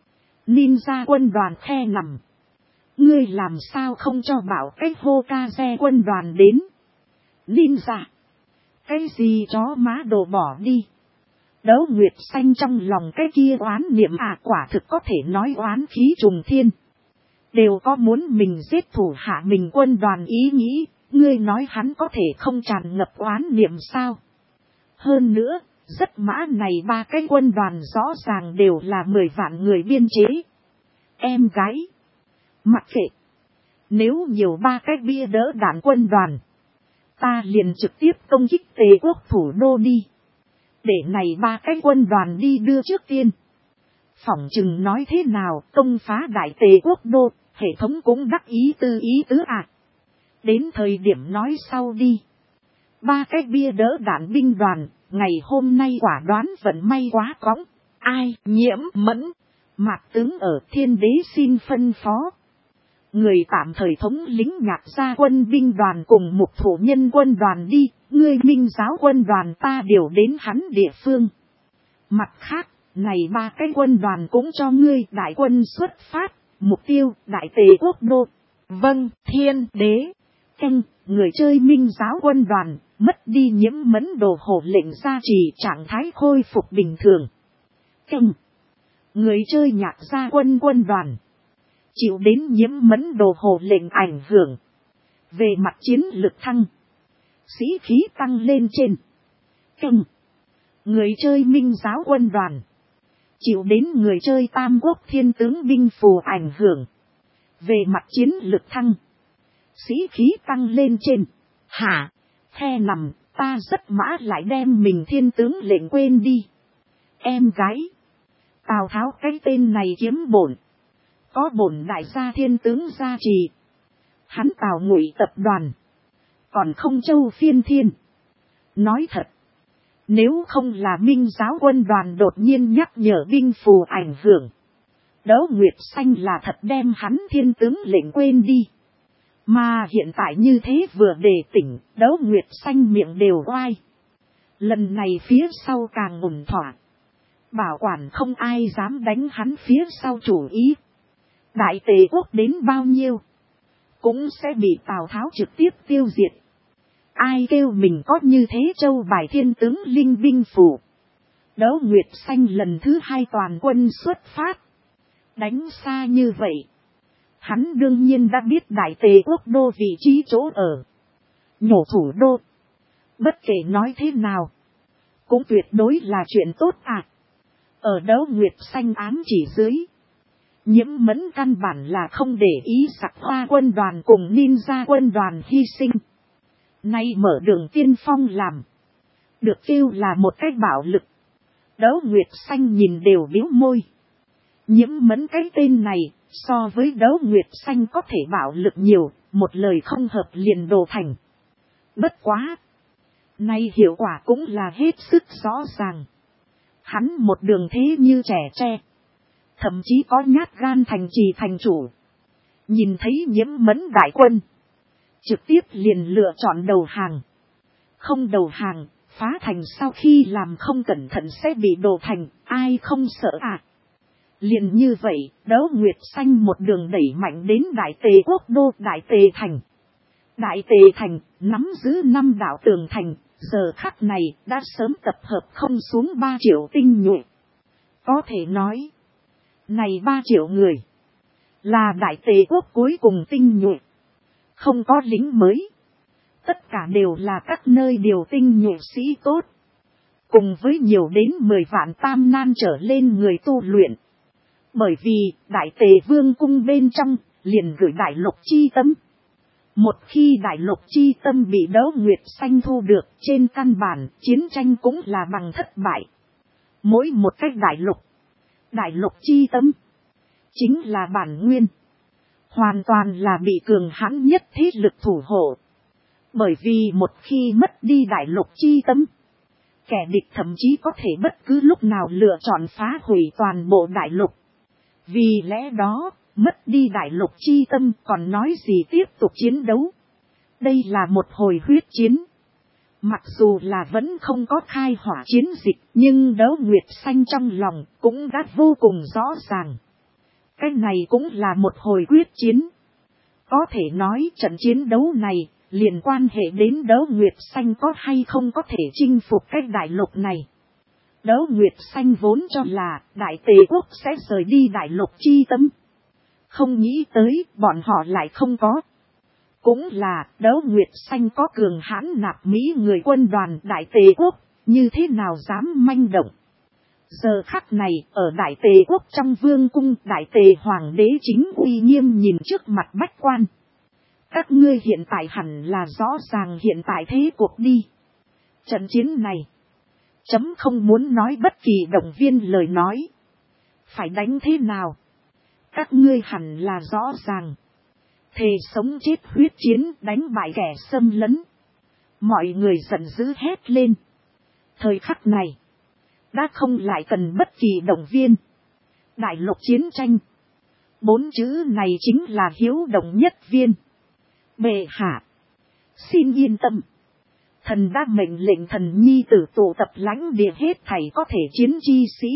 Speaker 1: Ninja quân đoàn khe nằm. Ngươi làm sao không cho bảo cái Hokage quân đoàn đến. Ninja. Cái gì chó má đồ bỏ đi. Đấu Nguyệt Xanh trong lòng cái kia oán niệm à quả thực có thể nói oán khí trùng thiên. Đều có muốn mình giết thủ hạ mình quân đoàn ý nghĩ. Ngươi nói hắn có thể không tràn ngập oán niệm sao? Hơn nữa, rất mã này ba cái quân đoàn rõ ràng đều là mười vạn người biên chế. Em gái. Mặc kệ. Nếu nhiều ba cái bia đỡ đạn quân đoàn. Ta liền trực tiếp công kích Tề quốc thủ đô đi. Để này ba cái quân đoàn đi đưa trước tiên. Phỏng chừng nói thế nào công phá đại Tề quốc đô. Hệ thống cũng đắc ý tư ý tứ à. Đến thời điểm nói sau đi. Ba cái bia đỡ đạn binh đoàn, ngày hôm nay quả đoán vận may quá cõng. Ai, Nhiễm Mẫn, Mạc tướng ở Thiên Đế xin phân phó. Người tạm thời thống lĩnh Nhạc Gia quân binh đoàn cùng Mục Thủ Nhân quân đoàn đi, ngươi Minh Giáo quân đoàn ta điều đến hắn địa phương. Mặt khác, này ba cái quân đoàn cũng cho ngươi đại quân xuất phát, mục tiêu đại Tề quốc đô. Vâng, Thiên Đế. Canh, người chơi Minh Giáo quân đoàn, mất đi Nhiễm Mẫn đồ hộ lệnh gia trì trạng thái khôi phục bình thường. Canh, người chơi Nhạc Gia quân quân đoàn, chịu đến Nhiễm Mẫn đồ hộ lệnh ảnh hưởng. Về mặt chiến lực thăng, sĩ khí tăng lên trên. Canh, người chơi Minh Giáo quân đoàn, chịu đến người chơi Tam Quốc Thiên tướng binh phù ảnh hưởng. Về mặt chiến lực thăng, sĩ khí tăng lên trên. Hả? Khe nằm, ta rất mã lại đem mình thiên tướng lệnh quên đi. Em gái. Tào Tháo cái tên này kiếm bổn. Có bổn đại gia thiên tướng gia trì. Hắn Tào Ngụy tập đoàn. Còn không châu phiên thiên. Nói thật. Nếu không là Minh giáo quân đoàn đột nhiên nhắc nhở binh phù ảnh hưởng. Đấu Nguyệt Xanh là thật đem hắn thiên tướng lệnh quên đi. Mà hiện tại như thế vừa đề tỉnh, Đấu Nguyệt Xanh miệng đều oai. Lần này phía sau càng ổn thỏa. Bảo quản không ai dám đánh hắn phía sau chủ ý. Đại Tề quốc đến bao nhiêu, cũng sẽ bị Tào Tháo trực tiếp tiêu diệt. Ai kêu mình có như thế châu bài thiên tướng linh binh phủ. Đấu Nguyệt Xanh lần thứ hai toàn quân xuất phát. Đánh xa như vậy. Hắn đương nhiên đã biết Đại Tề quốc đô vị trí chỗ ở. Nhổ thủ đô. Bất kể nói thế nào. Cũng tuyệt đối là chuyện tốt à. Ở Đấu Nguyệt Xanh ám chỉ dưới. Nhiễm Mẫn căn bản là không để ý Sặc Hoa quân đoàn cùng Ninja quân đoàn hy sinh. Nay mở đường tiên phong làm. Được kêu là một cách bạo lực. Đấu Nguyệt Xanh nhìn đều bĩu môi. Nhiễm Mẫn cái tên này, so với Đấu Nguyệt Xanh có thể bạo lực nhiều, một lời không hợp liền đồ thành. Bất quá. Nay hiệu quả cũng là hết sức rõ ràng. Hắn một đường thế như trẻ tre. Thậm chí có nhát gan thành trì thành chủ. Nhìn thấy Nhiễm Mẫn đại quân. Trực tiếp liền lựa chọn đầu hàng. Không đầu hàng, phá thành sau khi làm không cẩn thận sẽ bị đổ thành, ai không sợ à. Liền như vậy, Đấu Nguyệt Xanh một đường đẩy mạnh đến Đại Tề quốc đô Đại Tề thành. Đại Tề thành, nắm giữ năm đảo tường thành, giờ khắc này đã sớm tập hợp không xuống ba triệu tinh nhuệ. Có thể nói, này ba triệu người, là Đại Tề quốc cuối cùng tinh nhuệ. Không có lính mới. Tất cả đều là các nơi điều tinh nhuệ sĩ tốt. Cùng với nhiều đến mười vạn tam nan trở lên người tu luyện. Bởi vì Đại Tề Vương cung bên trong liền gửi Đại Lục Chi Tâm. Một khi Đại Lục Chi Tâm bị Đấu Nguyệt Xanh thu được, trên căn bản chiến tranh cũng là bằng thất bại. Mỗi một cách Đại Lục, Đại Lục Chi Tâm chính là bản nguyên. Hoàn toàn là bị cường hãn nhất thế lực thủ hộ. Bởi vì một khi mất đi Đại Lục Chi Tâm, kẻ địch thậm chí có thể bất cứ lúc nào lựa chọn phá hủy toàn bộ Đại Lục. Vì lẽ đó, mất đi Đại Lục Chi Tâm còn nói gì tiếp tục chiến đấu. Đây là một hồi huyết chiến. Mặc dù là vẫn không có khai hỏa chiến dịch, nhưng Đấu Nguyệt Xanh trong lòng cũng đã vô cùng rõ ràng. Cái này cũng là một hồi quyết chiến. Có thể nói trận chiến đấu này liên quan hệ đến Đấu Nguyệt Xanh có hay không có thể chinh phục cái đại lục này. Đấu Nguyệt Xanh vốn cho là Đại Tề quốc sẽ rời đi Đại Lục Chi Tâm. Không nghĩ tới bọn họ lại không có. Cũng là Đấu Nguyệt Xanh có cường hãn nạp Mỹ người quân đoàn Đại Tề quốc, như thế nào dám manh động. Giờ khắc này ở Đại Tề quốc trong vương cung, Đại Tề hoàng đế chính uy nghiêm nhìn trước mặt bách quan. Các ngươi hiện tại hẳn là rõ ràng hiện tại thế cuộc đi. Trận chiến này, chấm không muốn nói bất kỳ động viên lời nói. Phải đánh thế nào? Các ngươi hẳn là rõ ràng. Thề sống chết huyết chiến đánh bại kẻ xâm lấn. Mọi người giận dữ hét lên. Thời khắc này, đã không lại cần bất kỳ động viên. Đại lục chiến tranh. Bốn chữ này chính là hiếu động nhất viên. Bệ hạ, xin yên tâm. Thần đã mệnh lệnh thần nhi tử tụ tập lãnh địa hết thảy có thể chiến chi sĩ.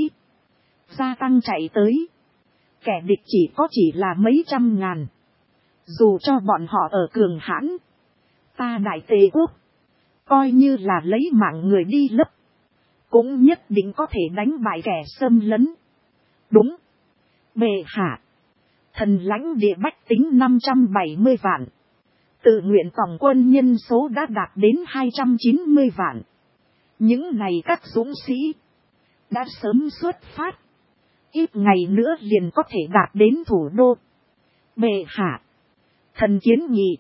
Speaker 1: Gia tăng chạy tới. Kẻ địch chỉ có chỉ là mấy trăm ngàn. Dù cho bọn họ ở cường hãn. Ta Đại Tề quốc, coi như là lấy mạng người đi lấp, cũng nhất định có thể đánh bại kẻ xâm lấn. Đúng. Bệ hạ, thần lãnh địa bách tính năm trăm bảy mươi vạn. Tự nguyện tổng quân nhân số đã đạt đến hai trăm chín mươi vạn. Những này các dũng sĩ đã sớm xuất phát. Ít ngày nữa liền có thể đạt đến thủ đô. Bệ hạ, thần kiến nghị,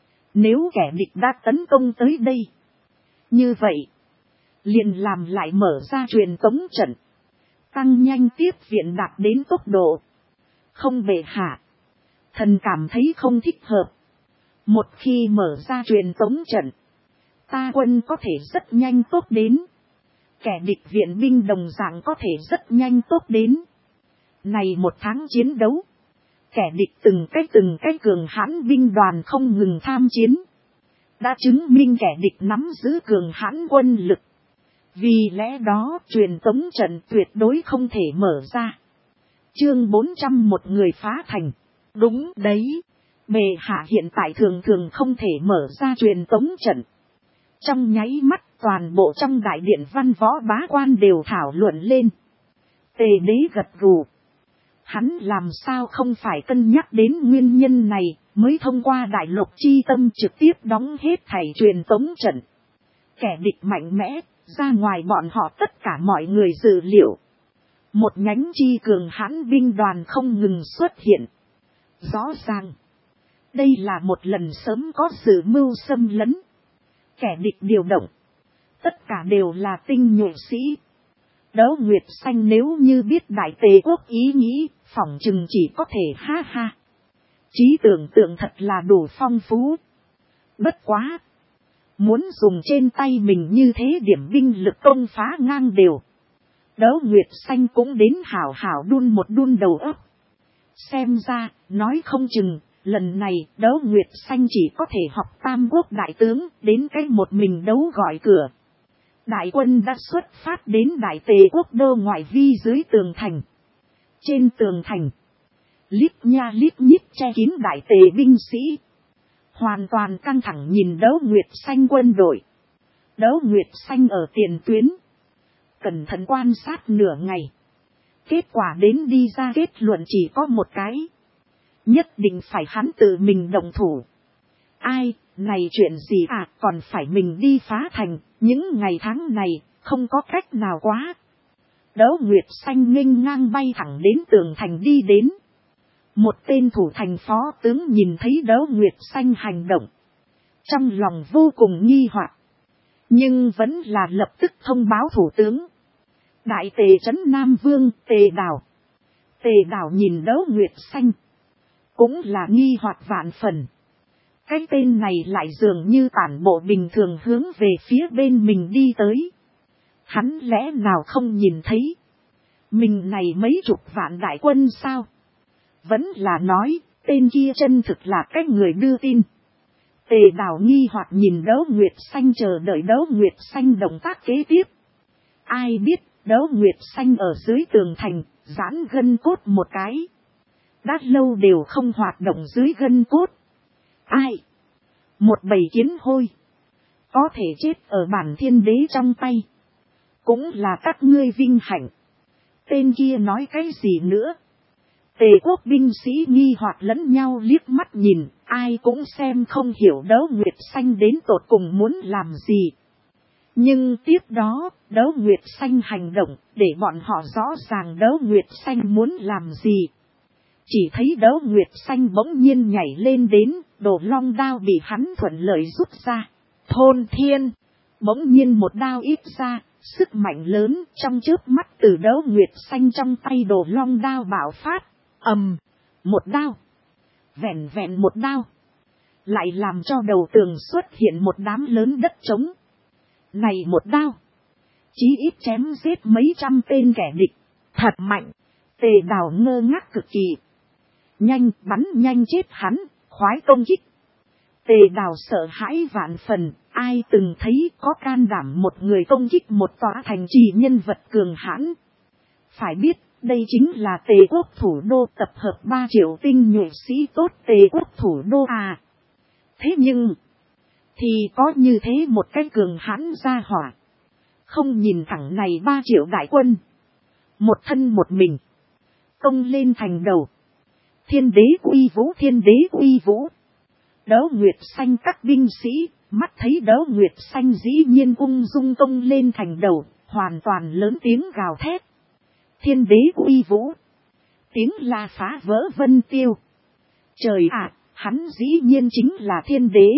Speaker 1: nếu kẻ địch đã tấn công tới đây, như vậy liền làm lại mở ra truyền tống trận. Tăng nhanh tiếp viện đạt đến tốc độ. Không bệ hạ. Thần cảm thấy không thích hợp. Một khi mở ra truyền tống trận, ta quân có thể rất nhanh tốt đến. Kẻ địch viện binh đồng dạng có thể rất nhanh tốt đến. Này một tháng chiến đấu, kẻ địch từng cái từng cái cường hãn binh đoàn không ngừng tham chiến. Đã chứng minh kẻ địch nắm giữ cường hãn quân lực. Vì lẽ đó truyền tống trận tuyệt đối không thể mở ra. Chương bốn trăm một người phá thành. Đúng đấy. Bệ hạ hiện tại thường thường không thể mở ra truyền tống trận. Trong nháy mắt toàn bộ trong đại điện văn võ bá quan đều thảo luận lên. Tề đế gật gù. Hắn làm sao không phải cân nhắc đến nguyên nhân này mới thông qua đại lục chi tâm trực tiếp đóng hết thảy truyền tống trận. Kẻ địch mạnh mẽ, ra ngoài bọn họ tất cả mọi người dự liệu. Một nhánh chi cường hãn binh đoàn không ngừng xuất hiện. Rõ ràng, đây là một lần sớm có sự mưu xâm lấn. Kẻ địch điều động, tất cả đều là tinh nhuệ sĩ. Đấu Nguyệt Xanh nếu như biết đại tề quốc ý nghĩ, phỏng chừng chỉ có thể ha ha. Trí tưởng tượng thật là đủ phong phú. Bất quá. Muốn dùng trên tay mình như thế điểm binh lực công phá ngang đều. Đấu Nguyệt Xanh cũng đến hảo hảo đun một đun đầu óc. Xem ra, nói không chừng, lần này Đấu Nguyệt Xanh chỉ có thể học Tam Quốc đại tướng đến cái một mình đấu gọi cửa. Đại quân đã xuất phát đến đại tề quốc đô ngoại vi dưới tường thành. Trên tường thành, lít nha lít nhít che kín đại tề binh sĩ. Hoàn toàn căng thẳng nhìn Đấu Nguyệt Xanh quân đội. Đấu Nguyệt Xanh ở tiền tuyến. Cẩn thận quan sát nửa ngày. Kết quả đến đi ra kết luận chỉ có một cái. Nhất định phải hắn tự mình động thủ. Ai, này chuyện gì à, còn phải mình đi phá thành, những ngày tháng này, không có cách nào quá. Đấu Nguyệt Xanh nghênh ngang bay thẳng đến tường thành đi đến. Một tên thủ thành phó tướng nhìn thấy Đấu Nguyệt Xanh hành động. Trong lòng vô cùng nghi hoặc. Nhưng vẫn là lập tức thông báo thủ tướng. Đại tề trấn Nam Vương Tề Đào. Tề Đào nhìn Đấu Nguyệt Xanh. Cũng là nghi hoặc vạn phần. Cái tên này lại dường như tản bộ bình thường hướng về phía bên mình đi tới. Hắn lẽ nào không nhìn thấy. Mình này mấy chục vạn đại quân sao? Vẫn là nói, tên kia chân thực là cái người đưa tin. Tề Đào nghi hoặc nhìn Đấu Nguyệt Xanh chờ đợi Đấu Nguyệt Xanh động tác kế tiếp. Ai biết, Đấu Nguyệt Xanh ở dưới tường thành, giãn gân cốt một cái. Đã lâu đều không hoạt động dưới gân cốt. Ai? Một bầy kiến hôi. Có thể chết ở bản thiên đế trong tay. Cũng là các ngươi vinh hạnh. Tên kia nói cái gì nữa? Tề quốc binh sĩ nghi hoặc lẫn nhau liếc mắt nhìn, ai cũng xem không hiểu Đấu Nguyệt Xanh đến tột cùng muốn làm gì. Nhưng tiếp đó, Đấu Nguyệt Xanh hành động, để bọn họ rõ ràng Đấu Nguyệt Xanh muốn làm gì. Chỉ thấy Đấu Nguyệt Xanh bỗng nhiên nhảy lên đến, Đồ Long đao bị hắn thuận lợi rút ra. Thôn thiên, bỗng nhiên một đao ít ra, sức mạnh lớn trong chớp mắt từ Đấu Nguyệt Xanh trong tay Đồ Long đao bạo phát. Ầm, một đao. Vẹn vẹn một đao. Lại làm cho đầu tường xuất hiện một đám lớn đất trống. Này một đao. Chí ít chém giết mấy trăm tên kẻ địch. Thật mạnh. Tề Đào ngơ ngác cực kỳ. Nhanh bắn nhanh chết hắn, khoái công kích. Tề Đào sợ hãi vạn phần. Ai từng thấy có can đảm một người công kích một tòa thành trì nhân vật cường hãn. Phải biết. Đây chính là Tề quốc thủ đô tập hợp ba triệu tinh nhuệ sĩ tốt Tề quốc thủ đô à. Thế nhưng, thì có như thế một cái cường hãn gia hỏa. Không nhìn thẳng này ba triệu đại quân. Một thân một mình. Công lên thành đầu. Thiên đế uy vũ, thiên đế uy vũ. Đấu Nguyệt Xanh các binh sĩ, mắt thấy Đấu Nguyệt Xanh dĩ nhiên ung dung công lên thành đầu, hoàn toàn lớn tiếng gào thét. Thiên đế uy vũ. Tiếng la phá vỡ vân tiêu. Trời ạ, hắn dĩ nhiên chính là thiên đế.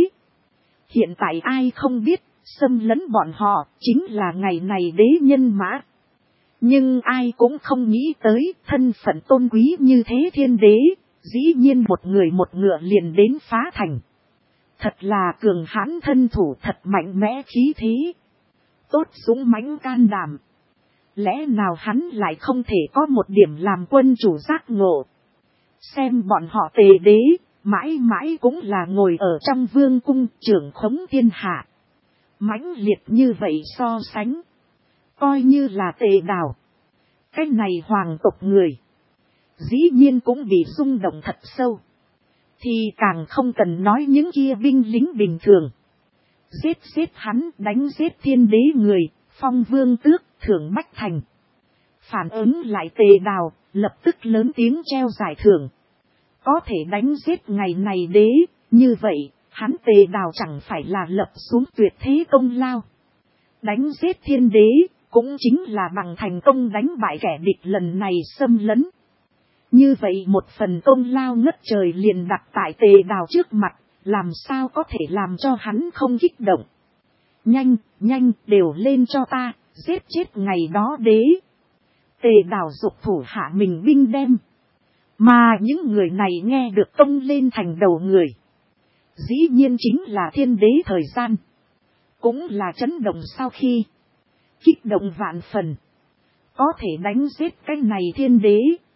Speaker 1: Hiện tại ai không biết, xâm lấn bọn họ, chính là ngày này đế nhân mã. Nhưng ai cũng không nghĩ tới thân phận tôn quý như thế thiên đế, dĩ nhiên một người một ngựa liền đến phá thành. Thật là cường hãn thân thủ, thật mạnh mẽ khí thế. Tốt dũng mãnh can đảm. Lẽ nào hắn lại không thể có một điểm làm quân chủ giác ngộ. Xem bọn họ Tề đế, mãi mãi cũng là ngồi ở trong vương cung trưởng khống thiên hạ. Mãnh liệt như vậy so sánh. Coi như là Tề Đào. Cái này hoàng tộc người. Dĩ nhiên cũng bị rung động thật sâu. Thì càng không cần nói những kia binh lính bình thường. Giết giết hắn, đánh giết thiên đế người, phong vương tước, thưởng bách thành. Phản ứng lại Tề Đào, lập tức lớn tiếng treo giải thưởng. Có thể đánh giết ngày này đế, như vậy, hắn Tề Đào chẳng phải là lập xuống tuyệt thế công lao. Đánh giết thiên đế, cũng chính là bằng thành công đánh bại kẻ địch lần này xâm lấn. Như vậy một phần công lao ngất trời liền đặt tại Tề Đào trước mặt, làm sao có thể làm cho hắn không kích động. Nhanh, nhanh, đều lên cho ta, giết chết ngày đó đế. Tề Đào dục thủ hạ mình binh đem. Mà những người này nghe được công lên thành đầu người. Dĩ nhiên chính là thiên đế thời gian. Cũng là chấn động sau khi. Kích động vạn phần. Có thể đánh giết cái này thiên đế.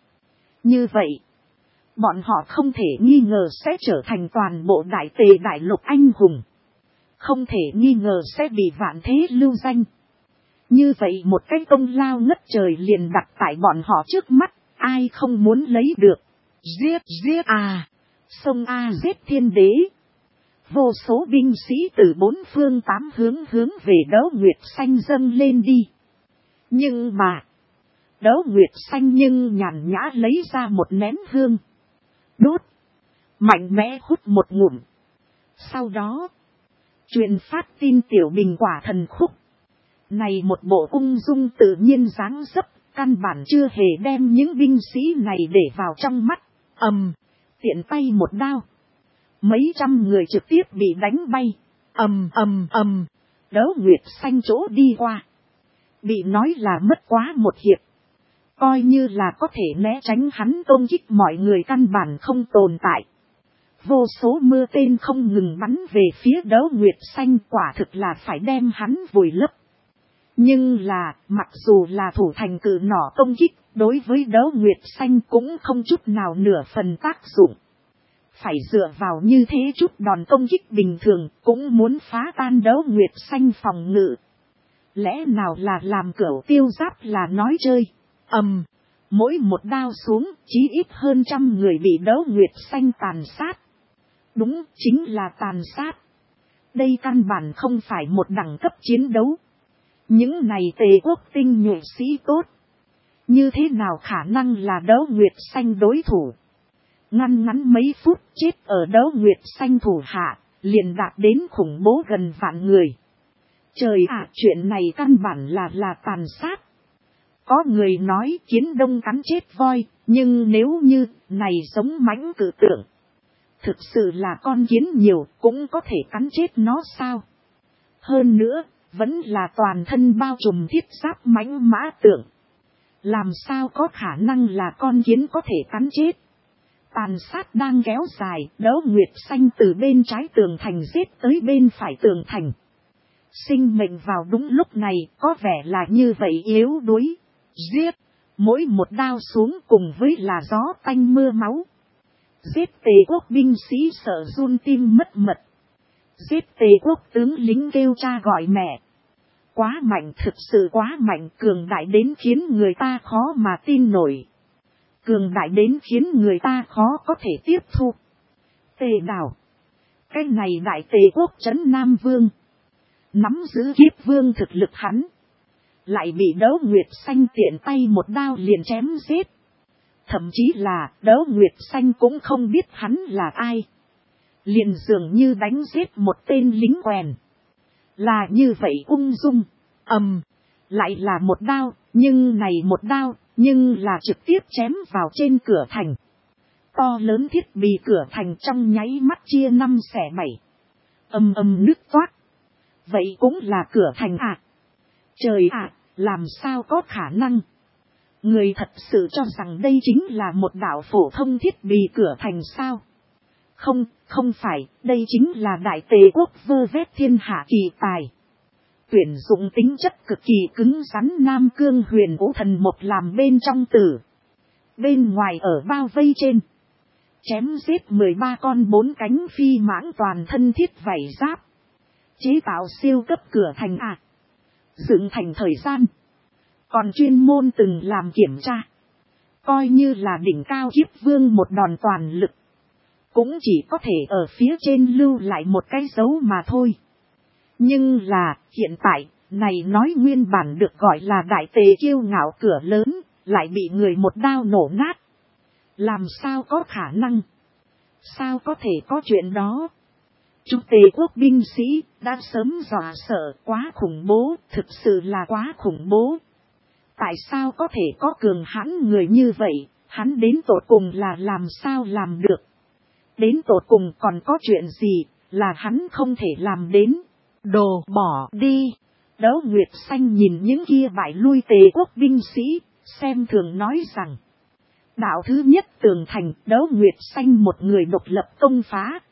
Speaker 1: Như vậy. Bọn họ không thể nghi ngờ sẽ trở thành toàn bộ đại Tề đại lục anh hùng. Không thể nghi ngờ sẽ bị vạn thế lưu danh. Như vậy một cái công lao ngất trời liền đặt tại bọn họ trước mắt. Ai không muốn lấy được. Giết giết à. Sông A giết thiên đế. Vô số binh sĩ từ bốn phương tám hướng hướng về Đấu Nguyệt Xanh dâng lên đi. Nhưng mà. Đấu Nguyệt Xanh nhưng nhàn nhã lấy ra một nén hương. Đốt. Mạnh mẽ hút một ngụm. Sau đó. Truyền phát tin tiểu bình quả thần khúc. Này một bộ ung dung tự nhiên dáng dấp. Căn bản chưa hề đem những binh sĩ này để vào trong mắt. Ầm. Tiện tay một đao. Mấy trăm người trực tiếp bị đánh bay. Ầm ầm ầm. Đấu Nguyệt Xanh chỗ đi qua. Bị nói là mất quá một hiệp. Coi như là có thể né tránh hắn công kích, mọi người căn bản không tồn tại. Vô số mưa tên không ngừng bắn về phía Đấu Nguyệt Xanh, quả thực là phải đem hắn vùi lấp. Nhưng là, mặc dù là thủ thành cự nỏ công kích, đối với Đấu Nguyệt Xanh cũng không chút nào nửa phần tác dụng. Phải dựa vào như thế chút đòn công kích bình thường, cũng muốn phá tan Đấu Nguyệt Xanh phòng ngự. Lẽ nào là làm cửu tiêu giáp là nói chơi? Ầm, mỗi một đao xuống, chí ít hơn trăm người bị Đấu Nguyệt Xanh tàn sát. Đúng, chính là tàn sát. Đây căn bản không phải một đẳng cấp chiến đấu. Những này Tề quốc tinh nhuệ sĩ tốt. Như thế nào khả năng là Đấu Nguyệt Xanh đối thủ? Ngăn ngắn mấy phút chết ở Đấu Nguyệt Xanh thủ hạ, liền đạt đến khủng bố gần vạn người. Trời ạ, chuyện này căn bản là là tàn sát. Có người nói kiến đông cắn chết voi, nhưng nếu như này giống mãnh cử tượng. Thực sự là con kiến nhiều cũng có thể cắn chết nó sao? Hơn nữa, vẫn là toàn thân bao trùm thiết giáp mãnh mã tượng. Làm sao có khả năng là con kiến có thể cắn chết? Tàn sát đang kéo dài, Đấu Nguyệt Xanh từ bên trái tường thành giết tới bên phải tường thành. Sinh mệnh vào đúng lúc này có vẻ là như vậy yếu đuối. Giết, mỗi một đao xuống cùng với là gió tanh mưa máu. Giết Tề quốc binh sĩ sợ run tim mất mật. Giết Tề quốc tướng lính kêu cha gọi mẹ. Quá mạnh, thực sự quá mạnh, cường đại đến khiến người ta khó mà tin nổi. Cường đại đến khiến người ta khó có thể tiếp thu. Tề Đào. Cái này đại Tề quốc trấn Nam Vương. Nắm giữ kiếp vương thực lực hắn. Lại bị Đấu Nguyệt Xanh tiện tay một đao liền chém giết. Thậm chí là Đấu Nguyệt Xanh cũng không biết hắn là ai. Liền dường như đánh giết một tên lính quèn. Là như vậy ung dung. Ầm. Lại là một đao. Nhưng này một đao. Nhưng là trực tiếp chém vào trên cửa thành. To lớn thiết bị cửa thành trong nháy mắt chia năm xẻ bảy. Âm âm nứt toát. Vậy cũng là cửa thành à? Trời ạ, làm sao có khả năng? Người thật sự cho rằng đây chính là một đạo phổ thông thiết bị cửa thành sao? Không, không phải, đây chính là đại tề quốc vơ vét thiên hạ kỳ tài. Tuyển dụng tính chất cực kỳ cứng rắn Nam Cương Huyền Vũ Thần một làm bên trong tử. Bên ngoài ở bao vây trên. Chém giết mười ba con bốn cánh phi mãng toàn thân thiết vảy giáp. Chế tạo siêu cấp cửa thành ạ. À. Dựng thành thời gian. Còn chuyên môn từng làm kiểm tra. Coi như là đỉnh cao kiếp vương một đòn toàn lực. Cũng chỉ có thể ở phía trên lưu lại một cái dấu mà thôi. Nhưng là hiện tại, này nói nguyên bản được gọi là đại tề kiêu ngạo cửa lớn, lại bị người một đao nổ nát. Làm sao có khả năng? Sao có thể có chuyện đó? Chúng tề quốc binh sĩ đã sớm dọa sợ, quá khủng bố, thực sự là quá khủng bố. Tại sao có thể có cường hãn người như vậy, hắn đến tột cùng là làm sao làm được? Đến tột cùng còn có chuyện gì là hắn không thể làm đến? Đồ bỏ đi! Đấu Nguyệt Xanh nhìn những kia bại lui tề quốc binh sĩ, xem thường nói rằng. Đạo thứ nhất tường thành, Đấu Nguyệt Xanh một người độc lập công phá,